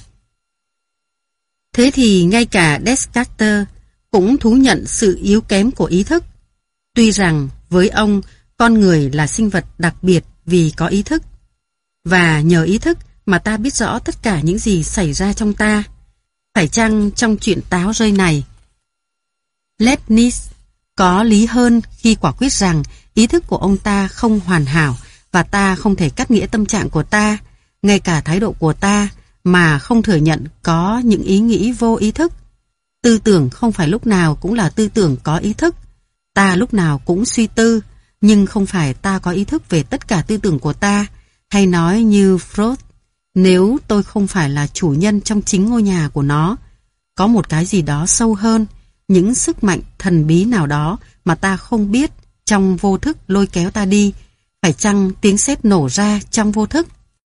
Thế thì ngay cả Descartes cũng thú nhận sự yếu kém của ý thức. Tuy rằng với ông, con người là sinh vật đặc biệt vì có ý thức. Và nhờ ý thức mà ta biết rõ tất cả những gì xảy ra trong ta. Phải chăng trong chuyện táo rơi này, Leibniz có lý hơn khi quả quyết rằng ý thức của ông ta không hoàn hảo và ta không thể cắt nghĩa tâm trạng của ta, ngay cả thái độ của ta, mà không thừa nhận có những ý nghĩ vô ý thức. Tư tưởng không phải lúc nào cũng là tư tưởng có ý thức. Ta lúc nào cũng suy tư, nhưng không phải ta có ý thức về tất cả tư tưởng của ta. Hay nói như Freud, nếu tôi không phải là chủ nhân trong chính ngôi nhà của nó, có một cái gì đó sâu hơn, những sức mạnh thần bí nào đó mà ta không biết trong vô thức lôi kéo ta đi. Phải chăng tiếng sét nổ ra trong vô thức?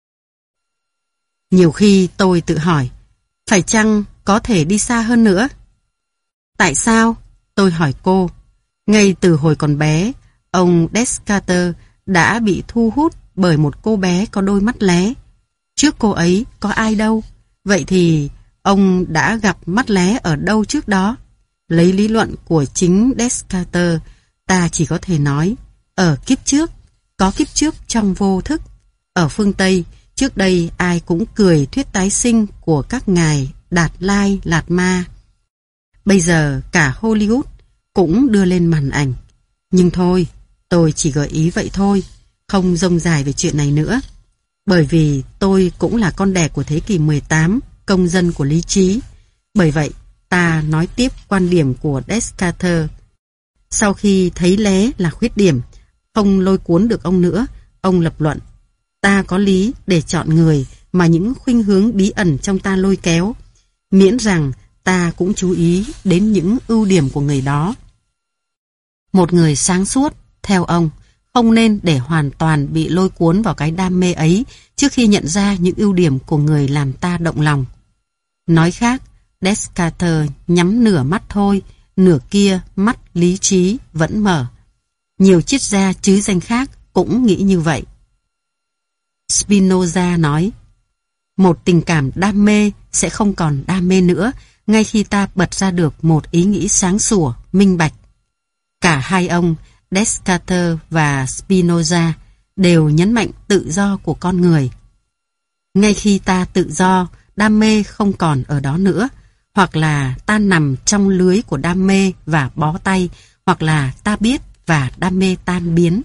Nhiều khi tôi tự hỏi, phải chăng có thể đi xa hơn nữa? Tại sao? Tôi hỏi cô. Ngay từ hồi còn bé, ông Descartes đã bị thu hút bởi một cô bé có đôi mắt lé. Trước cô ấy có ai đâu? Vậy thì ông đã gặp mắt lé ở đâu trước đó? Lấy lý luận của chính Descartes, ta chỉ có thể nói, ở kiếp trước, có kiếp trước trong vô thức. Ở phương Tây, trước đây ai cũng cười thuyết tái sinh của các ngài Đạt Lai Lạt Ma. Bây giờ cả Hollywood cũng đưa lên màn ảnh. Nhưng thôi, tôi chỉ gợi ý vậy thôi, không rông dài về chuyện này nữa. Bởi vì tôi cũng là con đẻ của thế kỷ mười tám, công dân của lý trí. Bởi vậy, ta nói tiếp quan điểm của Descartes. Sau khi thấy lé là khuyết điểm, không lôi cuốn được ông nữa, ông lập luận, ta có lý để chọn người mà những khuynh hướng bí ẩn trong ta lôi kéo, miễn rằng ta cũng chú ý đến những ưu điểm của người đó. Một người sáng suốt, theo ông, không nên để hoàn toàn bị lôi cuốn vào cái đam mê ấy trước khi nhận ra những ưu điểm của người làm ta động lòng. Nói khác, Descartes nhắm nửa mắt thôi, nửa kia mắt lý trí vẫn mở. Nhiều triết gia chứ danh khác cũng nghĩ như vậy. Spinoza nói, một tình cảm đam mê sẽ không còn đam mê nữa ngay khi ta bật ra được một ý nghĩ sáng sủa, minh bạch. Cả hai ông, Descartes và Spinoza, đều nhấn mạnh tự do của con người. Ngay khi ta tự do, đam mê không còn ở đó nữa, hoặc là ta nằm trong lưới của đam mê và bó tay, hoặc là ta biết và đam mê tan biến.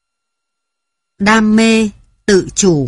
Đam mê tự chủ.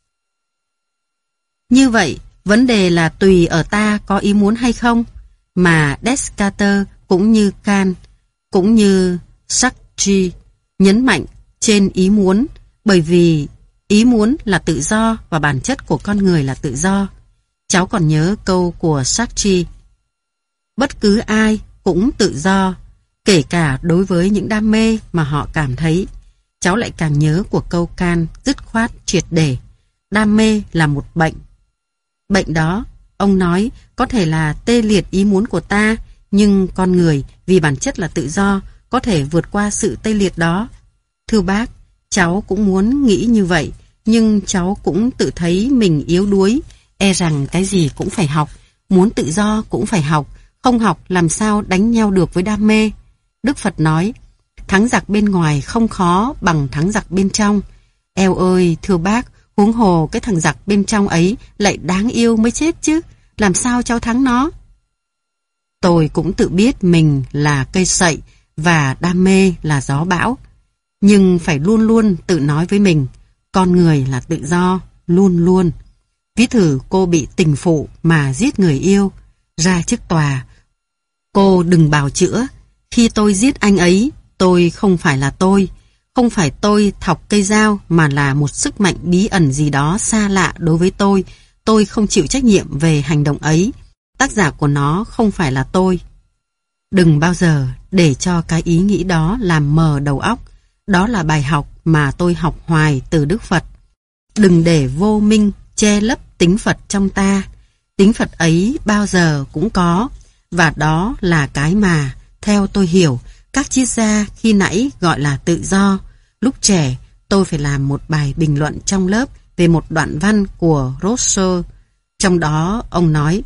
Như vậy, vấn đề là tùy ở ta có ý muốn hay không, mà Descartes cũng như Kant, cũng như Sartre nhấn mạnh trên ý muốn, bởi vì ý muốn là tự do và bản chất của con người là tự do. Cháu còn nhớ câu của Sartre, bất cứ ai cũng tự do, kể cả đối với những đam mê mà họ cảm thấy. Cháu lại càng nhớ của câu Kant dứt khoát triệt để, đam mê là một bệnh. Bệnh đó, ông nói, có thể là tê liệt ý muốn của ta, nhưng con người vì bản chất là tự do, có thể vượt qua sự tê liệt đó. Thưa bác, cháu cũng muốn nghĩ như vậy, nhưng cháu cũng tự thấy mình yếu đuối, e rằng cái gì cũng phải học, muốn tự do cũng phải học, không học làm sao đánh nhau được với đam mê. Đức Phật nói, thắng giặc bên ngoài không khó bằng thắng giặc bên trong. Eo ơi, thưa bác, huống hồ cái thằng giặc bên trong ấy lại đáng yêu mới chết chứ, làm sao cháu thắng nó? Tôi cũng tự biết mình là cây sậy và đam mê là gió bão, nhưng phải luôn luôn tự nói với mình, con người là tự do, luôn luôn. Ví thử cô bị tình phụ mà giết người yêu, ra trước tòa, cô đừng bào chữa, khi tôi giết anh ấy, tôi không phải là tôi, không phải tôi thọc cây dao mà là một sức mạnh bí ẩn gì đó xa lạ đối với tôi, tôi không chịu trách nhiệm về hành động ấy, tác giả của nó không phải là tôi. Đừng bao giờ để cho cái ý nghĩ đó làm mờ đầu óc, đó là bài học mà tôi học hoài từ Đức Phật. Đừng để vô minh che lấp tính Phật trong ta, tính Phật ấy bao giờ cũng có, và đó là cái mà, theo tôi hiểu, các triết gia khi nãy gọi là tự do. Lúc trẻ, tôi phải làm một bài bình luận trong lớp về một đoạn văn của Rousseau. Trong đó, ông nói,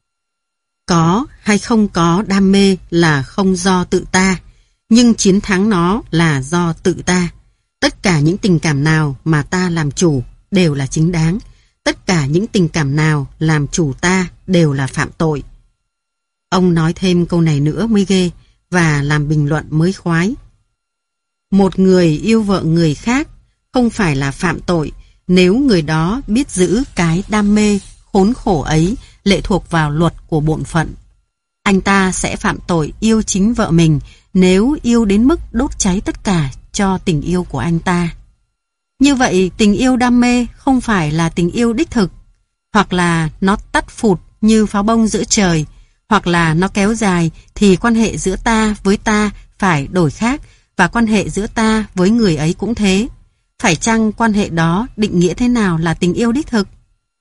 có hay không có đam mê là không do tự ta, nhưng chiến thắng nó là do tự ta. Tất cả những tình cảm nào mà ta làm chủ đều là chính đáng. Tất cả những tình cảm nào làm chủ ta đều là phạm tội. Ông nói thêm câu này nữa mới ghê, và và làm bình luận mới khoái. Một người yêu vợ người khác không phải là phạm tội nếu người đó biết giữ cái đam mê khốn khổ ấy lệ thuộc vào luật của bổn phận. Anh ta sẽ phạm tội yêu chính vợ mình nếu yêu đến mức đốt cháy tất cả cho tình yêu của anh ta. Như vậy, tình yêu đam mê không phải là tình yêu đích thực, hoặc là nó tắt phụt như pháo bông giữa trời, hoặc là nó kéo dài thì quan hệ giữa ta với ta phải đổi khác, và quan hệ giữa ta với người ấy cũng thế. Phải chăng quan hệ đó định nghĩa thế nào là tình yêu đích thực?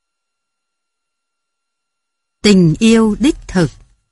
Tình yêu đích thực.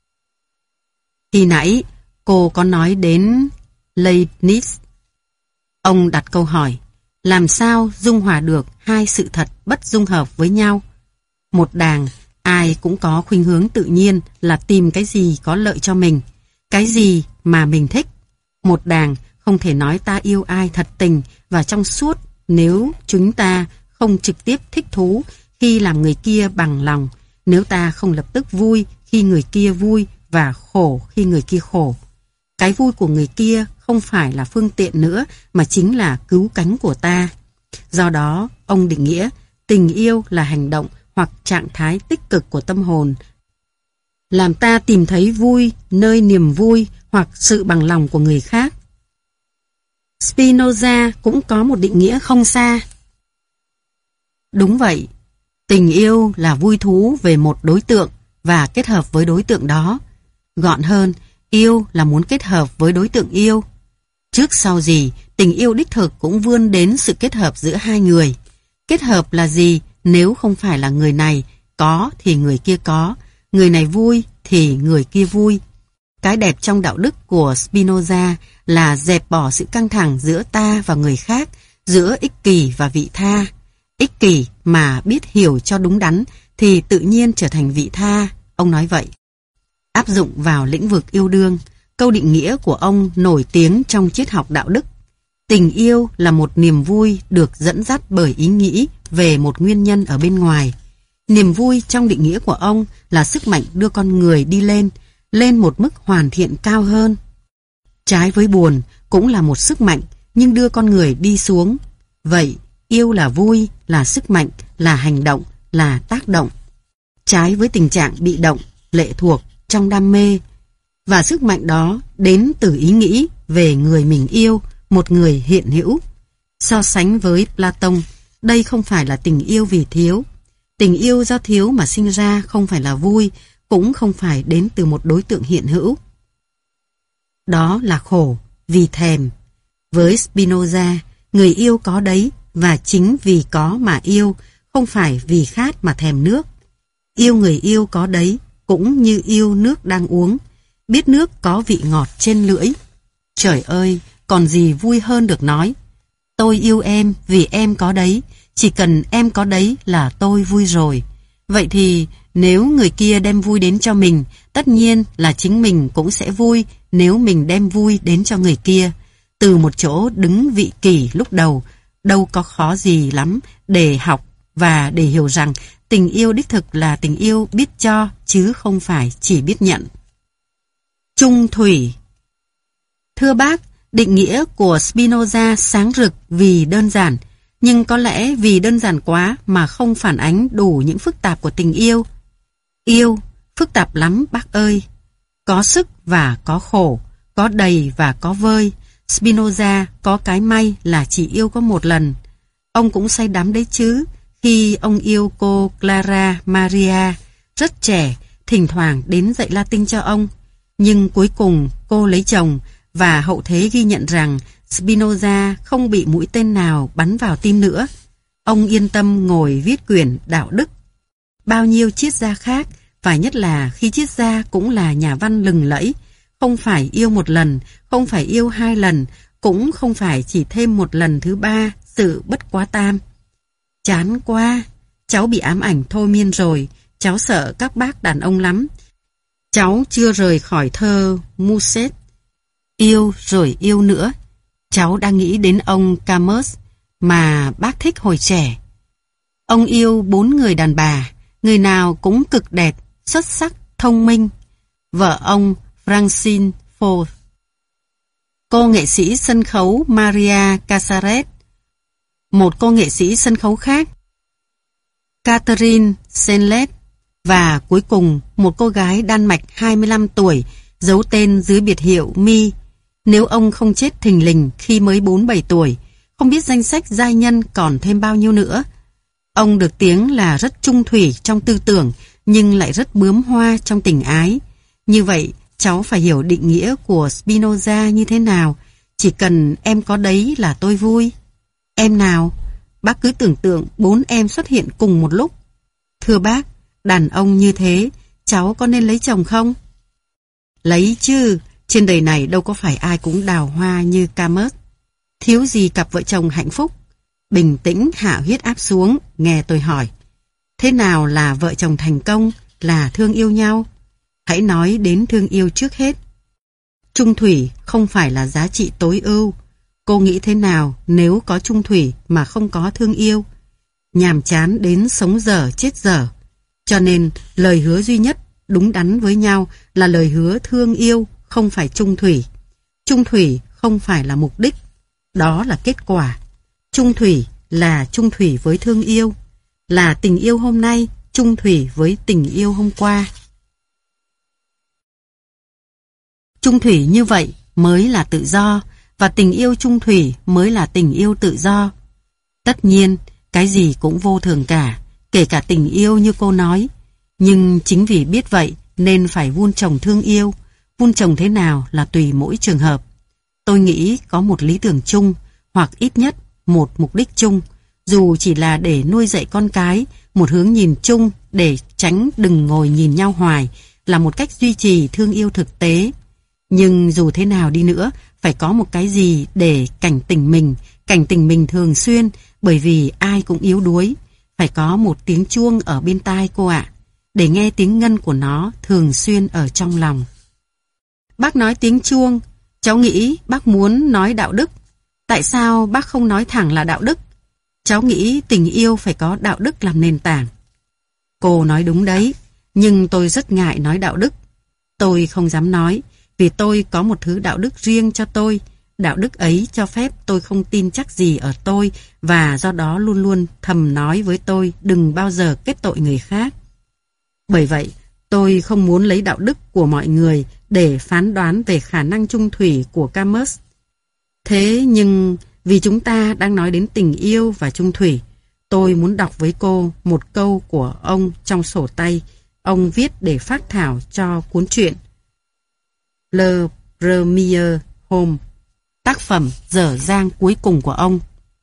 Khi nãy, cô có nói đến Leibniz. Ông đặt câu hỏi, làm sao dung hòa được hai sự thật bất dung hợp với nhau? Một đàng, ai cũng có khuynh hướng tự nhiên là tìm cái gì có lợi cho mình, cái gì mà mình thích. Một đàng, không thể nói ta yêu ai thật tình và trong suốt nếu chúng ta không trực tiếp thích thú khi làm người kia bằng lòng, nếu ta không lập tức vui khi người kia vui và khổ khi người kia khổ. Cái vui của người kia không phải là phương tiện nữa mà chính là cứu cánh của ta. Do đó, ông định nghĩa tình yêu là hành động hoặc trạng thái tích cực của tâm hồn, làm ta tìm thấy vui nơi niềm vui hoặc sự bằng lòng của người khác. Spinoza cũng có một định nghĩa không xa. Đúng vậy, tình yêu là vui thú về một đối tượng và kết hợp với đối tượng đó. Gọn hơn, yêu là muốn kết hợp với đối tượng yêu. Trước sau gì, tình yêu đích thực cũng vươn đến sự kết hợp giữa hai người. Kết hợp là gì nếu không phải là người này có thì người kia có, người này vui thì người kia vui. Cái đẹp trong đạo đức của Spinoza là dẹp bỏ sự căng thẳng giữa ta và người khác, giữa ích kỷ và vị tha. Ích kỷ mà biết hiểu cho đúng đắn thì tự nhiên trở thành vị tha, ông nói vậy. Áp dụng vào lĩnh vực yêu đương, câu định nghĩa của ông nổi tiếng trong triết học đạo đức. Tình yêu là một niềm vui được dẫn dắt bởi ý nghĩ về một nguyên nhân ở bên ngoài. Niềm vui trong định nghĩa của ông là sức mạnh đưa con người đi lên, lên một mức hoàn thiện cao hơn. Trái với buồn cũng là một sức mạnh nhưng đưa con người đi xuống. Vậy, yêu là vui, là sức mạnh, là hành động, là tác động. Trái với tình trạng bị động, lệ thuộc trong đam mê. Và sức mạnh đó đến từ ý nghĩ về người mình yêu, một người hiện hữu. So sánh với Platon, đây không phải là tình yêu vì thiếu. Tình yêu do thiếu mà sinh ra không phải là vui, cũng không phải đến từ một đối tượng hiện hữu. Đó là khổ, vì thèm. Với Spinoza, người yêu có đấy, và chính vì có mà yêu, không phải vì khát mà thèm nước. Yêu người yêu có đấy, cũng như yêu nước đang uống, biết nước có vị ngọt trên lưỡi. Trời ơi, còn gì vui hơn được nói. Tôi yêu em vì em có đấy, chỉ cần em có đấy là tôi vui rồi. Vậy thì nếu người kia đem vui đến cho mình, tất nhiên là chính mình cũng sẽ vui nếu mình đem vui đến cho người kia. Từ một chỗ đứng vị kỷ lúc đầu, đâu có khó gì lắm để học và để hiểu rằng tình yêu đích thực là tình yêu biết cho chứ không phải chỉ biết nhận. Trung thủy. Thưa bác, định nghĩa của Spinoza sáng rực vì đơn giản, nhưng có lẽ vì đơn giản quá mà không phản ánh đủ những phức tạp của tình yêu. Yêu, phức tạp lắm bác ơi. Có sức và có khổ, có đầy và có vơi. Spinoza có cái may là chỉ yêu có một lần. Ông cũng say đắm đấy chứ, khi ông yêu cô Clara Maria, rất trẻ, thỉnh thoảng đến dạy Latin cho ông. Nhưng cuối cùng cô lấy chồng và hậu thế ghi nhận rằng Spinoza không bị mũi tên nào bắn vào tim nữa. Ông yên tâm ngồi viết quyển đạo đức. Bao nhiêu triết gia khác, và nhất là khi triết gia cũng là nhà văn lừng lẫy, không phải yêu một lần, không phải yêu hai lần, cũng không phải chỉ thêm một lần thứ ba, sự bất quá tam. Chán quá, cháu bị ám ảnh thôi miên rồi, cháu sợ các bác đàn ông lắm. Cháu chưa rời khỏi thơ Musset. Yêu rồi yêu nữa. Cháu đang nghĩ đến ông Camus mà bác thích hồi trẻ. Ông yêu bốn người đàn bà, người nào cũng cực đẹp, xuất sắc, thông minh. Vợ ông Francine Ford cô nghệ sĩ sân khấu Maria Casares, một cô nghệ sĩ sân khấu khác, Catherine Senlet, và cuối cùng một cô gái Đan Mạch hai mươi lăm tuổi, giấu tên dưới biệt hiệu Mi. Nếu ông không chết thình lình khi mới bốn mươi bảy tuổi, không biết danh sách giai nhân còn thêm bao nhiêu nữa. Ông được tiếng là rất trung thủy trong tư tưởng, nhưng lại rất bướm hoa trong tình ái. Như vậy, cháu phải hiểu định nghĩa của Spinoza như thế nào. Chỉ cần em có đấy là tôi vui. Em nào? Bác cứ tưởng tượng bốn em xuất hiện cùng một lúc. Thưa bác, đàn ông như thế, cháu có nên lấy chồng không? Lấy chứ, trên đời này đâu có phải ai cũng đào hoa như Camus. Thiếu gì cặp vợ chồng hạnh phúc. Bình tĩnh hạ huyết áp xuống, nghe tôi hỏi. Thế nào là vợ chồng thành công, là thương yêu nhau? Hãy nói đến thương yêu trước hết. Trung thủy không phải là giá trị tối ưu. Cô nghĩ thế nào nếu có trung thủy mà không có thương yêu? Nhàm chán đến sống dở chết dở. Cho nên lời hứa duy nhất đúng đắn với nhau là lời hứa thương yêu, không phải trung thủy. Trung thủy không phải là mục đích, đó là kết quả. Trung thủy là trung thủy với thương yêu, là tình yêu hôm nay trung thủy với tình yêu hôm qua. Trung thủy như vậy mới là tự do, và tình yêu trung thủy mới là tình yêu tự do. Tất nhiên, cái gì cũng vô thường cả, kể cả tình yêu như cô nói. Nhưng chính vì biết vậy nên phải vun trồng thương yêu. Vun trồng thế nào là tùy mỗi trường hợp. Tôi nghĩ có một lý tưởng chung, hoặc ít nhất một mục đích chung, dù chỉ là để nuôi dạy con cái, một hướng nhìn chung để tránh đừng ngồi nhìn nhau hoài, là một cách duy trì thương yêu thực tế. Nhưng dù thế nào đi nữa, phải có một cái gì để cảnh tỉnh mình, cảnh tỉnh mình thường xuyên, bởi vì ai cũng yếu đuối. Phải có một tiếng chuông ở bên tai cô ạ, để nghe tiếng ngân của nó thường xuyên ở trong lòng. Bác nói tiếng chuông, cháu nghĩ bác muốn nói đạo đức. Tại sao bác không nói thẳng là đạo đức? Cháu nghĩ tình yêu phải có đạo đức làm nền tảng. Cô nói đúng đấy, nhưng tôi rất ngại nói đạo đức. Tôi không dám nói, vì tôi có một thứ đạo đức riêng cho tôi. Đạo đức ấy cho phép tôi không tin chắc gì ở tôi, và do đó luôn luôn thầm nói với tôi đừng bao giờ kết tội người khác. Bởi vậy, tôi không muốn lấy đạo đức của mọi người để phán đoán về khả năng trung thủy của Camus. Thế nhưng vì chúng ta đang nói đến tình yêu và trung thủy, tôi muốn đọc với cô một câu của ông trong sổ tay ông viết để phác thảo cho cuốn truyện Le Premier Homme, tác phẩm dở dang cuối cùng của ông.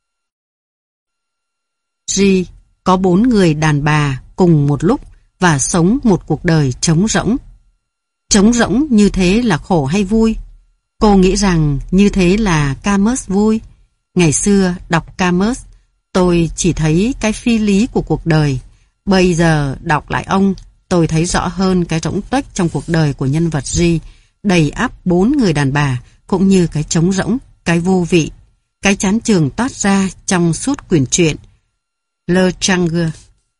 G có bốn người đàn bà cùng một lúc và sống một cuộc đời trống rỗng. Trống rỗng như thế là khổ hay vui? Cô nghĩ rằng như thế là Camus vui. Ngày xưa đọc Camus, tôi chỉ thấy cái phi lý của cuộc đời. Bây giờ đọc lại ông, tôi thấy rõ hơn cái rỗng tuếch trong cuộc đời của nhân vật G, đầy ắp bốn người đàn bà, cũng như cái trống rỗng, cái vô vị, cái chán chường toát ra trong suốt quyển truyện Le Change.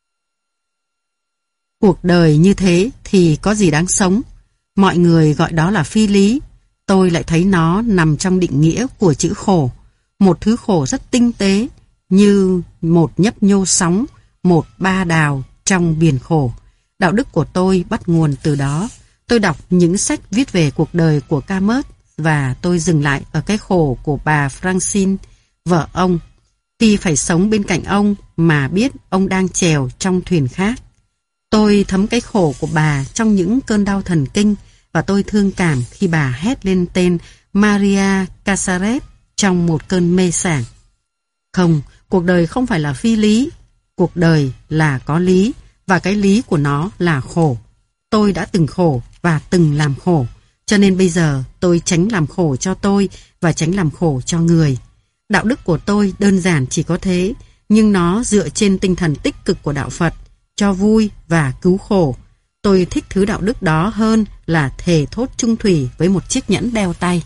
Cuộc đời như thế thì có gì đáng sống? Mọi người gọi đó là phi lý. Tôi lại thấy nó nằm trong định nghĩa của chữ khổ. Một thứ khổ rất tinh tế, như một nhấp nhô sóng, một ba đào trong biển khổ. Đạo đức của tôi bắt nguồn từ đó. Tôi đọc những sách viết về cuộc đời của Camus, và tôi dừng lại ở cái khổ của bà Francine, vợ ông. Tuy phải sống bên cạnh ông mà biết ông đang chèo trong thuyền khác. Tôi thấm cái khổ của bà trong những cơn đau thần kinh, và tôi thương cảm khi bà hét lên tên Maria Casares trong một cơn mê sảng. Không, cuộc đời không phải là phi lý. Cuộc đời là có lý, và cái lý của nó là khổ. Tôi đã từng khổ và từng làm khổ, cho nên bây giờ tôi tránh làm khổ cho tôi và tránh làm khổ cho người. Đạo đức của tôi đơn giản chỉ có thế, nhưng nó dựa trên tinh thần tích cực của đạo Phật, cho vui và cứu khổ. Tôi thích thứ đạo đức đó hơn là thề thốt trung thủy với một chiếc nhẫn đeo tay.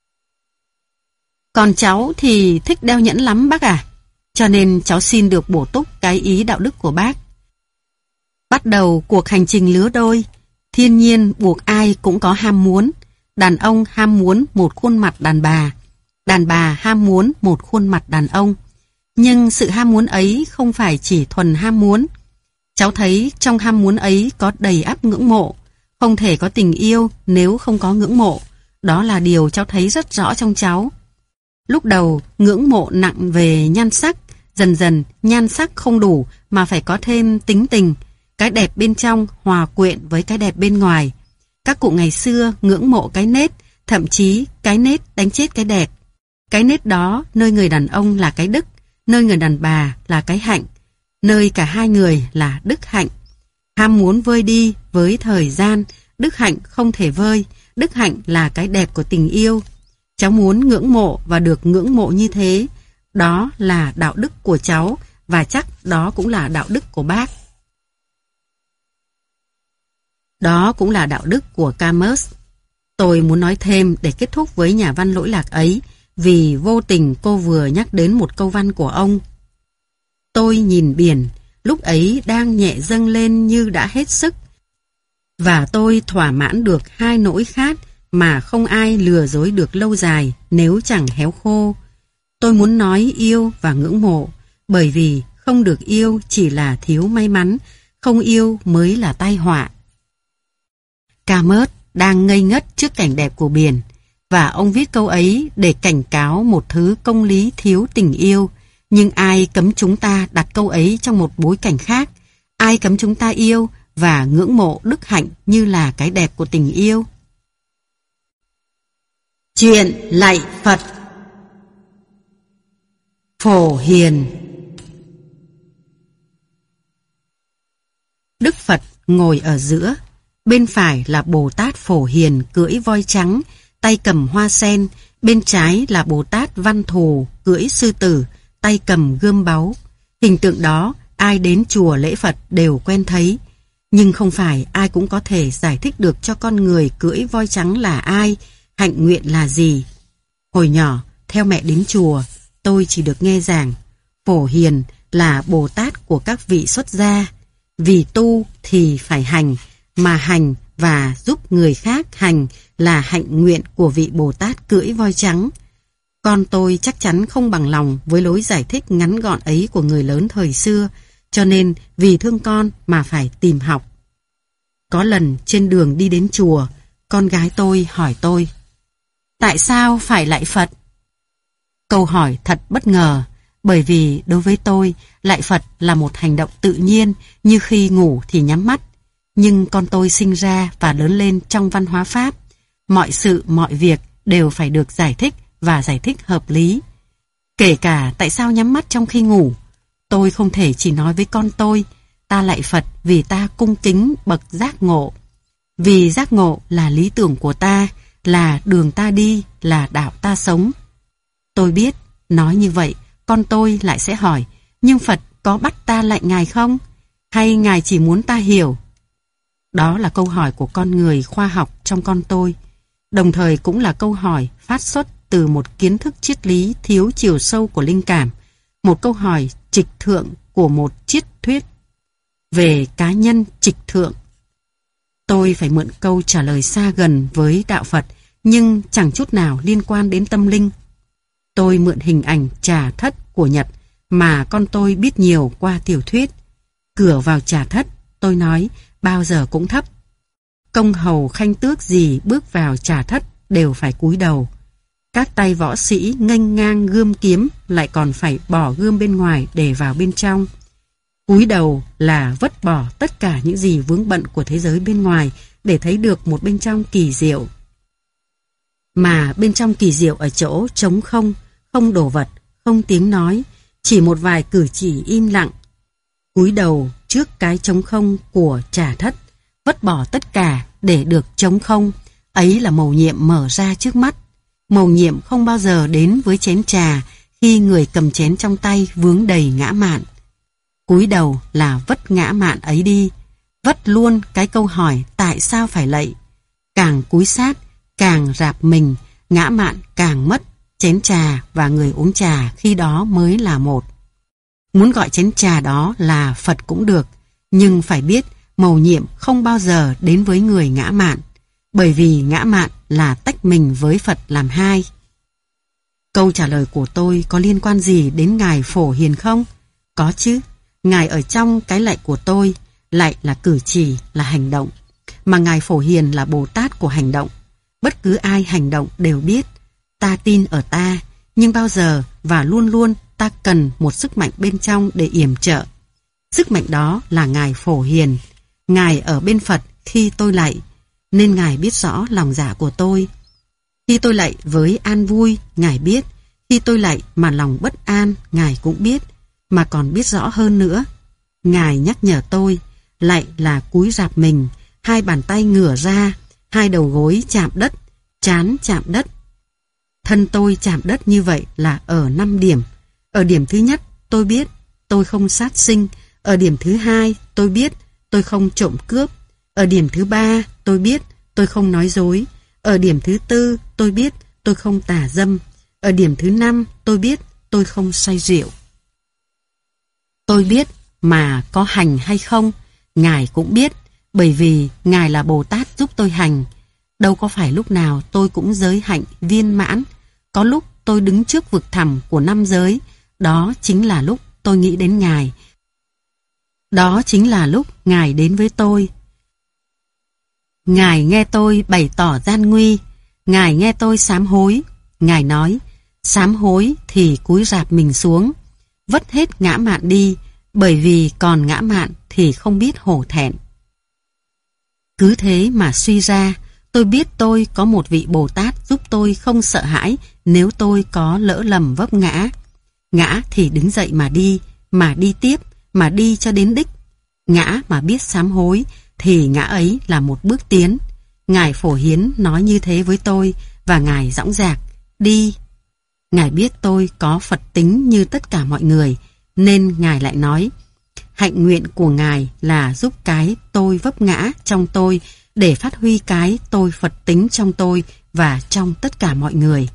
Còn cháu thì thích đeo nhẫn lắm bác à, cho nên cháu xin được bổ túc cái ý đạo đức của bác. Bắt đầu cuộc hành trình lứa đôi, thiên nhiên buộc ai cũng có ham muốn. đàn ông ham muốn một khuôn mặt đàn bà, đàn bà ham muốn một khuôn mặt đàn ông. Nhưng sự ham muốn ấy không phải chỉ thuần ham muốn. Cháu thấy trong ham muốn ấy có đầy ắp ngưỡng mộ. Không thể có tình yêu nếu không có ngưỡng mộ. Đó là điều cháu thấy rất rõ trong cháu. Lúc đầu ngưỡng mộ nặng về nhan sắc, dần dần nhan sắc không đủ mà phải có thêm tính tình. Cái đẹp bên trong hòa quyện với cái đẹp bên ngoài. Các cụ ngày xưa ngưỡng mộ cái nết, thậm chí cái nết đánh chết cái đẹp. Cái nết đó nơi người đàn ông là cái đức, nơi người đàn bà là cái hạnh, nơi cả hai người là đức hạnh. Ham muốn vơi đi với thời gian, đức hạnh không thể vơi, đức hạnh là cái đẹp của tình yêu. Cháu muốn ngưỡng mộ và được ngưỡng mộ như thế, đó là đạo đức của cháu và chắc đó cũng là đạo đức của bác. Đó cũng là đạo đức của Camus. Tôi muốn nói thêm để kết thúc với nhà văn lỗi lạc ấy, vì vô tình cô vừa nhắc đến một câu văn của ông. Tôi nhìn biển, lúc ấy đang nhẹ dâng lên như đã hết sức. Và tôi thỏa mãn được hai nỗi khát mà không ai lừa dối được lâu dài nếu chẳng héo khô. Tôi muốn nói yêu và ngưỡng mộ, bởi vì không được yêu chỉ là thiếu may mắn, không yêu mới là tai họa. Camus đang ngây ngất trước cảnh đẹp của biển, và ông viết câu ấy để cảnh cáo một thứ công lý thiếu tình yêu. Nhưng ai cấm chúng ta đặt câu ấy trong một bối cảnh khác? Ai cấm chúng ta yêu và ngưỡng mộ đức hạnh như là cái đẹp của tình yêu? Chuyện lạy Phật. Phổ Hiền. Đức Phật ngồi ở giữa, bên phải là Bồ Tát Phổ Hiền cưỡi voi trắng, tay cầm hoa sen, bên trái là Bồ Tát Văn Thù cưỡi sư tử, tay cầm gươm báu. Hình tượng đó ai đến chùa lễ Phật đều quen thấy, nhưng không phải ai cũng có thể giải thích được cho con người cưỡi voi trắng là ai, hạnh nguyện là gì. Hồi nhỏ, theo mẹ đến chùa, tôi chỉ được nghe giảng Phổ Hiền là Bồ Tát của các vị xuất gia, vì tu thì phải hành, mà hành và giúp người khác hành là hạnh nguyện của vị Bồ Tát cưỡi voi trắng. Con tôi chắc chắn không bằng lòng với lối giải thích ngắn gọn ấy của người lớn thời xưa, cho nên vì thương con mà phải tìm học. Có lần trên đường đi đến chùa, con gái tôi hỏi tôi: tại sao phải lạy Phật? Câu hỏi thật bất ngờ, bởi vì đối với tôi, lạy Phật là một hành động tự nhiên, như khi ngủ thì nhắm mắt. Nhưng con tôi sinh ra và lớn lên trong văn hóa Pháp. Mọi sự, mọi việc đều phải được giải thích và giải thích hợp lý. Kể cả tại sao nhắm mắt trong khi ngủ, tôi không thể chỉ nói với con tôi: ta lạy Phật vì ta cung kính bậc giác ngộ. Vì giác ngộ là lý tưởng của ta, là đường ta đi, là đạo ta sống. Tôi biết, nói như vậy, con tôi lại sẽ hỏi: nhưng Phật có bắt ta lạy Ngài không? Hay Ngài chỉ muốn ta hiểu? Đó là câu hỏi của con người khoa học trong con tôi, đồng thời cũng là câu hỏi phát xuất từ một kiến thức triết lý thiếu chiều sâu của linh cảm, một câu hỏi trịch thượng của một triết thuyết về cá nhân trịch thượng. Tôi phải mượn câu trả lời xa gần với đạo Phật, nhưng chẳng chút nào liên quan đến tâm linh. Tôi mượn hình ảnh trà thất của Nhật mà con tôi biết nhiều qua tiểu thuyết. Cửa vào trà thất, tôi nói, bao giờ cũng thấp. Công hầu khanh tước gì bước vào trà thất đều phải cúi đầu. Các tay võ sĩ nghênh ngang gươm kiếm lại còn phải bỏ gươm bên ngoài để vào bên trong. Cúi đầu là vứt bỏ tất cả những gì vướng bận của thế giới bên ngoài để thấy được một bên trong kỳ diệu. Mà bên trong kỳ diệu ở chỗ trống không, không đồ vật, không tiếng nói, chỉ một vài cử chỉ im lặng. Cúi đầu trước cái trống không của trà thất, vứt bỏ tất cả để được trống không, ấy là mầu nhiệm mở ra trước mắt. Mầu nhiệm không bao giờ đến với chén trà khi người cầm chén trong tay vướng đầy ngã mạn. Cúi đầu là vứt ngã mạn ấy đi, vứt luôn cái câu hỏi tại sao phải lạy. Càng cúi sát, càng rạp mình, ngã mạn càng mất, chén trà và người uống trà khi đó mới là một. Muốn gọi chén trà đó là Phật cũng được, nhưng phải biết mầu nhiệm không bao giờ đến với người ngã mạn. Bởi vì ngã mạn là tách mình với Phật làm hai. Câu trả lời của tôi có liên quan gì đến Ngài Phổ Hiền không? Có chứ. Ngài ở trong cái lạy của tôi. Lạy là cử chỉ, là hành động. Mà Ngài Phổ Hiền là Bồ Tát của hành động. Bất cứ ai hành động đều biết. Ta tin ở ta, nhưng bao giờ và luôn luôn ta cần một sức mạnh bên trong để yểm trợ. Sức mạnh đó là Ngài Phổ Hiền. Ngài ở bên Phật khi tôi lạy, nên Ngài biết rõ lòng dạ của tôi. Khi tôi lạy với an vui, Ngài biết. Khi tôi lạy mà lòng bất an, Ngài cũng biết, mà còn biết rõ hơn nữa. Ngài nhắc nhở tôi, lạy là cúi rạp mình, hai bàn tay ngửa ra, hai đầu gối chạm đất, trán chạm đất. Thân tôi chạm đất như vậy là ở năm điểm. Ở điểm thứ nhất, tôi biết tôi không sát sinh. Ở điểm thứ hai, tôi biết tôi không trộm cướp. Ở điểm thứ ba, tôi biết tôi không nói dối. Ở điểm thứ tư, tôi biết tôi không tà dâm. Ở điểm thứ năm, tôi biết tôi không say rượu. Tôi biết mà có hành hay không, Ngài cũng biết, bởi vì Ngài là Bồ Tát giúp tôi hành. Đâu có phải lúc nào tôi cũng giới hạnh viên mãn. Có lúc tôi đứng trước vực thẳm của năm giới, đó chính là lúc tôi nghĩ đến Ngài. Đó chính là lúc Ngài đến với tôi. Ngài nghe tôi bày tỏ gian nguy, Ngài nghe tôi sám hối. Ngài nói, sám hối thì cúi rạp mình xuống, vất hết ngã mạn đi, bởi vì còn ngã mạn thì không biết hổ thẹn. Cứ thế mà suy ra, tôi biết tôi có một vị Bồ Tát giúp tôi không sợ hãi nếu tôi có lỡ lầm vấp ngã. Ngã thì đứng dậy mà đi, mà đi tiếp, mà đi cho đến đích. Ngã mà biết sám hối thì ngã ấy là một bước tiến. Ngài Phổ Hiến nói như thế với tôi và Ngài dõng dạc, đi. Ngài biết tôi có Phật tính như tất cả mọi người, nên Ngài lại nói, hạnh nguyện của Ngài là giúp cái tôi vấp ngã trong tôi để phát huy cái tôi Phật tính trong tôi và trong tất cả mọi người.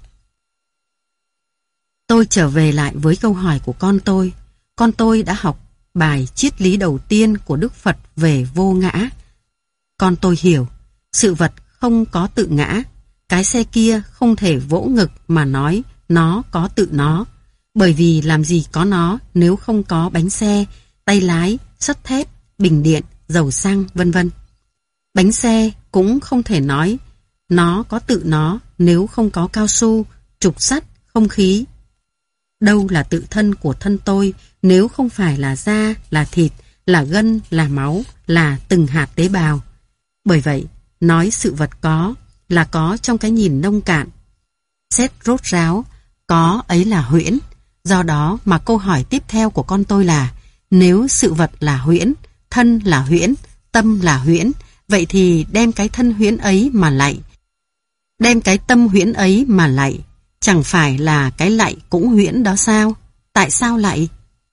Tôi trở về lại với câu hỏi của con tôi. Con tôi đã học bài triết lý đầu tiên của Đức Phật về vô ngã. Con tôi hiểu, sự vật không có tự ngã. Cái xe kia không thể vỗ ngực mà nói nó có tự nó. Bởi vì làm gì có nó nếu không có bánh xe, tay lái, sắt thép, bình điện, dầu xăng, vân vân. Bánh xe cũng không thể nói nó có tự nó nếu không có cao su, trục sắt, không khí. Đâu là tự thân của thân tôi nếu không phải là da, là thịt, là gân, là máu, là từng hạt tế bào. Bởi vậy, nói sự vật có là có trong cái nhìn nông cạn. Xét rốt ráo, có ấy là huyễn. Do đó mà câu hỏi tiếp theo của con tôi là, nếu sự vật là huyễn, thân là huyễn, tâm là huyễn, vậy thì đem cái thân huyễn ấy mà lạy, đem cái tâm huyễn ấy mà lạy, chẳng phải là cái lạy cũng huyễn đó sao? Tại sao lạy?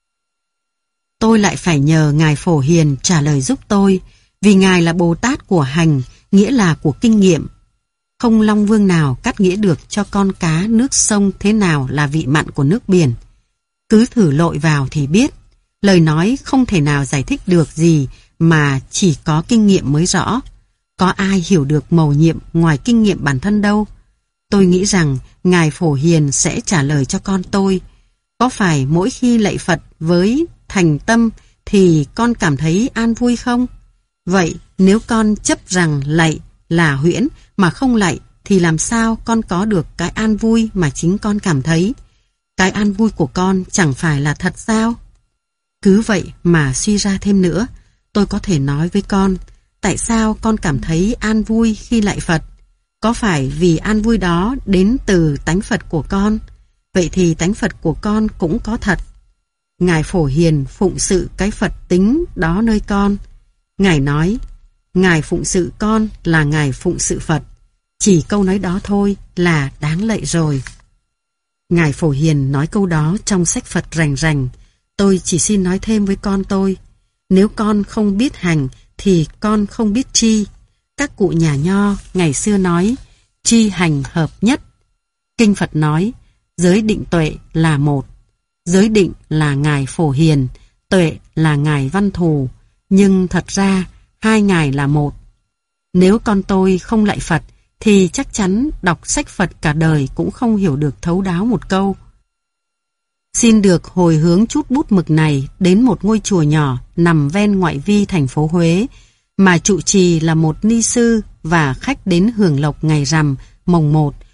Tôi lại phải nhờ Ngài Phổ Hiền trả lời giúp tôi, vì Ngài là Bồ Tát của hành, nghĩa là của kinh nghiệm. Không Long Vương nào cắt nghĩa được cho con cá nước sông thế nào là vị mặn của nước biển. Cứ thử lội vào thì biết. Lời nói không thể nào giải thích được gì mà chỉ có kinh nghiệm mới rõ. Có ai hiểu được mầu nhiệm ngoài kinh nghiệm bản thân đâu. Tôi nghĩ rằng Ngài Phổ Hiền sẽ trả lời cho con tôi. Có phải mỗi khi lạy Phật với thành tâm thì con cảm thấy an vui không? Vậy nếu con chấp rằng lạy là huyễn mà không lạy thì làm sao con có được cái an vui mà chính con cảm thấy? Cái an vui của con chẳng phải là thật sao? Cứ vậy mà suy ra thêm nữa, tôi có thể nói với con, tại sao con cảm thấy an vui khi lạy Phật? Có phải vì an vui đó đến từ tánh Phật của con? Vậy thì tánh Phật của con cũng có thật. Ngài Phổ Hiền phụng sự cái Phật tính đó nơi con. Ngài nói, Ngài phụng sự con là Ngài phụng sự Phật. Chỉ câu nói đó thôi là đáng lạy rồi. Ngài Phổ Hiền nói câu đó trong sách Phật rành rành. Tôi chỉ xin nói thêm với con tôi, nếu con không biết hành thì con không biết tri. Các cụ nhà Nho ngày xưa nói, tri hành hợp nhất. Kinh Phật nói, giới định tuệ là một. Giới định là Ngài Phổ Hiền, tuệ là Ngài Văn Thù, nhưng thật ra hai Ngài là một. Nếu con tôi không lạy Phật, thì chắc chắn đọc sách Phật cả đời cũng không hiểu được thấu đáo một câu. Xin được hồi hướng chút bút mực này đến một ngôi chùa nhỏ nằm ven ngoại vi thành phố Huế, mà trụ trì là một ni sư và khách đến hưởng lộc ngày rằm, mồng một,